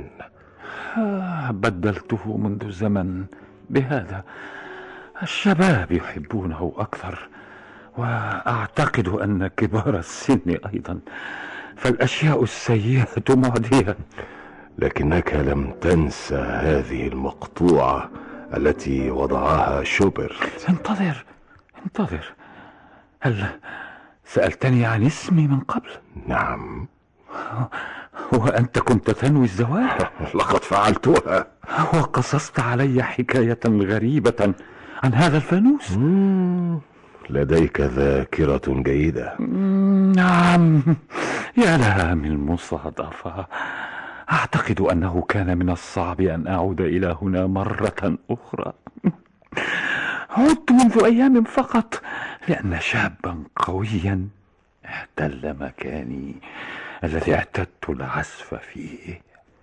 بدلته منذ زمن بهذا. الشباب يحبونه أكثر، وأعتقد أن كبار السن أيضا، فالأشياء السيئة معدية.
لكنك لم تنسى هذه المقطوعة التي وضعها شوبرت.
انتظر، هل سألتني عن اسمي من قبل؟
نعم.
وأنت كنت تنوي الزواج؟
لقد فعلتها.
وقصصت علي حكاية غريبة عن هذا الفانوس.
لديك ذاكرة جيدة.
نعم، يا لها من مصادفة. أعتقد أنه كان من الصعب أن أعود إلى هنا مرة أخرى. عدت منذ أيام فقط لأن شابا قويا احتل مكاني الذي اعتدت العزف فيه.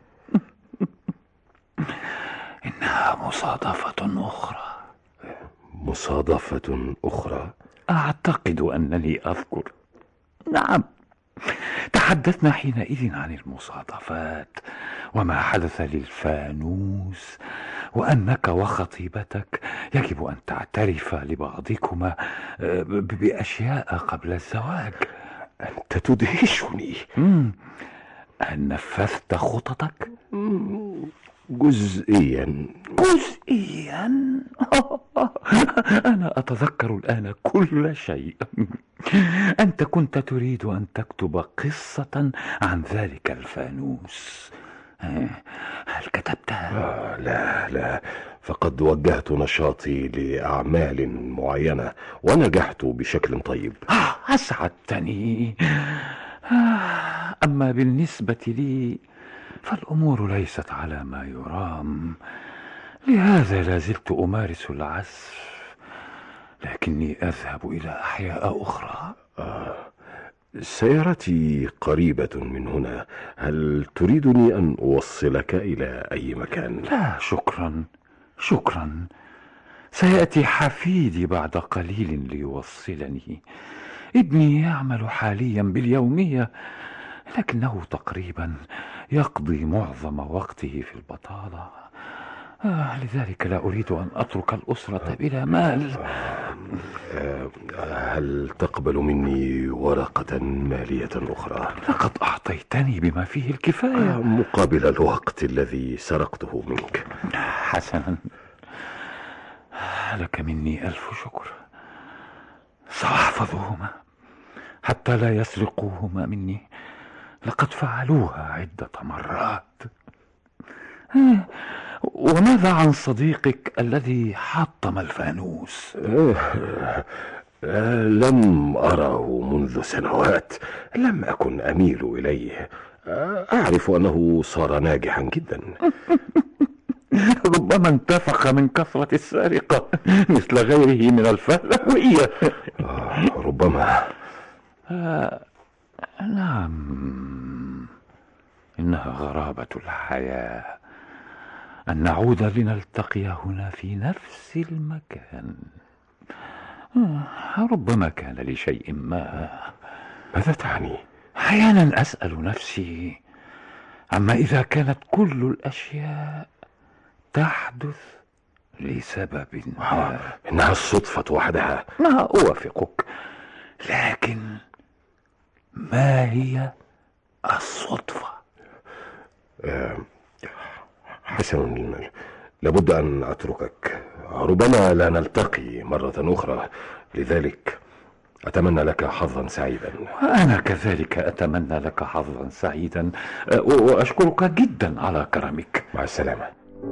إنها مصادفة أخرى.
مصادفة أخرى؟
أعتقد أنني أذكر. نعم، تحدثنا حينئذ عن المصادفات وما حدث للفانوس، وأنك وخطيبتك يجب أن تعترف لبعضكما بأشياء قبل الزواج.
أنت تدهشني.
هل نفذت خططك؟
جزئيا.
أنا أتذكر الآن كل شيء. أنت كنت تريد أن تكتب قصة عن ذلك الفانوس. هل كتبتها؟
لا، فقد وجهت نشاطي لأعمال معينة ونجحت بشكل طيب.
أسعدتني. أما بالنسبة لي فالأمور ليست على ما يرام، لهذا لازلت أمارس العزف، لكني أذهب إلى أحياء أخرى.
سيارتي قريبة من هنا، هل تريدني أن أوصلك إلى أي مكان؟
لا، شكرا. سيأتي حفيدي بعد قليل ليوصلني. ابني يعمل حاليا باليومية، لكنه تقريبا يقضي معظم وقته في البطالة. لذلك لا أريد أن أترك الأسرة بلا مال.
هل تقبل مني ورقة مالية أخرى؟
لقد أعطيتني بما فيه الكفاية.
مقابل الوقت الذي سرقته منك.
حسنا، لك مني ألف شكر. سأحفظهما حتى لا يسرقوهما مني، لقد فعلوها عدة مرات. وماذا عن صديقك الذي حطم الفانوس؟
لم أره منذ سنوات، لم أكن أميل إليه. أعرف أنه صار ناجحا جدا.
ربما انتفخ من كثرة السرقة مثل غيره من الفهلوية.
ربما.
نعم، إنها غرابة الحياة أن نعود لنلتقي هنا في نفس المكان. ربما كان لشيء ما.
ماذا تعني؟
أحيانا أسأل نفسي عما إذا كانت كل الأشياء تحدث لسبب ما.
إنها الصدفة وحدها.
ما أوافقك، لكن ما هي الصدفة؟
حسن، لابد أن أتركك، ربما لا نلتقي مرة أخرى، لذلك أتمنى لك حظا سعيدا.
وأنا كذلك أتمنى لك حظا سعيدا، وأشكرك جدا على كرمك.
مع السلامة.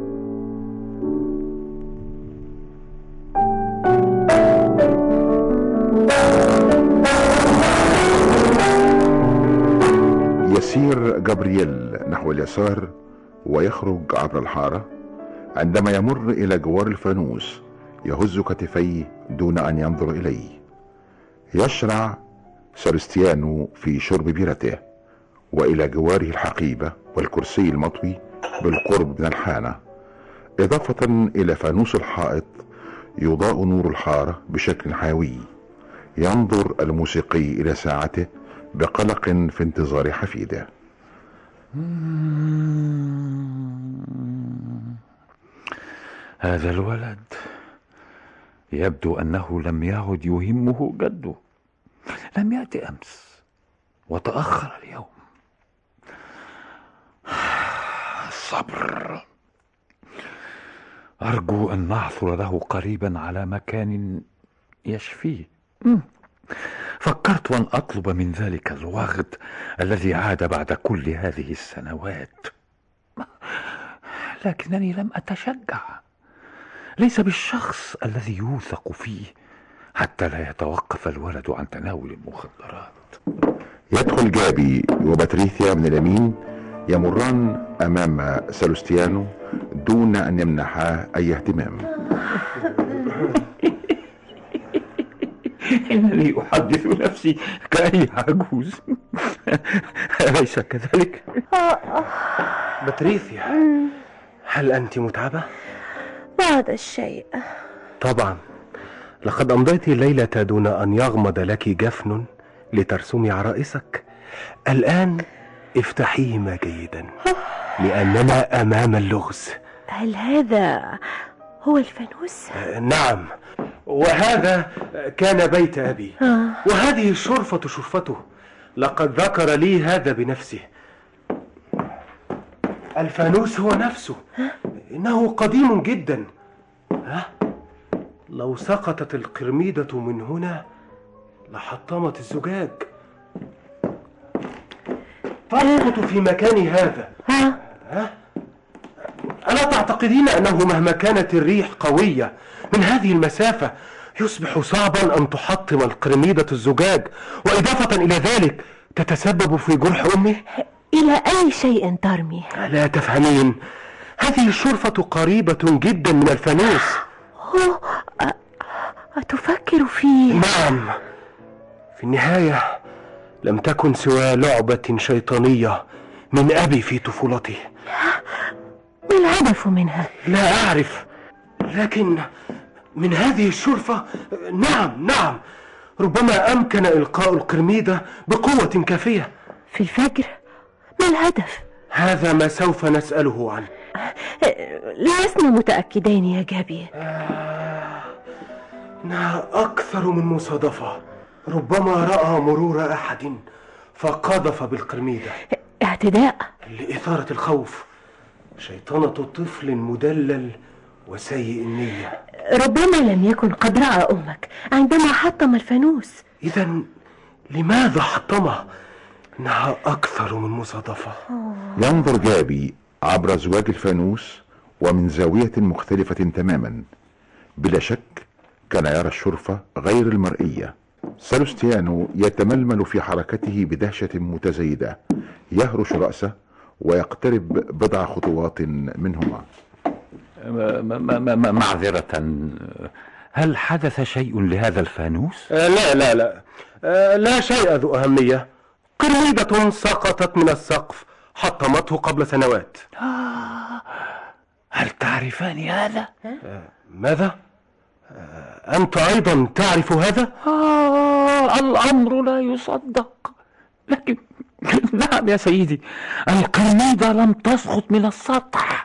يسير جبريل نحو اليسار ويخرج عبر الحارة، عندما يمر إلى جوار الفانوس يهز كتفيه دون أن ينظر إليه. يشرع سبستيانو في شرب بيرته، وإلى جواره الحقيبة والكرسي المطوي بالقرب من الحانة، إضافة إلى فانوس الحائط يضاء نور الحارة بشكل حيوي. ينظر الموسيقي إلى ساعته بقلق في انتظار حفيده.
هذا الولد يبدو أنه لم يعد يهمه جده. لم يأتي أمس وتأخر اليوم. الصبر. أرجو أن نعثر له قريبا على مكان يشفيه. فكرت أن أطلب من ذلك الوغد الذي عاد بعد كل هذه السنوات، لكنني لم أتشجع. ليس بالشخص الذي يوثق فيه حتى لا يتوقف الولد عن تناول المخدرات.
يدخل جابي وباتريثيا من اليمين، يمران أمام سلوستيانو دون أن يمنحاه أي اهتمام.
إنني أحدث نفسي كأي عجوز، أليس كذلك؟
باتريثيا، هل أنت متعبة؟
بعض الشيء.
طبعا، لقد أمضيت الليلة دون أن يغمض لك جفن لترسمي عرائسك. الآن افتحيهما جيدا، لأننا أمام اللغز.
هل هذا هو الفانوس؟
نعم، وهذا كان بيت أبي، وهذه الشرفة شرفته. لقد ذكر لي هذا بنفسه. الفانوس هو نفسه، إنه قديم جدا. لو سقطت القرميدة من هنا لحطمت الزجاج. تسقط في مكان هذا. ألا تعتقدين أنه مهما كانت الريح قوية من هذه المسافة يصبح صعبا أن تحطم القرميدة الزجاج، وإضافة إلى ذلك تتسبب في جرح أمي؟
إلى أي شيء ترمي؟
لا تفهمين، هذه الشرفة قريبة جدا من الفانوس.
أتفكر فيه؟
نعم، في النهاية لم تكن سوى لعبة شيطانية من أبي في طفولته.
ما الهدف منها؟
لا أعرف، لكن من هذه الشرفة نعم ربما أمكن إلقاء القرميدة بقوة كافية.
في الفجر؟ ما الهدف؟
هذا ما سوف نسأله عنه.
لسنا متأكدين يا جابي.
إنها أكثر من مصادفة. ربما رأى مرور أحد فقذف بالقرميدة.
اعتداء
لإثارة الخوف. شيطنة طفل مدلل وسيء النية.
ربما لم يكن قد رأى أمك عندما حطم الفانوس.
إذن لماذا حطمه؟ إنها أكثر من مصادفة.
ينظر جابي عبر زواج الفانوس ومن زاوية مختلفة تماما. بلا شك كان يرى الشرفة غير المرئية. سلوستيانو يتململ في حركته بدهشة متزايدة، يهرش رأسه ويقترب بضع خطوات منهما.
معذرة، هل حدث شيء لهذا الفانوس؟
لا شيء ذو أهمية. قرميدة سقطت من السقف حطمته قبل سنوات.
هل تعرفان هذا؟
ماذا؟ أنت أيضا تعرف هذا؟
الأمر لا يصدق، لكن نعم يا سيدي، القرميدة لم تسقط من السطح.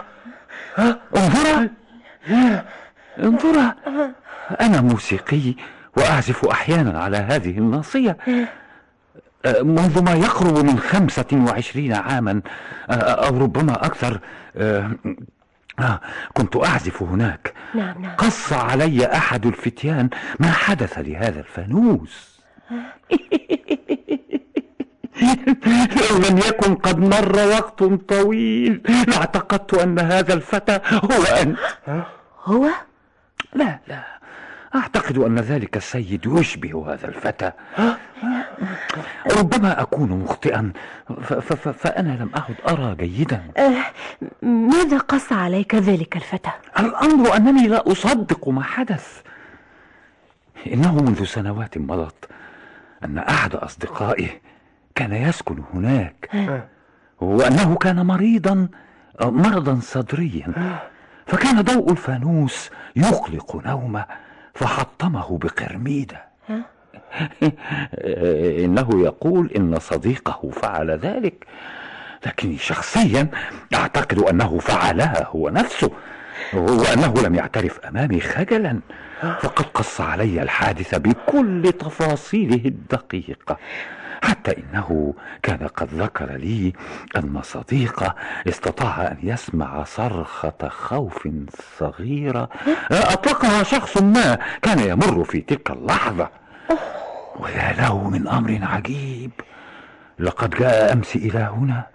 انظر، أنا موسيقي وأعزف أحيانا على هذه الناصية منذ ما يقرب من 25 عاما أو ربما أكثر. كنت أعزف هناك.
نعم.
قص علي أحد الفتيان ما حدث لهذا الفانوس. لو لم يكن قد مر وقت طويل لاعتقدت أن هذا الفتى هو أنت.
هو؟
لا، أعتقد أن ذلك السيد يشبه هذا الفتى. ربما أكون مخطئا، فأنا لم أعد أرى جيدا.
ماذا قص عليك ذلك الفتى؟
الأمر أنني لا أصدق ما حدث. إنه منذ سنوات مضت أن أحد أصدقائي كان يسكن هناك، وأنه كان مرضا صدريا، فكان ضوء الفانوس يقلق نومه فحطمه بقرميدة. إنه يقول إن صديقه فعل ذلك، لكني شخصيا أعتقد أنه فعلها هو نفسه، وأنه لم يعترف أمامي خجلا، فقد قص علي الحادث بكل تفاصيله الدقيقة، حتى إنه كان قد ذكر لي أن صديقه استطاع أن يسمع صرخة خوف صغيرة أطلقها شخص ما كان يمر في تلك اللحظة. ويا له من أمر عجيب، لقد جاء أمس إلى هنا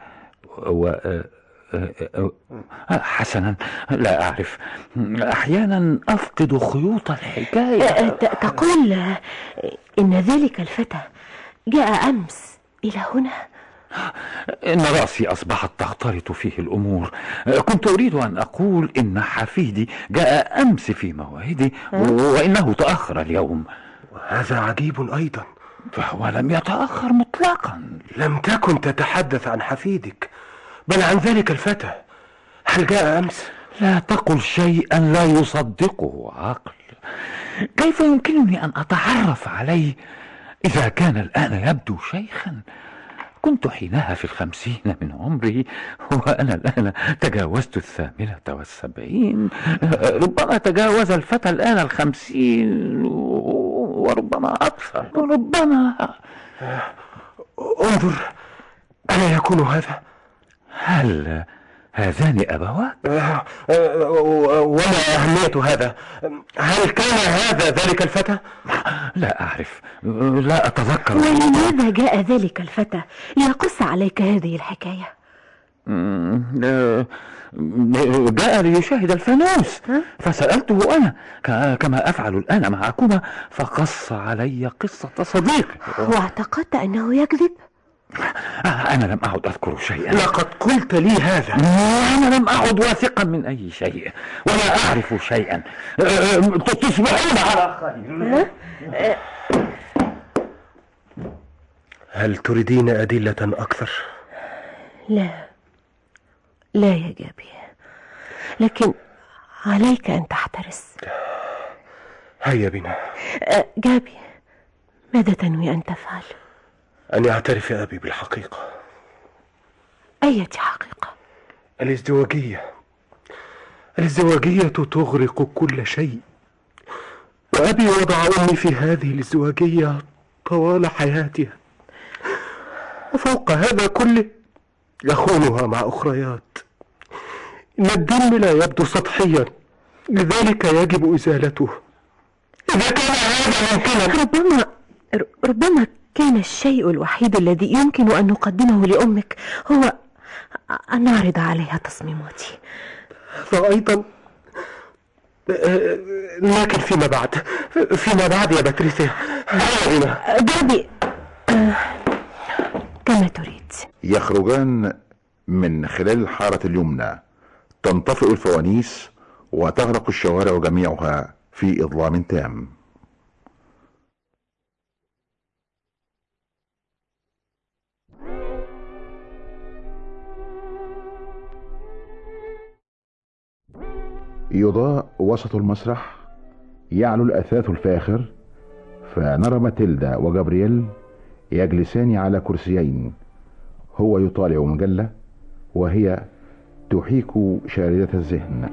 حسنا، لا أعرف، أحيانا أفقد خيوط الحكاية.
تقول إن ذلك الفتى جاء أمس إلى هنا؟
إن رأسي أصبحت تختلط فيه الأمور. كنت أريد أن أقول إن حفيدي جاء أمس في موعده، وإنه تأخر اليوم.
وهذا عجيب أيضا،
فهو لم يتأخر مطلقا.
لم تكن تتحدث عن حفيدك، بل عن ذلك الفتى. هل جاء أمس؟
لا تقل شيئا لا يصدقه عقل. كيف يمكنني أن أتعرف عليه إذا كان الآن يبدو شيخا؟ كنت حينها في 50 من عمري، وأنا الآن تجاوزت 78. ربما تجاوز الفتى الآن 50 وربما أكثر، ربما.
انظر، ألا يكون هذا؟
هل هذان أبواك؟
وما أهمية هذا؟ هل كان هذا ذلك الفتى؟
لا أعرف، لا أتذكر.
ولماذا جاء ذلك الفتى ليقص عليك هذه الحكاية؟
جاء ليشاهد الفانوس، فسألته أنا كما أفعل الآن معكما، فقص علي قصة صديقي.
واعتقدت أنه يكذب؟
أنا لم أعد أذكر شيئا.
لقد قلت لي هذا.
أنا لم أعد واثقا من أي شيء، ولا أعرف شيئا. تصبحون على خير.
هل تريدين أدلة أكثر؟
لا يا جابي، لكن عليك أن تحترس.
هيا بنا.
جابي، ماذا تنوي أن تفعل؟
أن يعترف أبي بالحقيقة.
أية حقيقة؟
الازدواجية تغرق كل شيء، وأبي وضع أمي في هذه الازدواجية طوال حياتها، وفوق هذا كله يخونها مع أخريات. إن الدم لا يبدو سطحيا، لذلك يجب إزالته. إذا كان هذا ممكنا،
ربما كان الشيء الوحيد الذي يمكن أن نقدمه لأمك هو أن نعرض عليها تصميماتي.
فأيضا، لكن فيما بعد يا باتريسيا.
جابي، كما تريد.
يخرجان من خلال الحارة اليمنى، تنطفئ الفوانيس وتغرق الشوارع جميعها في إظلام تام. يضاء وسط المسرح يعلو الأثاث الفاخر، فنرى ماتيلدا وجابرييل يجلسان على كرسيين، هو يطالع مجلة وهي تحيك شاردة الذهن.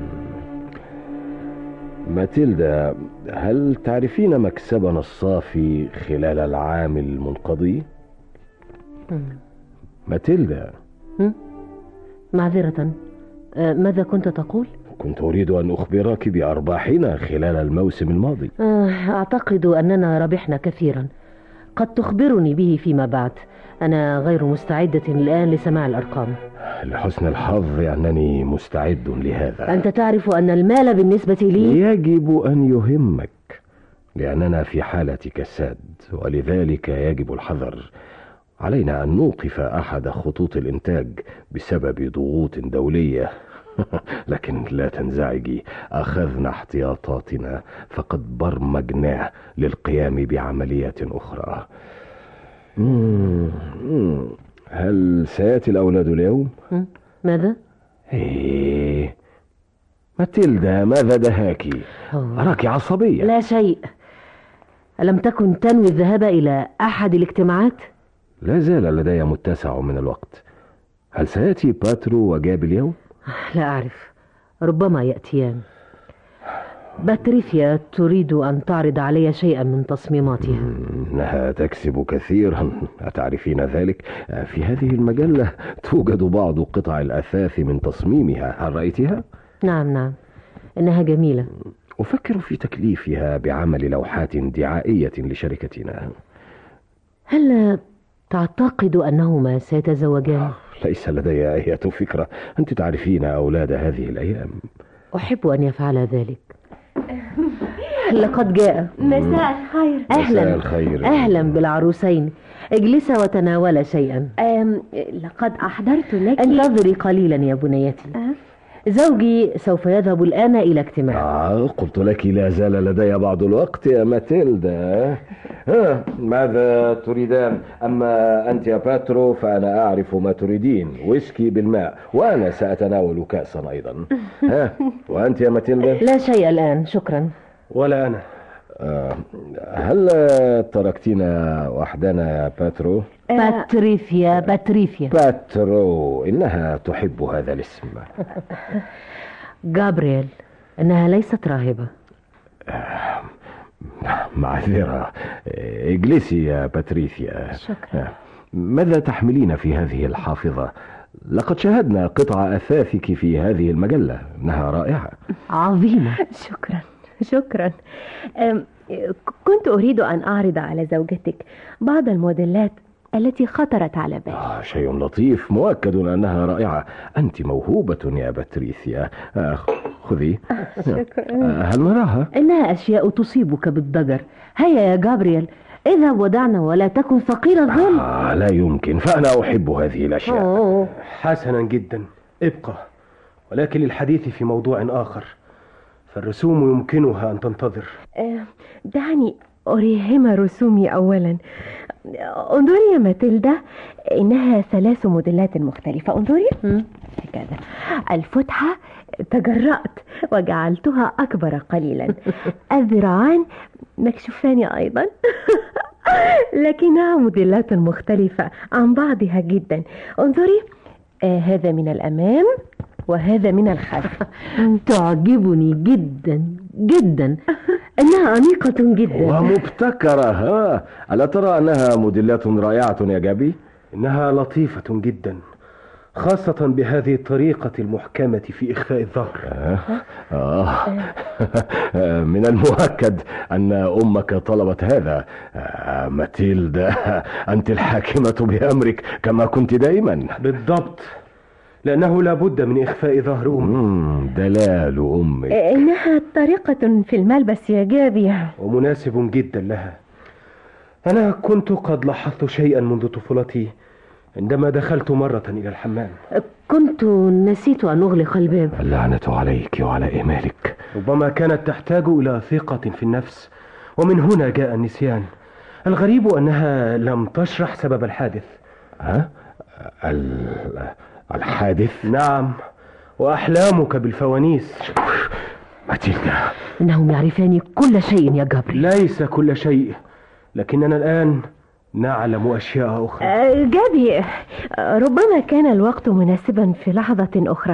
ماتيلدا، هل تعرفين مكسبنا الصافي خلال العام المنقضي؟ ماتيلدا.
معذرة، ماذا كنت تقول؟
كنت أريد أن أخبرك بأرباحنا خلال الموسم الماضي.
أعتقد أننا ربحنا كثيرا، قد تخبرني به فيما بعد. أنا غير مستعدة الآن لسماع الأرقام.
لحسن الحظ أنني مستعد لهذا.
أنت تعرف أن المال بالنسبة لي
يجب أن يهمك، لأننا في حالة كساد، ولذلك يجب الحذر. علينا أن نوقف أحد خطوط الإنتاج بسبب ضغوط دولية. لكن لا تنزعجي، أخذنا احتياطاتنا، فقد برمجناه للقيام بعمليات أخرى. هل سيأتي الأولاد اليوم؟
ماذا؟
ماتيلدا، ماذا دهاك؟ أراك عصبية.
لا شيء. ألم تكن تنوي الذهاب إلى أحد الاجتماعات؟
لا زال لدي متسع من الوقت. هل سيأتي باترو وجاب اليوم؟
لا أعرف، ربما يأتيان. باتريثيا تريد أن تعرض علي شيئا من تصميماتها.
إنها تكسب كثيرا، أتعرفين ذلك؟ في هذه المجلة توجد بعض قطع الأثاث من تصميمها، هل رأيتها؟
نعم، إنها جميلة.
أفكر في تكليفها بعمل لوحات دعائية لشركتنا.
هل تعتقد أنهما سيتزوجان؟
ليس لدي أي فكرة، أنت تعرفين أولاد هذه الأيام.
أحب أن يفعل ذلك. لقد جاء.
مساء الخير.
مساء الخير. أهلا بالعروسين، اجلسا وتناولا شيئا.
لقد أحضرت لك.
انتظري قليلا يا بنيتي. زوجي سوف يذهب الآن إلى اجتماع.
قلت لك لا زال لدي بعض الوقت يا ماتيلدا. ماذا تريدان؟ أما أنت يا باترو فأنا أعرف ما تريدين، ويسكي بالماء، وأنا سأتناول كأسا أيضا. وأنت يا ماتيلدا؟
لا شيء الآن، شكرا.
ولا أنا.
هل تركتنا وحدنا يا باترو؟
باتريثيا.
باترو، إنها تحب هذا الاسم.
جابرييل، إنها ليست راهبة.
معذرة، اجلسي يا باتريثيا.
شكرا.
ماذا تحملين في هذه الحافظة؟ لقد شاهدنا قطع أثاثك في هذه المجلة، إنها رائعة.
عظيمة.
شكرا. كنت أريد أن أعرض على زوجتك بعض الموديلات التي خطرت على بالي.
شيء لطيف، مؤكد أنها رائعة. أنت موهوبة يا باتريثيا. خذي.
شكرا.
هل نراها؟
إنها أشياء تصيبك بالضجر. هيا يا جابرييل، اذهب ودعنا ولا تكن ثقيل الظل.
لا يمكن، فأنا أحب هذه الأشياء.
حسنا جدا، ابقى، ولكن للحديث في موضوع آخر، فالرسوم يمكنها أن تنتظر.
دعني أريهم رسومي أولا. انظري يا ماتيلدا، إنها 3 موديلات مختلفة. انظري هكذا. الفتحة تجرأت وجعلتها أكبر قليلا. الذراعان مكشوفان أيضا. لكنها موديلات مختلفة عن بعضها جدا. انظري، هذا من الأمام وهذا من الخلف.
تعجبني جدا جدا، إنها أنيقة جدا
ومبتكرة. ألا ترى أنها موديلات رائعة يا جابي؟
إنها لطيفة جدا، خاصة بهذه الطريقة المحكمة في إخفاء الظهر.
من المؤكد أن أمك طلبت هذا. ماتيلدا، أنت الحاكمة بأمرك كما كنت دائما.
بالضبط، لأنه لا بد من إخفاء ظهر أمي.
دلال أمك.
إنها طريقة في الملبس يا جابي،
ومناسب جدا لها. أنا كنت قد لاحظت شيئا منذ طفولتي عندما دخلت مرة إلى الحمام.
كنت نسيت أن أغلق الباب.
اللعنة عليك وعلى إمالك.
ربما كانت تحتاج إلى ثقة في النفس، ومن هنا جاء النسيان. الغريب أنها لم تشرح سبب الحادث.
الحادث؟
نعم، وأحلامك بالفوانيس.
ماتيلدا،
إنهم يعرفان كل شيء يا جابرييل.
ليس كل شيء، لكننا الآن نعلم أشياء أخرى.
جابي، ربما كان الوقت مناسبا في لحظة أخرى.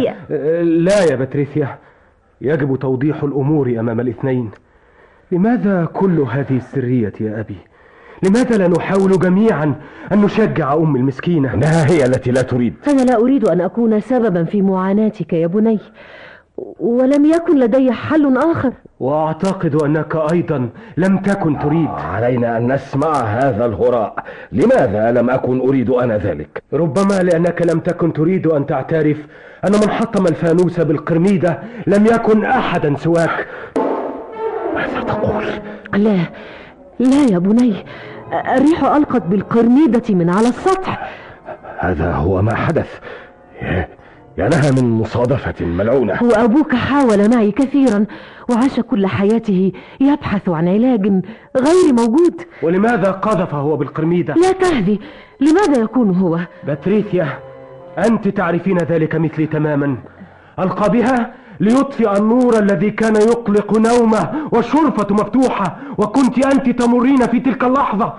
لا يا باتريسيا، يجب توضيح الأمور أمام الاثنين. لماذا كل هذه السرية يا أبي؟ لماذا لا نحاول جميعا أن نشجع أم المسكينة؟
إنها هي التي لا تريد.
أنا لا أريد أن أكون سببا في معاناتك يا بني، ولم يكن لدي حل آخر.
وأعتقد أنك أيضا لم تكن تريد.
علينا أن نسمع هذا الهراء. لماذا لم أكن أريد أنا ذلك؟
ربما لأنك لم تكن تريد أن تعترف أن من حطم الفانوس بالقرميدة لم يكن أحدا سواك.
ماذا تقول؟
لا يا بني، الريح ألقت بالقرميدة من على السطح.
هذا هو ما حدث. يا لها من مصادفة ملعونة.
وأبوك حاول معي كثيرا، وعاش كل حياته يبحث عن علاج غير موجود.
ولماذا قذف هو بالقرميدة؟
لا تهذي، لماذا يكون هو؟
باتريسيا، أنت تعرفين ذلك مثلي تماما. ألقى بها ليطفئ النور الذي كان يقلق نومه، والشرفة مفتوحة، وكنت أنت تمرين في تلك اللحظة.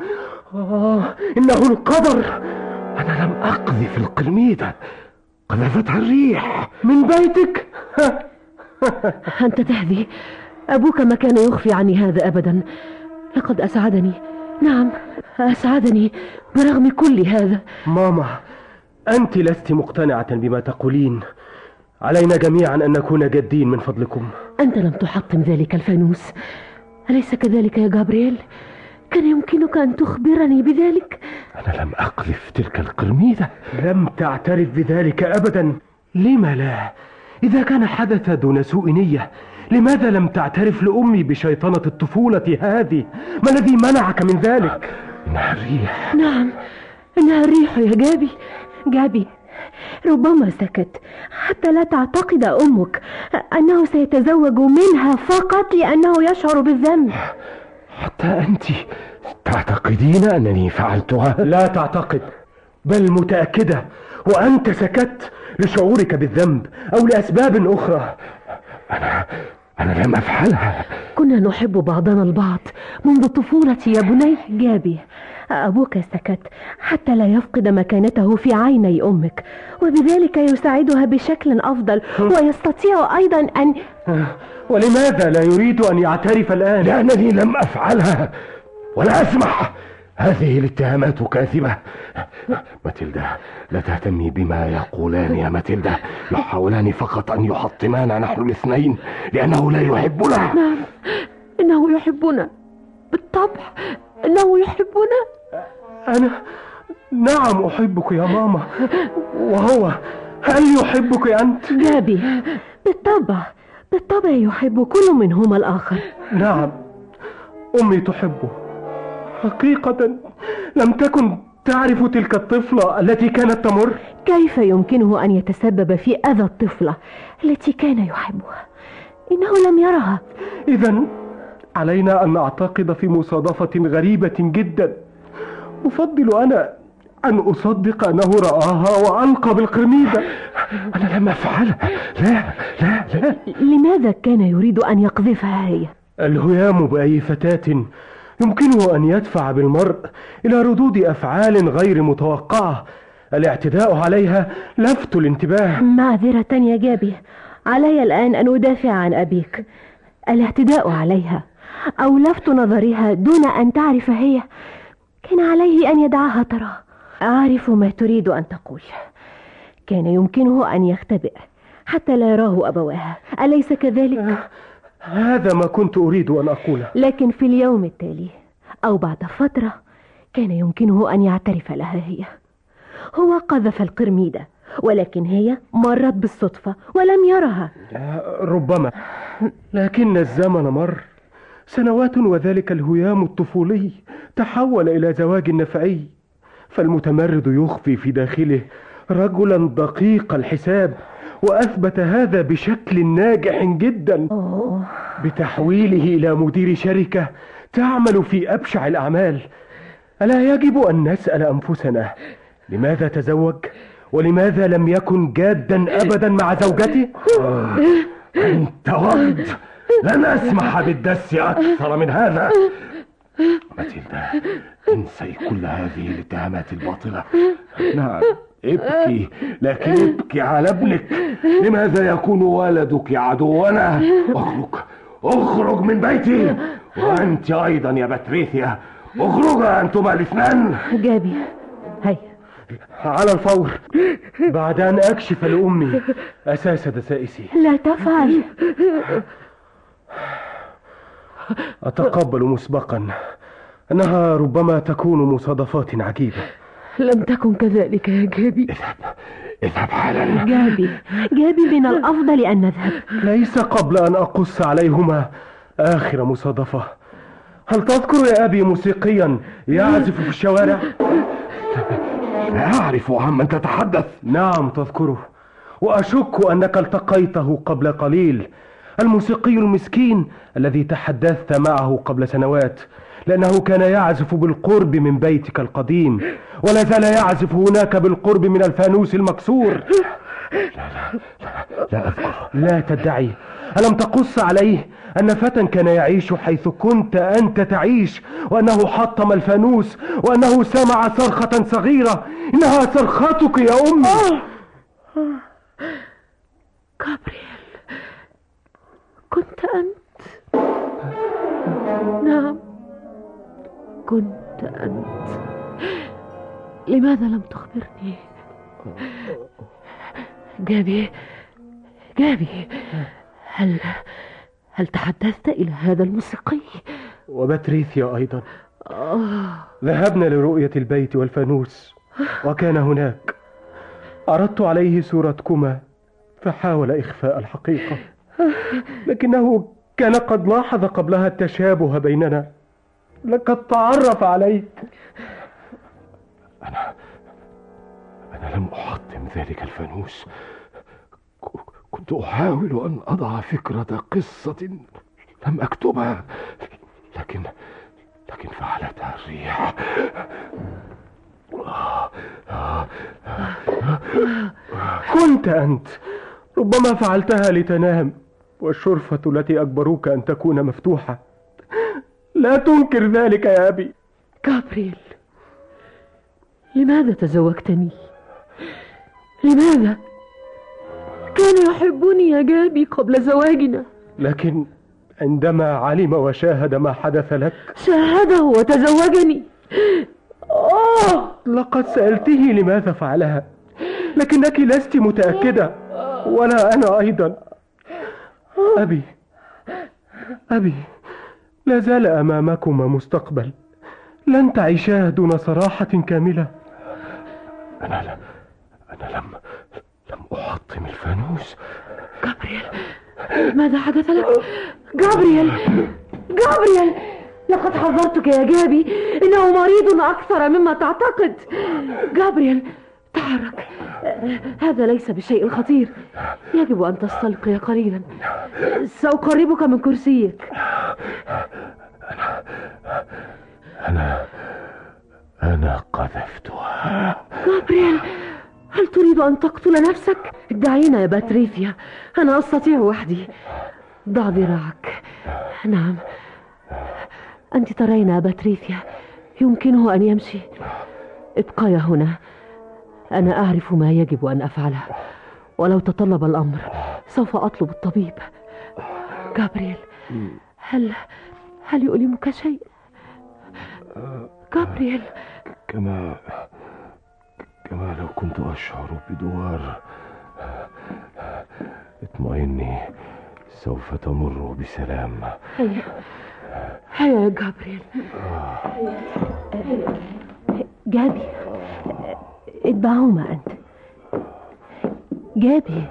إنه القدر.
أنا لم أقذف القرميدة، قذفتها الريح
من بيتك.
أنت تهذي، أبوك ما كان يخفي عني هذا أبدا. لقد أسعدني، نعم أسعدني برغم كل هذا.
ماما، أنت لست مقتنعة بما تقولين. علينا جميعا أن نكون جادين من فضلكم.
أنت لم تحطم ذلك الفانوس، أليس كذلك يا جابرييل؟ كان يمكنك أن تخبرني بذلك.
أنا لم أقذف تلك القرميدة.
لم تعترف بذلك أبدا. لما لا؟ إذا كان حدث دون سوء نية، لماذا لم تعترف لأمي بشيطنة الطفولة هذه؟ ما الذي منعك من ذلك؟
إنها الريح.
نعم، إنها الريح يا
جابي، ربما سكت حتى لا تعتقد أمك أنه سيتزوج منها فقط لأنه يشعر بالذنب.
حتى أنت تعتقدين أنني فعلتها؟
لا تعتقد، بل متأكدة. وأنت سكت لشعورك بالذنب أو لأسباب أخرى.
أنا لم أفعلها.
كنا نحب بعضنا البعض منذ الطفولة يا بني.
جابي، أبوك سكت حتى لا يفقد مكانته في عيني أمك، وبذلك يساعدها بشكل أفضل، ويستطيع أيضا أن...
ولماذا لا يريد أن يعترف الآن؟
لأنني لم أفعلها ولا أسمح. هذه الاتهامات كاذبة. ماتيلدا، لا تهتمي بما يقولان يا ماتيلدا. يحاولان فقط أن يحطمانا نحن الاثنين، لأنه لا يحبنا.
نعم، إنه يحبنا بالطبع، إنه يحبنا.
نعم أحبك يا ماما. وهو هل يحبك أنت؟
جابي، بالطبع يحب كل منهما الآخر.
نعم، أمي تحبه حقيقة. لم تكن تعرف تلك الطفلة التي كانت تمر.
كيف يمكنه أن يتسبب في أذى الطفلة التي كان يحبها؟ إنه لم يرها.
إذن علينا أن نعتقد في مصادفة غريبة جدا. أفضل أنا أن أصدق أنه رآها وألقى بالقرميدة.
أنا لم أفعلها. لا لا لا.
لماذا كان يريد أن يقذفها هي؟
الهيام بأي فتاة يمكنه أن يدفع بالمرء إلى ردود أفعال غير متوقعة. الاعتداء عليها لفت الانتباه.
معذرة يا جابي، علي الآن أن أدافع عن أبيك. الاعتداء عليها أو لفت نظرها دون أن تعرف هي، كان عليه أن يدعها ترى. أعرف ما تريد أن تقول. كان يمكنه أن يختبئ حتى لا يراه أبواها، أليس كذلك؟
هذا ما كنت أريد أن أقوله.
لكن في اليوم التالي أو بعد فترة كان يمكنه أن يعترف لها هي. هو قذف القرميدة، ولكن هي مرت بالصدفة ولم يرها.
ربما، لكن الزمن مر سنوات، وذلك الهيام الطفولي تحول إلى زواج نفعي. فالمتمرد يخفي في داخله رجلا دقيق الحساب، وأثبت هذا بشكل ناجح جدا بتحويله إلى مدير شركة تعمل في أبشع الأعمال. ألا يجب أن نسأل أنفسنا لماذا تزوج؟ ولماذا لم يكن جادا أبدا مع زوجته؟
أنت وقت لن أسمح بالدس أكثر من هذا. ماتيلدا، انسي كل هذه الاتهامات الباطلة. نعم ابكي، لكن ابكي على ابنك. لماذا يكون ولدك عدونا؟ اخرج من بيتي، وأنت أيضا يا باتريثيا، اخرجا أنتما الاثنان.
جابي، هيا
على الفور، بعد أن أكشف لأمي أساس دسائسي.
لا تفعل.
أتقبل مسبقا أنها ربما تكون مصادفات عجيبة.
لم تكن كذلك يا جابي.
اذهب حالا.
جابي من الأفضل أن نذهب.
ليس قبل أن أقص عليهما آخر مصادفة. هل تذكر يا أبي موسيقيا يعزف في الشوارع؟
لا أعرف عمن تتحدث.
نعم تذكره، وأشك أنك التقيته قبل قليل. الموسيقي المسكين الذي تحدثت معه قبل سنوات، لأنه كان يعزف بالقرب من بيتك القديم، ولا زال يعزف هناك بالقرب من الفانوس المكسور.
لا أذكر.
لا تدعي. ألم تقص عليه أن فتى كان يعيش حيث كنت أنت تعيش، وأنه حطم الفانوس، وأنه سمع صرخة صغيرة؟ إنها صرختك يا أمي.
جابرييل، كنت أنت؟ نعم كنت أنت. لماذا لم تخبرني؟ جابي، هل تحدثت إلى هذا الموسيقي؟
وباتريثيا أيضا. ذهبنا لرؤية البيت والفانوس، وكان هناك. عرضت عليه صورتكما فحاول إخفاء الحقيقة، لكنه كان قد لاحظ قبلها التشابه بيننا. لقد تعرف عليك.
أنا لم أحطم ذلك الفانوس. كنت أحاول أن أضع فكرة قصة لم أكتبها، لكن فعلتها الريح.
كنت أنت. ربما فعلتها لتنام، والشرفة التي أجبروك أن تكون مفتوحة. لا تنكر ذلك يا أبي.
جابرييل، لماذا تزوجتني؟ لماذا؟ كان يحبني يا جابي قبل زواجنا،
لكن عندما علم وشاهد ما حدث لك
شاهده وتزوجني.
لقد سألته لماذا فعلها، لكنك لست متأكدة، ولا أنا أيضا. أبي، لا زال أمامكما مستقبل. لن تعيشاه دون صراحة كاملة.
أنا لم أحطم الفانوس.
جابرييل، ماذا حدث لك؟ جابرييل، لقد حذرتك يا جابي، إنه مريض أكثر مما تعتقد. جابرييل، تحرك. هذا ليس بشيء خطير. يجب أن تستلقي قليلا. سأقربك من كرسيك.
أنا قذفتها.
جابرييل، هل تريد أن تقتل نفسك؟ دعينا يا باتريثيا، أنا أستطيع وحدي. ضع ذراعك. نعم، أنت ترين يا باتريثيا، يمكنه أن يمشي. ابقيا هنا، أنا أعرف ما يجب أن أفعله، ولو تطلب الأمر سوف أطلب الطبيب. جابرييل، هل يؤلمك شيء؟ جابرييل،
كما لو كنت أشعر بدوار. اطمئني، سوف تمر بسلام.
هيا يا جابرييل. جابي، اتبعهما أنت. جابي،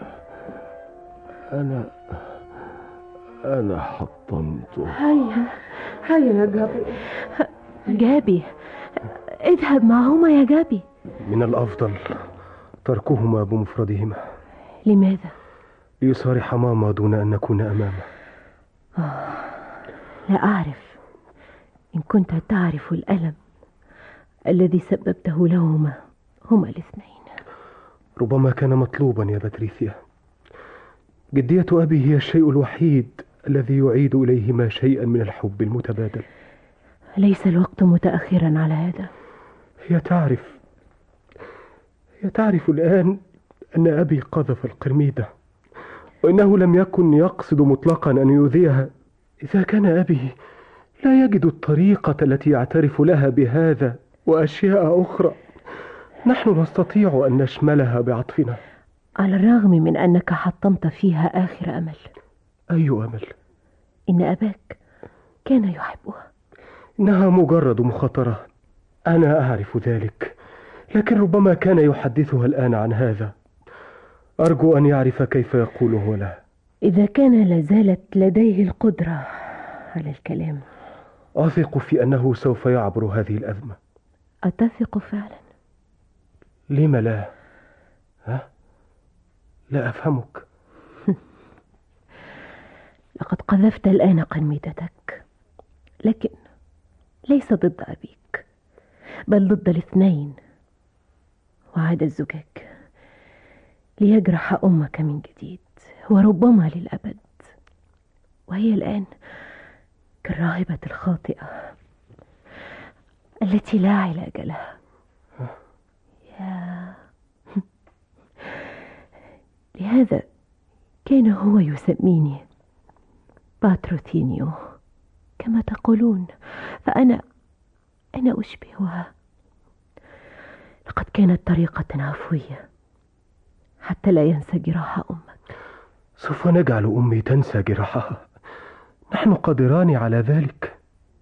أنا حطمته.
هيا يا جابي. جابي، اذهب معهما يا جابي.
من الأفضل تركهما بمفردهما.
لماذا؟
ليصارح ماما دون أن نكون أمامه.
لا أعرف إن كنت تعرف الألم الذي سببته لهما هما الاثنين.
ربما كان مطلوبا يا باتريثيا، جدية أبي هي الشيء الوحيد الذي يعيد إليهما شيئا من الحب المتبادل.
ليس الوقت متأخرا على هذا.
هي تعرف الآن أن أبي قذف القرميدة، وإنه لم يكن يقصد مطلقا أن يؤذيها. إذا كان أبي لا يجد الطريقة التي يعترف لها بهذا وأشياء أخرى، نحن نستطيع أن نشملها بعطفنا.
على الرغم من أنك حطمت فيها آخر أمل.
أي أمل؟
إن أباك كان يحبها.
إنها مجرد مخاطرة، أنا أعرف ذلك، لكن ربما كان يحدثها الآن عن هذا. أرجو أن يعرف كيف يقوله لها.
إذا كان لازالت لديه القدرة على الكلام.
أثق في أنه سوف يعبر هذه الأزمة.
أتثق فعلا؟
لم لا؟ ها؟ لا أفهمك.
لقد قذفت الآن قرميدتك، لكن ليس ضد أبيك، بل ضد الاثنين. وعاد الزجاج ليجرح أمك من جديد، وربما للأبد. وهي الآن كالراهبة الخاطئة التي لا علاج لها. لهذا كان هو يسميني باتروثينيو كما تقولون، فأنا أشبهها. لقد كانت طريقة عفوية حتى لا ينسى جراح أمك.
سوف نجعل أمي تنسى جراحها، نحن قادران على ذلك.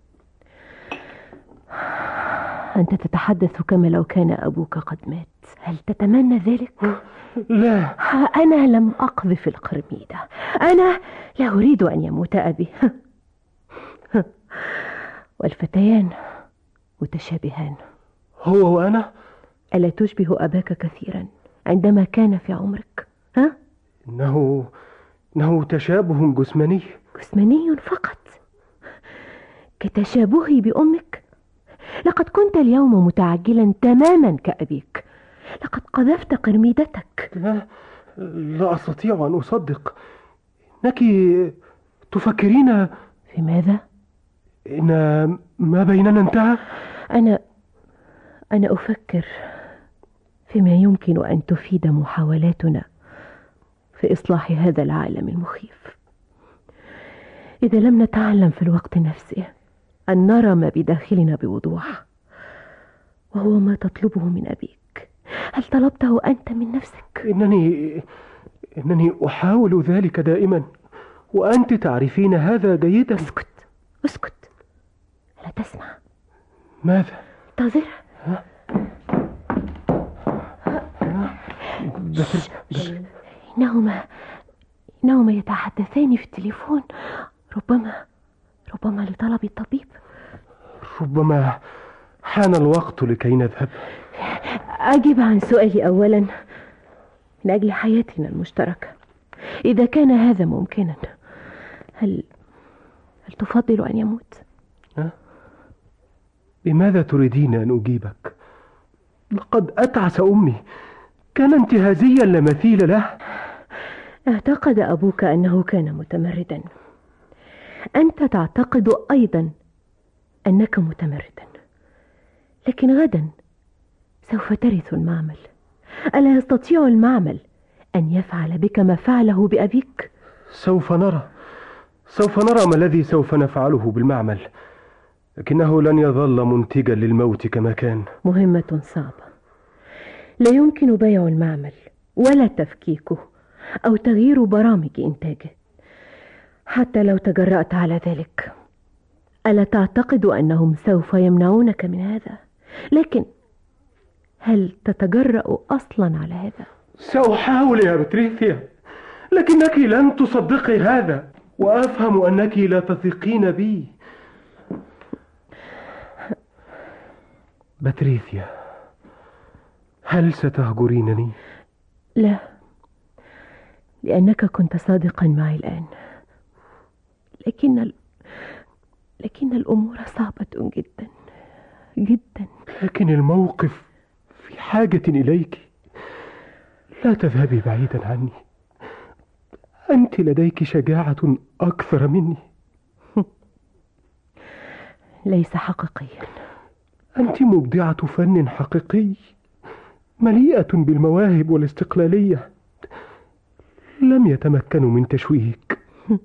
أنت تتحدث كما لو كان أبوك قد مات. هل تتمنى ذلك؟
لا،
أنا لم أقذف القرميدة، أنا لا أريد أن يموت أبي. والفتيان متشابهان.
هو وأنا؟
ألا تشبه أباك كثيرا عندما كان في عمرك؟ ها؟
إنه تشابه جسماني.
جسماني فقط كتشابهي بأمك؟ لقد كنت اليوم متعجلا تماما كأبيك. لقد قذفت قرميدتك.
لا أستطيع أن أصدق. إنك تفكرين
في ماذا؟
إن ما بيننا انتهى.
أنا أفكر فيما يمكن أن تفيد محاولاتنا في إصلاح هذا العالم المخيف. إذا لم نتعلم في الوقت نفسه أن نرى ما بداخلنا بوضوح، وهو ما تطلبه من أبيك، هل طلبته أنت من نفسك؟
إنني أحاول ذلك دائما، وأنت تعرفين هذا جيدا.
اسكت، لا تسمع.
ماذا؟
انتظر. إنهما يتحدثان في التليفون. ربما لطلب الطبيب.
ربما حان الوقت لكي نذهب.
أجب عن سؤالي أولا، من أجل حياتنا المشتركة. إذا كان هذا ممكنا، هل تفضل أن يموت؟
بماذا تريدين أن أجيبك؟ لقد أتعس أمي، كان انتهازيا لا مثيل له.
اعتقد أبوك أنه كان متمردا، أنت تعتقد أيضا أنك متمردا، لكن غدا سوف ترث المعمل. ألا يستطيع المعمل أن يفعل بك ما فعله بأبيك؟
سوف نرى ما الذي سوف نفعله بالمعمل، لكنه لن يظل منتجا للموت كما كان.
مهمة صعبة، لا يمكن بيع المعمل ولا تفكيكه أو تغيير برامج إنتاجه حتى لو تجرأت على ذلك. ألا تعتقد أنهم سوف يمنعونك من هذا؟ لكن هل تتجرأ أصلا على هذا؟
سأحاول يا باتريثيا، لكنك لن تصدقي هذا، وأفهم أنك لا تثقين بي. باتريثيا، هل ستهجرينني؟
لا، لأنك كنت صادقا معي الآن، لكن الأمور صعبة جدا جدا.
لكن الموقف في حاجة إليك. لا تذهبي بعيدا عني، أنت لديك شجاعة أكثر مني.
ليس حقيقيا.
أنت مبدعة فن حقيقي، مليئة بالمواهب والاستقلالية، لم يتمكنوا من تشويهك.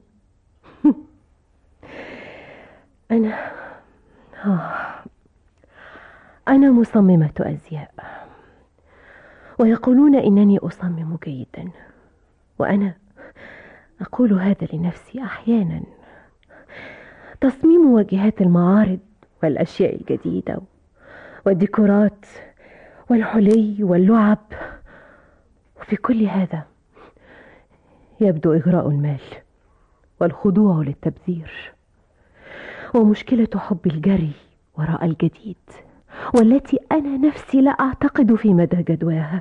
أنا مصممة أزياء، ويقولون إنني أصمم جيدا، وأنا أقول هذا لنفسي أحيانا. تصميم واجهات المعارض والأشياء الجديدة والديكورات والحلي واللعب، وفي كل هذا يبدو إغراء المال والخضوع للتبذير، ومشكلة حب الجري وراء الجديد، والتي أنا نفسي لا أعتقد في مدى جدواها.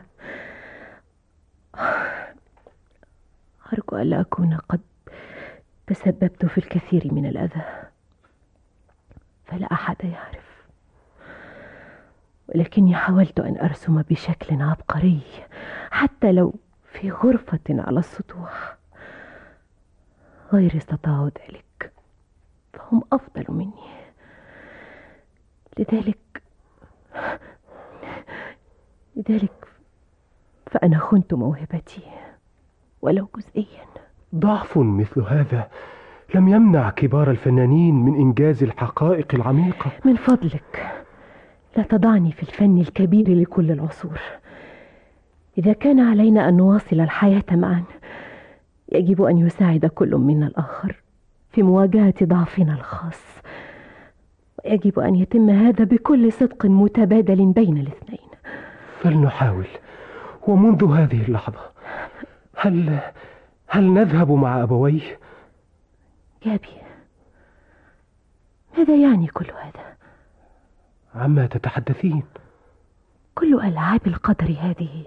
أرجو ألا أكون قد تسببت في الكثير من الأذى، فلا أحد يعرف، ولكني حاولت أن أرسم بشكل عبقري، حتى لو في غرفة على السطوح. غيري استطاعوا ذلك، فهم أفضل مني. لذلك فأنا خنت موهبتي ولو جزئيا.
ضعف مثل هذا لم يمنع كبار الفنانين من إنجاز الحقائق العميقة.
من فضلك لا تضعني في الفن الكبير لكل العصور. إذا كان علينا أن نواصل الحياة معا، يجب أن يساعد كل منا الآخر في مواجهة ضعفنا الخاص، ويجب أن يتم هذا بكل صدق متبادل بين الاثنين.
فلنحاول، ومنذ هذه اللحظة هل نذهب مع أبوي؟
جابي، ماذا يعني كل هذا؟
عما تتحدثين؟
كل ألعاب القدر هذه،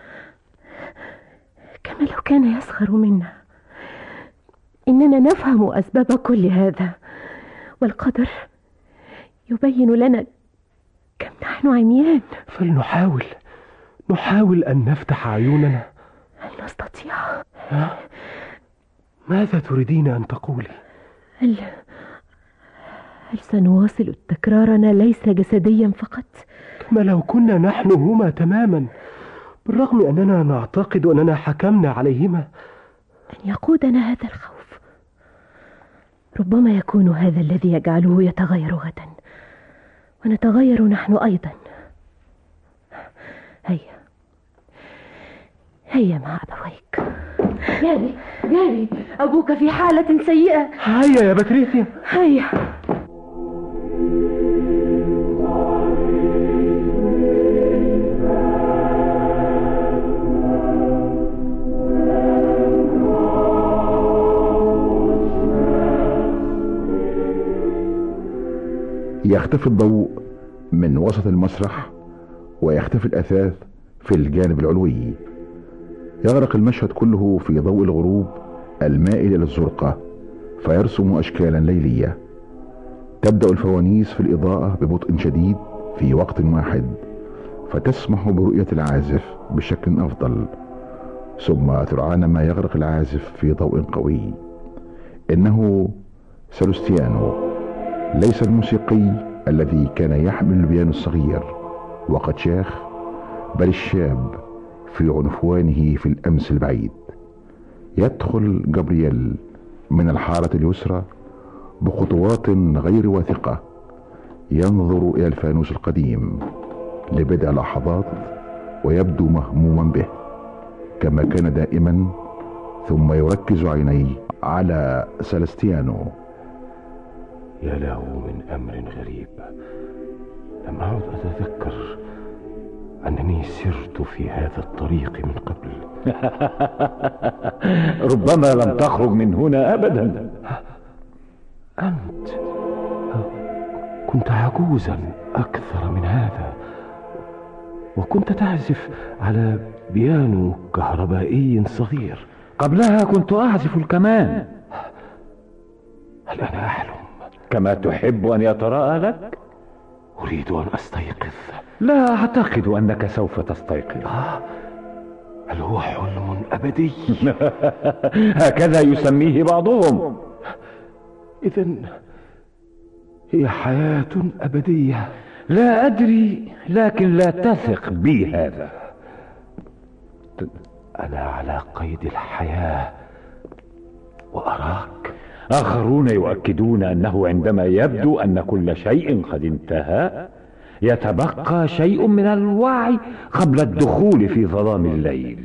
كما لو كان يسخر منا. إننا نفهم أسباب كل هذا، والقدر يبين لنا كم نحن عميان.
فلنحاول أن نفتح عيوننا.
هل نستطيع؟
ماذا تريدين أن تقولي؟
هل سنواصل تكرارنا ليس جسديا فقط؟
كما لو كنا نحن هما تماما، بالرغم أننا نعتقد أننا حكمنا عليهما.
أن يقودنا هذا الخوف، ربما يكون هذا الذي يجعله يتغير غدا، ونتغير نحن أيضا. هيا مع أبويك. جابي، أبوك في حالة سيئة.
هيا يا باتريسيا،
هيا.
يختفي الضوء من وسط المسرح، ويختفي الأثاث في الجانب العلوي. يغرق المشهد كله في ضوء الغروب المائل إلى الزرقة، فيرسم أشكالا ليلية. تبدأ الفوانيس في الإضاءة ببطء شديد في وقت واحد، فتسمح برؤية العازف بشكل أفضل، ثم سرعان ما يغرق العازف في ضوء قوي. إنه سلوستيانو، ليس الموسيقي الذي كان يحمل البيانو الصغير وقد شاخ، بل الشاب في عنفوانه في الأمس البعيد. يدخل جابرييل من الحارة اليسرى بخطوات غير واثقة، ينظر إلى الفانوس القديم لبضع لحظات ويبدو مهموما به كما كان دائما، ثم يركز عينيه على سلستيانو.
يا له من أمر غريب، لم أعد أتذكر أنني سرت في هذا الطريق من قبل.
ربما لم تخرج من هنا أبدا.
أنت كنت عجوزا أكثر من هذا، وكنت تعزف على بيانو كهربائي صغير.
قبلها كنت أعزف الكمان.
هل أنا أحلم؟
كما تحب أن يتراءى لك؟
أريد أن أستيقظ.
لا أعتقد أنك سوف تستيقظ.
هل هو حلم أبدي؟
هكذا يسميه بعضهم.
إذن هي حياة أبدية.
لا أدري، لكن لا تثق بي هذا.
أنا على قيد الحياة وأراك.
آخرون يؤكدون أنه عندما يبدو أن كل شيء قد انتهى يتبقى شيء من الوعي قبل الدخول في ظلام الليل.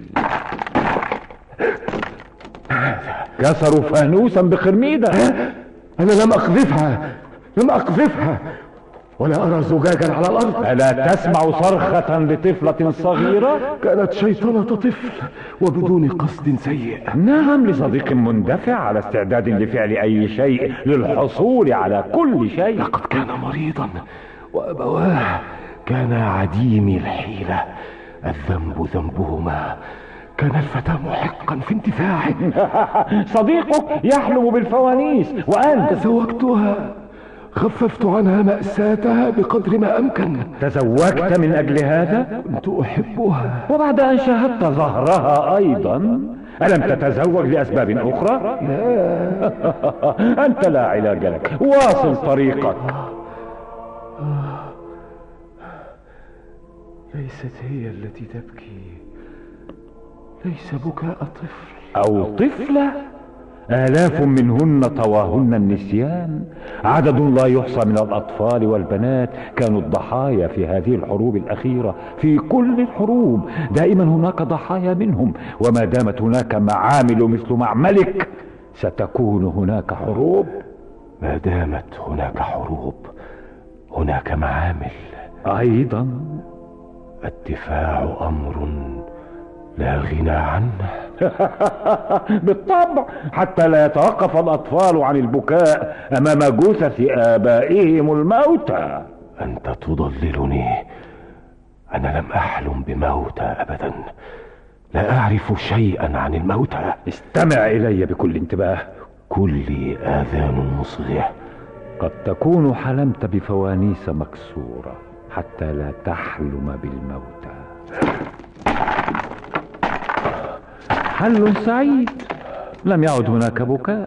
كسروا فانوسا بقرميدة.
أنا لم أقذفها ولا أرى زجاجا على الأرض.
ألا تسمع صرخة لطفلة صغيرة؟
كانت شيطنة طفل وبدون قصد سيء.
نعم، لصديق مندفع على استعداد لفعل أي شيء للحصول على كل شيء.
لقد كان مريضا وأبواه كانا عديمي الحيلة. الذنب ذنبهما. كان الفتى محقا في انتفاعه.
صديقك يحلم بالفوانيس وأنت
تزوجتها. خففت عنها مأساتها بقدر ما أمكن.
تزوجت من أجل هذا؟
كنت أحبها.
وبعد أن شاهدت ظهرها أيضا ألم تتزوج لأسباب أخرى؟ لا. أنت لا علاج لك، واصل طريقك.
ليست هي التي تبكي. ليس بكاء طفل
أو طفلة. آلاف منهن طواهن النسيان. عدد لا يحصى من الأطفال والبنات كانوا الضحايا في هذه الحروب الأخيرة. في كل الحروب دائما هناك ضحايا منهم، وما دامت هناك معامل مثل معملك ستكون هناك حروب.
ما دامت هناك حروب هناك معامل
أيضا.
الدفاع أمر لا غنى عنه.
بالطبع، حتى لا يتوقف الأطفال عن البكاء أمام جثث آبائهم الموتى.
أنت تضللني. أنا لم أحلم بموتى أبدا. لا أعرف شيئا عن الموتى.
استمع إلي بكل انتباه.
كلي آذان مصغية.
قد تكون حلمت بفوانيس مكسورة حتى لا تحلم بالموتى. حل سعيد. لم يعد هناك بكاء.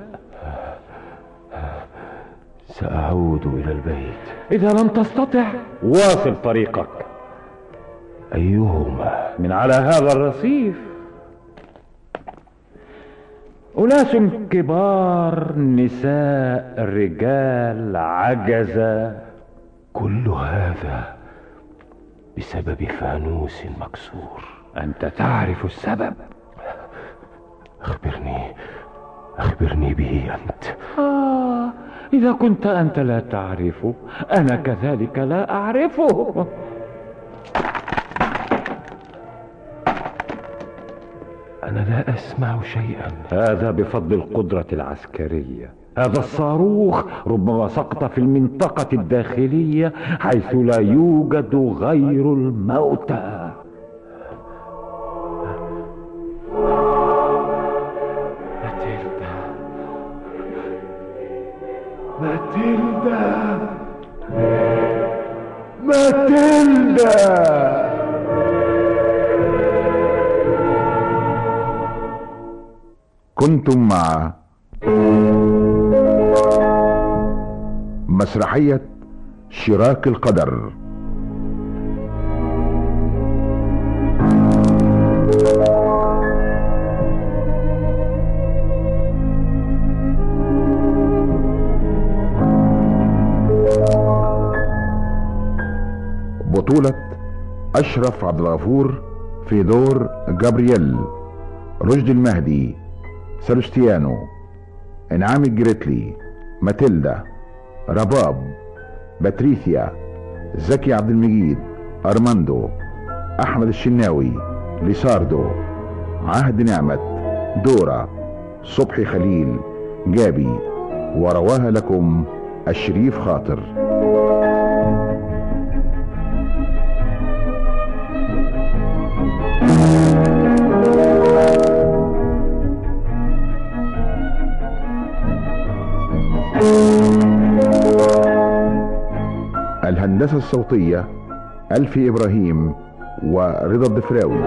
سأعود إلى البيت.
إذا لم تستطع واصل طريقك.
أيهما؟
من على هذا الرصيف. أناس كبار، نساء، رجال، عجزة.
كل هذا بسبب فانوس مكسور.
أنت تعرف السبب.
أخبرني به أنت.
إذا كنت أنت لا تعرفه أنا كذلك لا أعرفه.
أنا لا أسمع شيئا.
هذا بفضل القدرة العسكرية. هذا الصاروخ ربما سقط في المنطقة الداخلية حيث لا يوجد غير الموتى.
ماتيلدا.
كنتم مع مسرحية شراك القدر. بطولة أشرف عبد الغفور في دور جابرييل، رشدي المهدي سلوستيانو، انعام الجريتلي ماتيلدا، رباب، باتريثيا، زكي عبد المجيد أرماندو، أحمد الشناوي ليساردو، عهد نعمت دورا، صبحي خليل جابي، ورواها لكم الشريف خاطر. الهندسة الصوتية ألفي إبراهيم ورضا الضفراوي.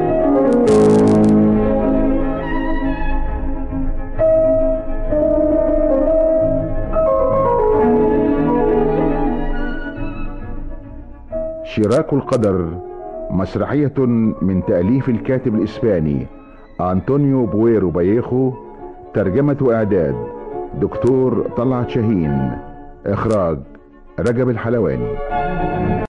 شراك القدر مسرحية من تأليف الكاتب الإسباني أنطونيو بويرو بايخو، ترجمة وإعداد دكتور طلعت شاهين، إخراج رجب الحلواني.